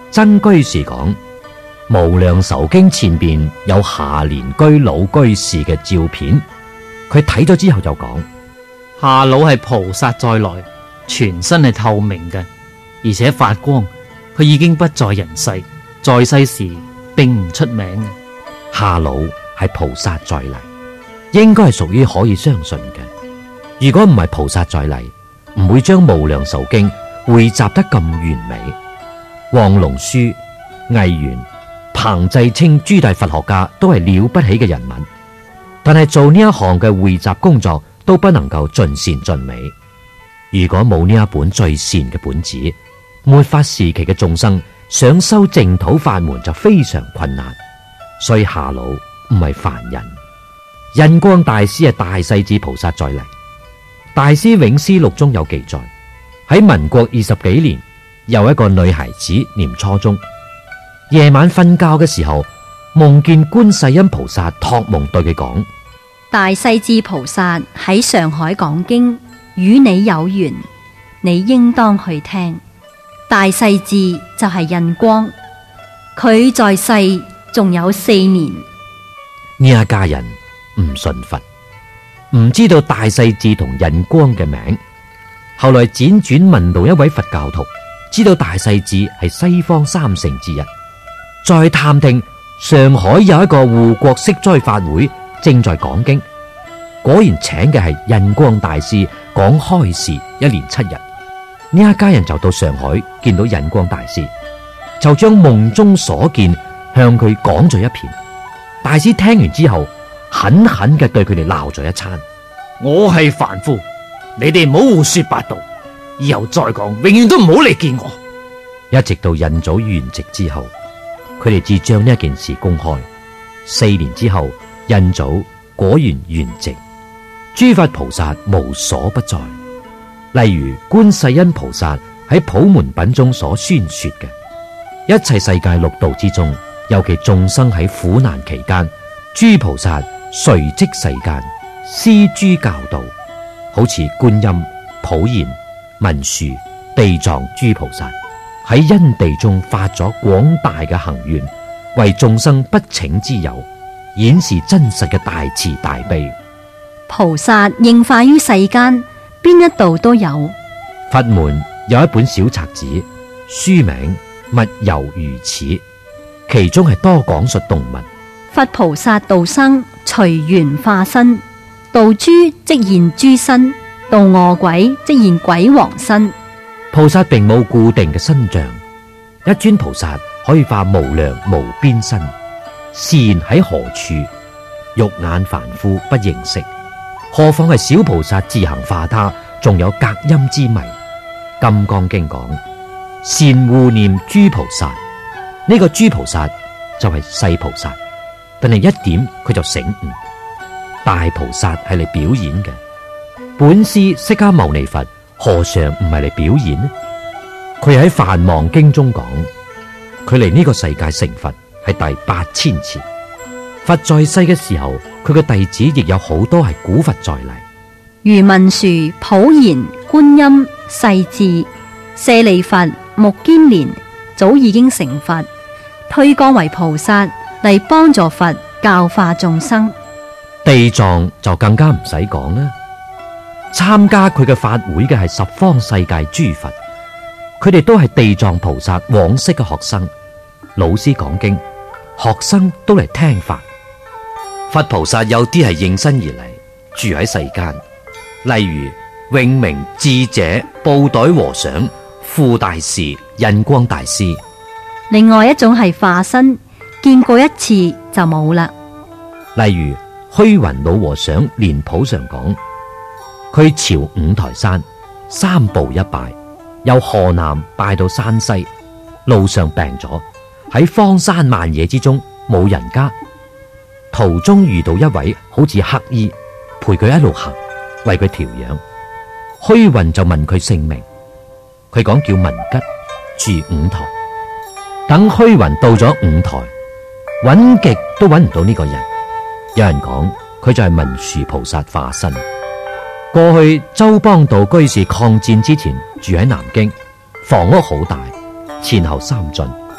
曾居士講，無量壽經前邊有下蓮居老居士嘅照片，佢睇咗之後就講， 下老係菩薩再來，全身係透明嘅，而且發光。佢已經不在人世，在世時並唔出名嘅。 下老係菩薩再嚟，應該係屬於可以相信嘅。如果唔係菩薩再嚟，唔會將無量壽經匯集得咁完美。黃龍書、魏源、彭濟清諸大佛學家都係了不起嘅人物，但係做呢一項嘅匯集工作都不能夠盡善盡美。如果冇呢一本最善嘅本子，末法時期嘅眾生想修淨土法門就非常困難。所以下老唔係凡人。印光大師係大勢至菩薩再嚟。大師永思錄中有記載，喺民國二十幾年，有一個女孩子念初中，夜晚瞓覺嘅時候，夢見觀世音菩薩託夢對佢講： 大勢至菩薩喺上海講經，與你有緣，你應當去聽。大勢至就係印光，佢在世仲有四年。 呢一家人唔信佛，唔知道大勢至同印光嘅名。後來輾轉問到一位佛教徒，知道大勢至係西方三聖之一。再探聽上海有一個護國息災法會正在講經，果然請嘅係印光大師講開示，一連七日。呢一家人就到上海見到印光大師，就將夢中所見向佢講咗一遍。大師聽完之後，狠狠嘅對佢哋鬧咗一餐。 我係凡夫，你哋唔好胡說八道，以後再講，永遠都唔好嚟見我。 一直到印祖圓寂之後，佢哋至將呢一件事公開。四年之後，印祖果然圓寂，諸佛菩薩無所不在。例如觀世音菩薩喺普門品中所宣說嘅，一切世界六道之中，尤其眾生喺苦難期間，諸菩薩隨即世間施諸教導，好似觀音、普賢、文殊、地藏諸菩薩喺因地中發咗廣大嘅行願，為眾生不請之有，顯示真實嘅大慈大悲。 菩薩應化於世間，邊一度都有。 佛門有一本小冊子，書名《密遊如此》，其中係多講述動物。 佛菩薩度生隨緣化身，度豬即現豬身，度餓鬼即現鬼王身。 菩薩並冇固定嘅身像，一尊菩薩可以化無量無邊身。善喺何處？肉眼凡夫不認識，何況係小菩薩自行化他，仲有隔音之迷。金剛經講善護念諸菩薩，呢個諸菩薩就係細菩薩，但係一點佢就醒悟，大菩薩係嚟表演嘅。本師釋迦牟尼佛何嘗唔係嚟表演呢？佢喺梵網經中講，佢嚟呢個世界成佛係第八千次。佛在世嘅時候，佢嘅弟子亦有好多係古佛再嚟， 如文殊、普賢、觀音、勢至、舍利弗、目犍連，早已經成佛，推降為菩薩嚟幫助佛教化眾生。 地藏就更加唔使講啦，參加佢嘅法會嘅係十方世界諸佛，佢哋都係地藏菩薩往昔嘅學生。老師講經，學生都嚟聽法。佛菩薩有啲係應身而嚟，住喺世間，例如永明智者、布袋和尚、富大士、印光大師。 另外一種係化身，見過一次就冇啦。 例如虛雲老和尚蓮譜上講，佢朝五台山三步一拜，由河南拜到山西，路上病咗，喺荒山漫野之中冇人家，途中遇到一位好似乞衣，陪佢一路行，為佢調養。虛雲就問佢姓名，佢講叫文吉，住五台。等虛雲到咗五台，揾極都揾唔到呢個人。有人講佢就係文殊菩薩化身。過去周邦道居士抗戰之前住喺南京，房屋好大，前後三進，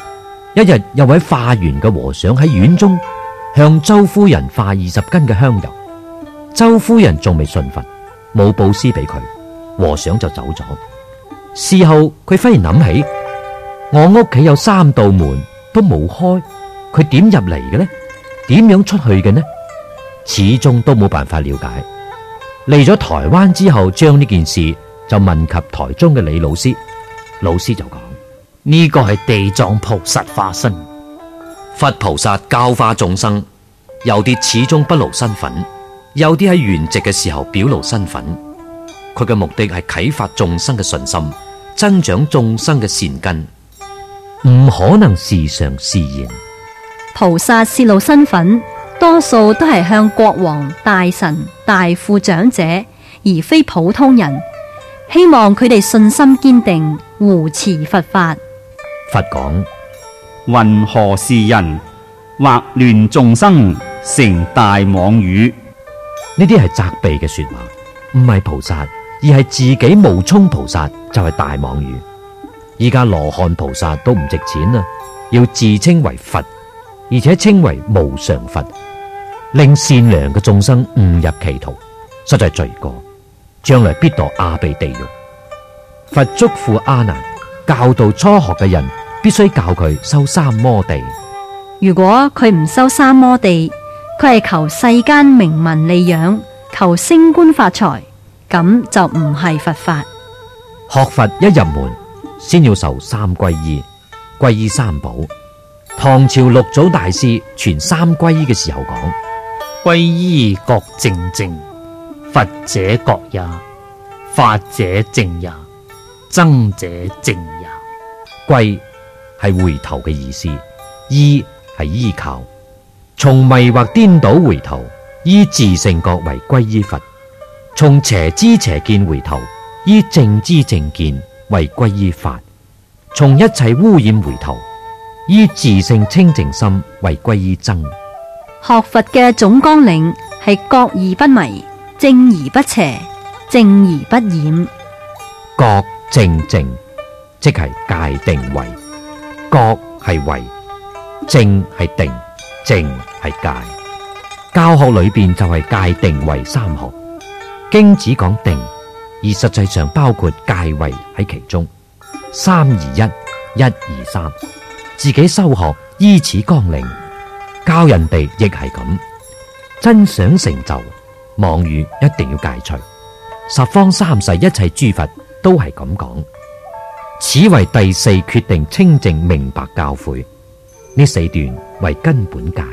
一日有位化緣嘅和尚喺院中向周夫人化二十斤嘅香油，周夫人仲未信佛，冇布施俾佢，和尚就走咗。事後佢忽然諗起，我屋企有三道門都冇開，佢點入嚟嘅呢？點樣出去嘅呢？始終都冇辦法了解。嚟咗台灣之後，將呢件事就問及台中嘅李老師，老師就講： 呢個係地藏菩薩化身。 佛菩薩教化眾生，有啲始終不露身份，有啲喺圓寂嘅時候表露身份。佢嘅目的係啟發眾生嘅信心，增長眾生嘅善根， 唔可能時常示現。 菩薩泄露身份，多數都係向國王、大臣、大富長者，而非普通人，希望佢哋信心堅定，護持佛法。 佛講： 云何是人，惑亂眾生，成大妄語。 呢啲係責備嘅說話，唔係菩薩，而係自己冒充菩薩，就係大妄語。依家羅漢菩薩都唔值錢啦，要自稱為佛，而且稱為無常佛，令善良嘅眾生誤入歧途，實在罪過，將來必墮阿鼻地獄。佛囑咐阿難，教導初學嘅人必須教佢修三摩地。 如果佢唔修三摩地，佢係求世間名聞利養，求升官發財，咁就唔係佛法。 學佛一入門，先要受三皈依，皈依三寶。唐朝六祖大師傳三皈依嘅時候講： 皈依覺淨淨，佛者覺也，法者淨也，僧者淨也。 皈係回頭嘅意思，依係依靠，從迷惑顛倒回頭，依自性覺為皈依佛；從邪知邪見回頭，依正知正見為皈依法；從一切污染回頭，依自性清淨心為皈依僧。 學佛嘅總綱領係覺而不迷，正而不邪，正而不染。 覺正淨，即係戒定慧。覺係慧，正係定，淨係戒。教學裏邊就係戒定慧三學。經只講定，而實際上包括戒慧喺其中。三而一，一而三。自己修學依此綱領，教人哋亦係咁。真想成就，妄語一定要戒除。十方三世一切諸佛都係咁講。此為第四決定清淨明白教誨，呢四段為根本戒。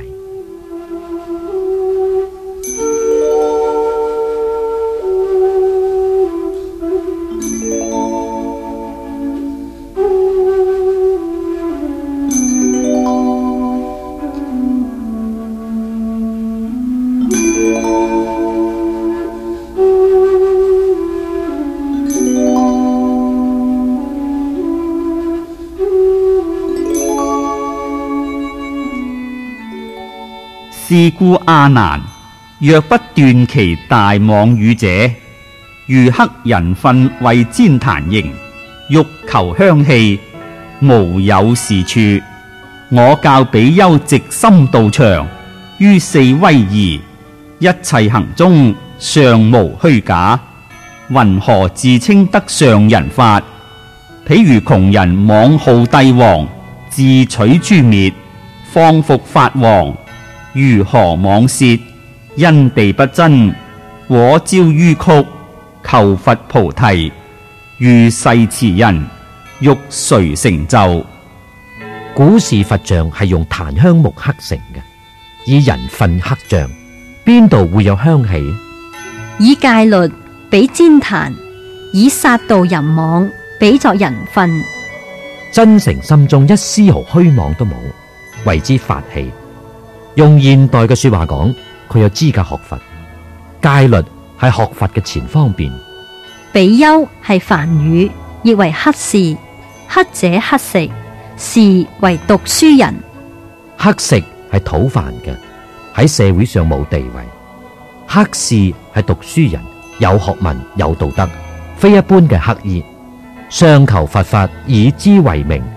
是故阿難，若不斷其大妄語者，如乞人糞為旃檀形，欲求香氣，無有是處。我教比丘直心道場，於四威儀，一切行中尚無虛假。云何自稱得上人法？譬如窮人妄號帝王，自取誅滅，放復法王。如何妄竊？因地不真，果招於曲。求佛菩提，如誓詞人，欲誰成就？ 古時佛像係用檀香木刻成嘅，以人糞刻像，邊度會有香氣？ 以戒律比旃檀，以殺盜淫妄比作人糞。 真誠心中一絲毫虛妄都冇，為之法器。用現代嘅說話講，佢有資格學佛。戒律係學佛嘅前方便。 比丘係梵語，亦為乞士，乞者乞食，士為讀書人。 乞食係討飯嘅，喺社會上冇地位。乞士係讀書人，有學問有道德，非一般嘅乞兒，上求佛法以之為名，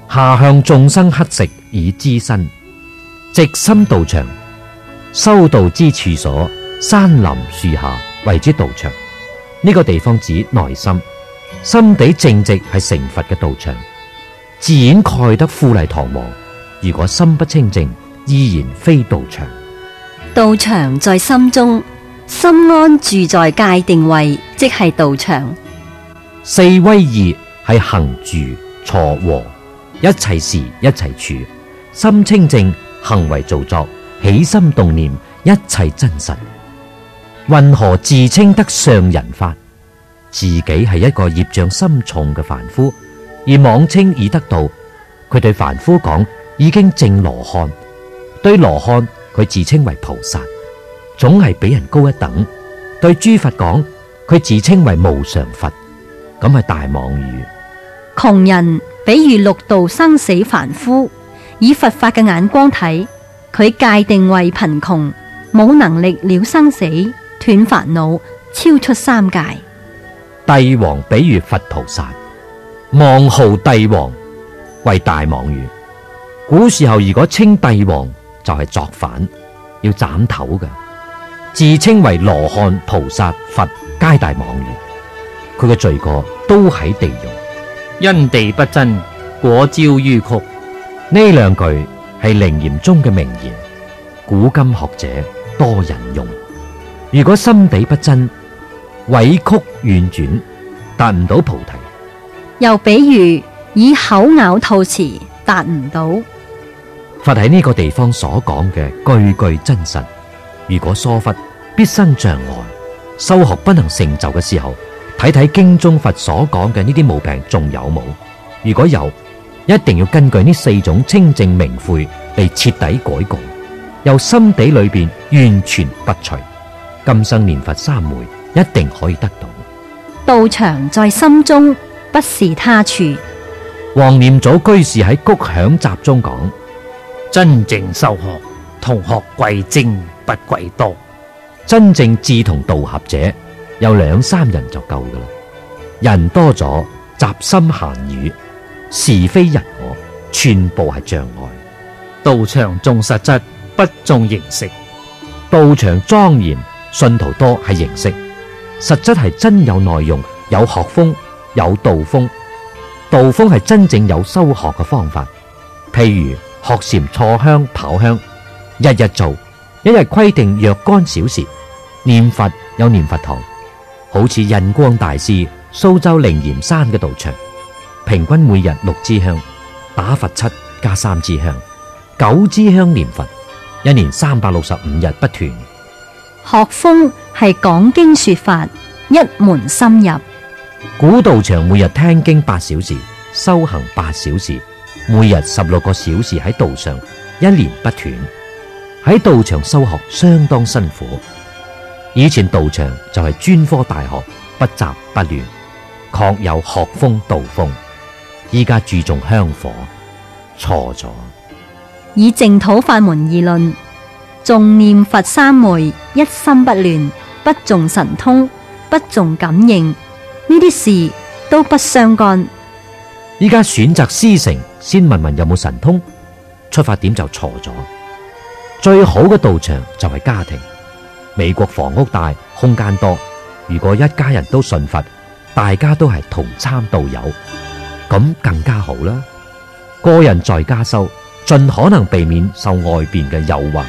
下向眾生乞食以資身，直心道場。修道之處所，山林樹下為之道場。呢、這個地方指內心，心地正直係成佛嘅道場。自然蓋得富麗堂皇，如果心不清淨，依然非道場。 道場在心中，心安住在界定位，即係道場。 四威儀係行住坐和，一切時一切處，心清淨，行為造作，起心動念，一切真實。云何自稱得上人法？自己係一個業障深重嘅凡夫，而妄稱已得道。佢對凡夫講已經證羅漢，對羅漢佢自稱為菩薩，總係比人高一等。對諸佛講佢自稱為無常佛，咁係大妄語。 窮人比喻六道生死凡夫，以佛法嘅眼光睇，佢界定為貧窮，冇能力了生死，斷煩惱，超出三界。 帝王比喻佛菩薩，妄號帝王為大妄語。古時候如果稱帝王就係作反，要斬頭㗎。自稱為羅漢、菩薩、佛，皆大妄語。佢嘅罪過都喺地獄。 因地不真，果招於曲。 呢兩句係楞嚴中嘅名言，古今學者多人用。如果心地不真，委曲婉轉，達唔到菩提。 又比如以口咬吐詞，達唔到。 佛喺呢個地方所講嘅句句真實，如果疏忽，必生障礙。修學不能成就嘅時候，睇睇經中佛所講嘅呢啲毛病仲有冇？如果有，一定要根據呢四種清淨明悔嚟徹底改過，由心底裏邊完全不除。今生念佛三回，一定可以得到。 道場在心中，不是他處。 黃念祖居士喺《谷響集》中講： 真正修學，同學貴精不貴多。 真正志同道合者，有兩三人就夠噶啦。人多咗，雜心閒語，是非人我，全部係障礙。 道場重實質，不重形式。 道場莊嚴，信徒多係形式，實質係真有內容，有學風，有道風。道風係真正有修學嘅方法，譬如學禪坐香跑香，日日做，一日規定若干小時。念佛有念佛堂，好似印光大師蘇州靈岩山嘅道場，平均每日六支香，打佛七加三支香，九支香念佛，一年三百六十五日不斷。 學風係講經說法，一門深入。 古道場每日聽經八小時，修行八小時，每日十六個小時喺道上，一年不斷。喺道場修學相當辛苦。以前道場就係專科大學，不雜不亂，確有學風道風。依家注重香火，錯咗。 以淨土法門而論，重念佛三昧，一心不亂，不重神通，不重感應，呢啲事都不相干。 依家選擇師承，先問問有冇神通，出發點就錯咗。最好嘅道場就係家庭。美國房屋大，空間多，如果一家人都信佛，大家都係同參道友，咁更加好啦。個人在家修，盡可能避免受外邊嘅誘惑。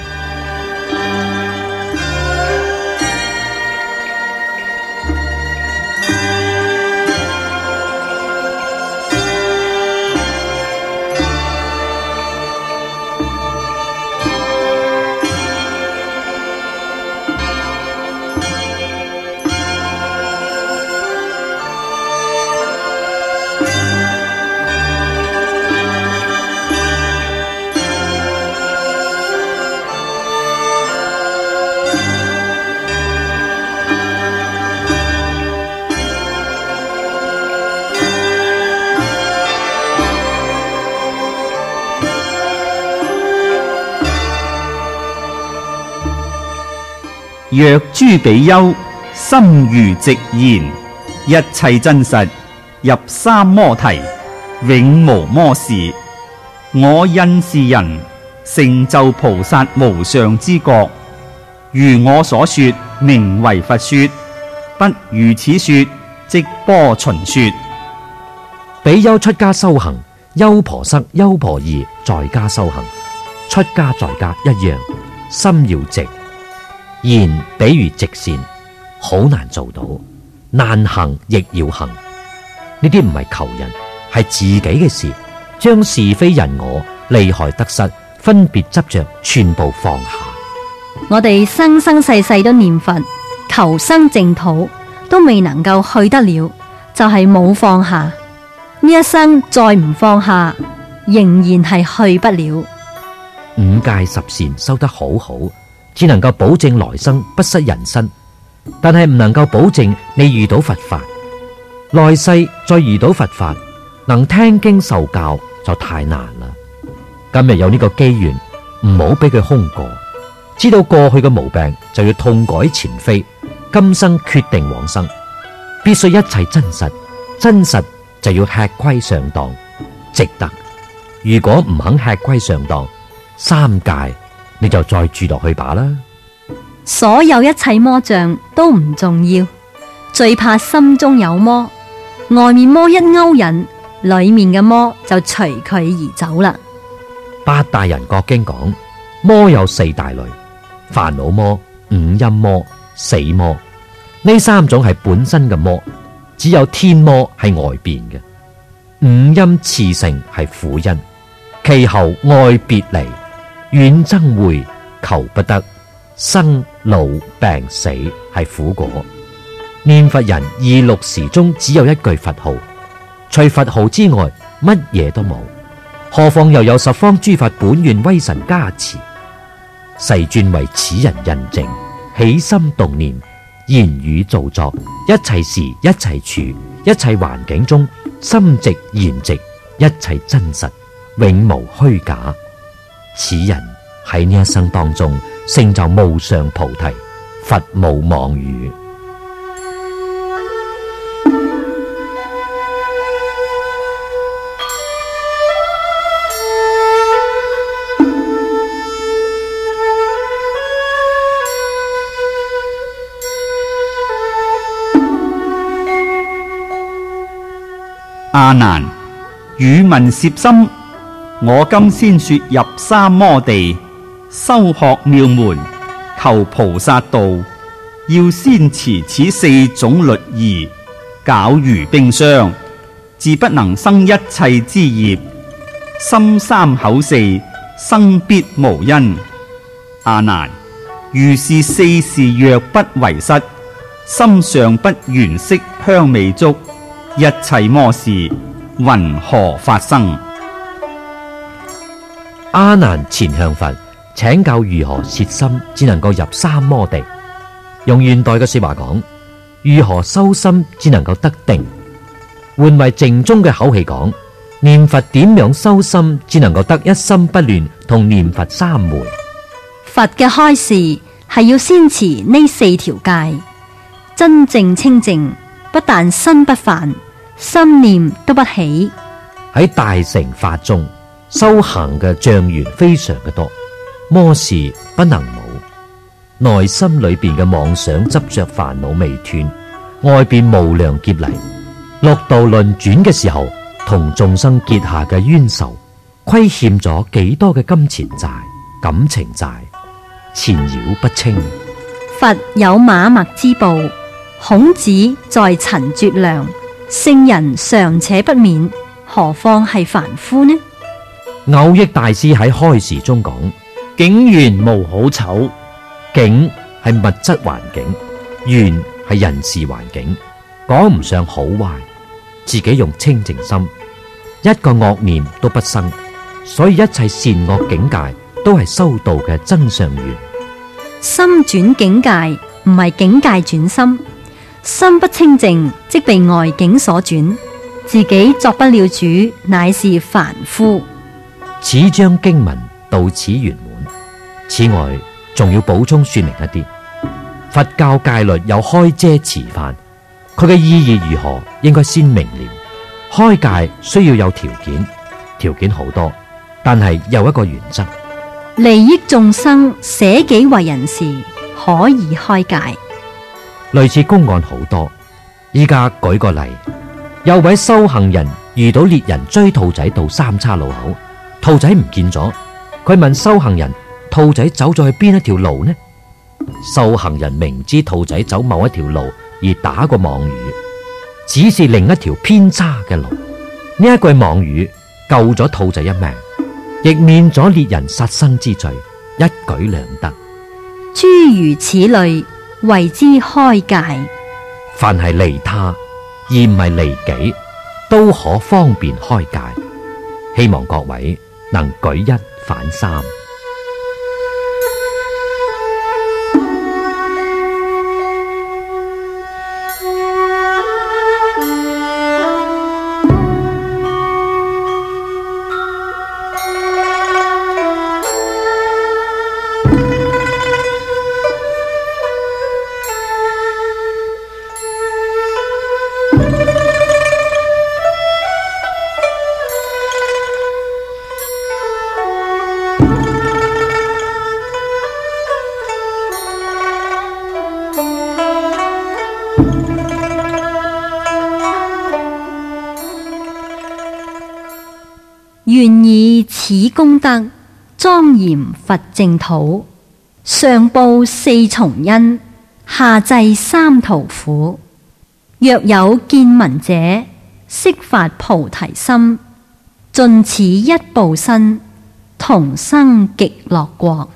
若諸比丘心如直言，一切真實入三摩提，永無魔事， 我因是人，成就菩薩無上之國。如我所說，名為佛說；不如此說，即波旬說。 比丘出家修行，優婆塞、優婆夷在家修行，出家在家一樣，心要直。言比如直線，好難做到，難行亦要行。呢啲唔係求人，係自己嘅事，將是非人我、利害得失、分別執着全部放下。 我哋生生世世都念佛，求生淨土，都未能夠去得了，就係冇放下。呢一生再唔放下，仍然係去不了。 五戒十善修得好好，只能夠保證來生不失人身，但係唔能夠保證你遇到佛法，來世再遇到佛法，能聽經受教就太難啦。今日有呢個機緣，唔好俾佢空過。知道過去嘅毛病，就要痛改前非，今生決定往生，必須一切真實，真實就要吃虧上當，值得。如果唔肯吃虧上當，三界你就再住落去吧啦。 所有一切魔障都唔重要，最怕心中有魔，外面魔一勾引，裏面嘅魔就隨佢而走啦。 八大人覺經講，魔有四大類：煩惱魔、五陰魔、死魔。呢三種係本身嘅魔，只有天魔係外邊嘅。五陰熾盛係苦因，其後愛別離、遠憎會、求不得、生老病死係苦果。念佛人二六時中只有一句佛號，除佛號之外乜嘢都冇，何況又有十方諸法本願威神加持。世尊為此人印證，起心動念、言語造作，一切時、一切處、一切環境中，心直言直，一切真實，永無虛假。此人喺呢一生當中成就無上菩提，佛無妄語。 阿難，汝聞攝心，我今先說入三摩地，修學妙門，求菩薩道，要先持此四種律儀，皎如冰霜，自不能生一切之業。心三口四，生必無因。阿難，如是四事若不為失，心上不緣色香味觸，一切魔事云何發生？ 阿難前向佛請教如何攝心只能夠入三摩地。用現代嘅說話講，如何修心只能夠得定。換為靜中嘅口氣講，念佛點樣修心只能夠得一心不亂同念佛三昧。 佛嘅開示係要先持呢四條戒，真正清淨，不但身不犯，心念都不起。 喺大乘法中，修行嘅障緣非常嘅多，魔事不能冇。內心裏邊嘅妄想執着煩惱未斷，外邊無量劫嚟六道輪轉嘅時候，同眾生結下嘅冤仇，虧欠咗幾多嘅金錢債、感情債，纏繞不清。 佛有馬麥之報，孔子在陳絕量，聖人尚且不免，何況係凡夫呢？ 偶益大師喺開示中講， 境緣無好醜， 境係物質環境，緣係人事環境，講唔上好壞。自己用清淨心，一個惡念都不生，所以一切善惡境界都係修道嘅真相緣。 心轉境界唔係境界轉心，心不清淨即被外境所轉，自己作不了主，乃是凡夫。 此章經文到此圓滿。此外，仲要補充說明一啲，佛教戒律有開遮持犯，佢嘅意義如何，應該先明了。開戒需要有條件，條件好多， 但係有一個原則， 利益眾生、捨己為人時，可以開戒。 類似公案好多。依家舉個例，有位修行人遇到獵人追兔仔到三岔路口，兔仔唔見咗，佢問修行人：兔仔走咗去邊一條路呢？修行人明知兔仔走某一條路而打個妄語，指示另一條偏差嘅路。呢一句妄語救咗兔仔一命，亦免咗獵人殺生之罪，一舉兩得。 諸如此類，謂之開戒。 凡係利他而唔係利己，都可方便開戒。希望各位能舉一反三。 願以此功德莊嚴佛淨土，上報四重恩，下濟三途苦。若有見聞者，悉發菩提心，盡此一報身，同生極樂國。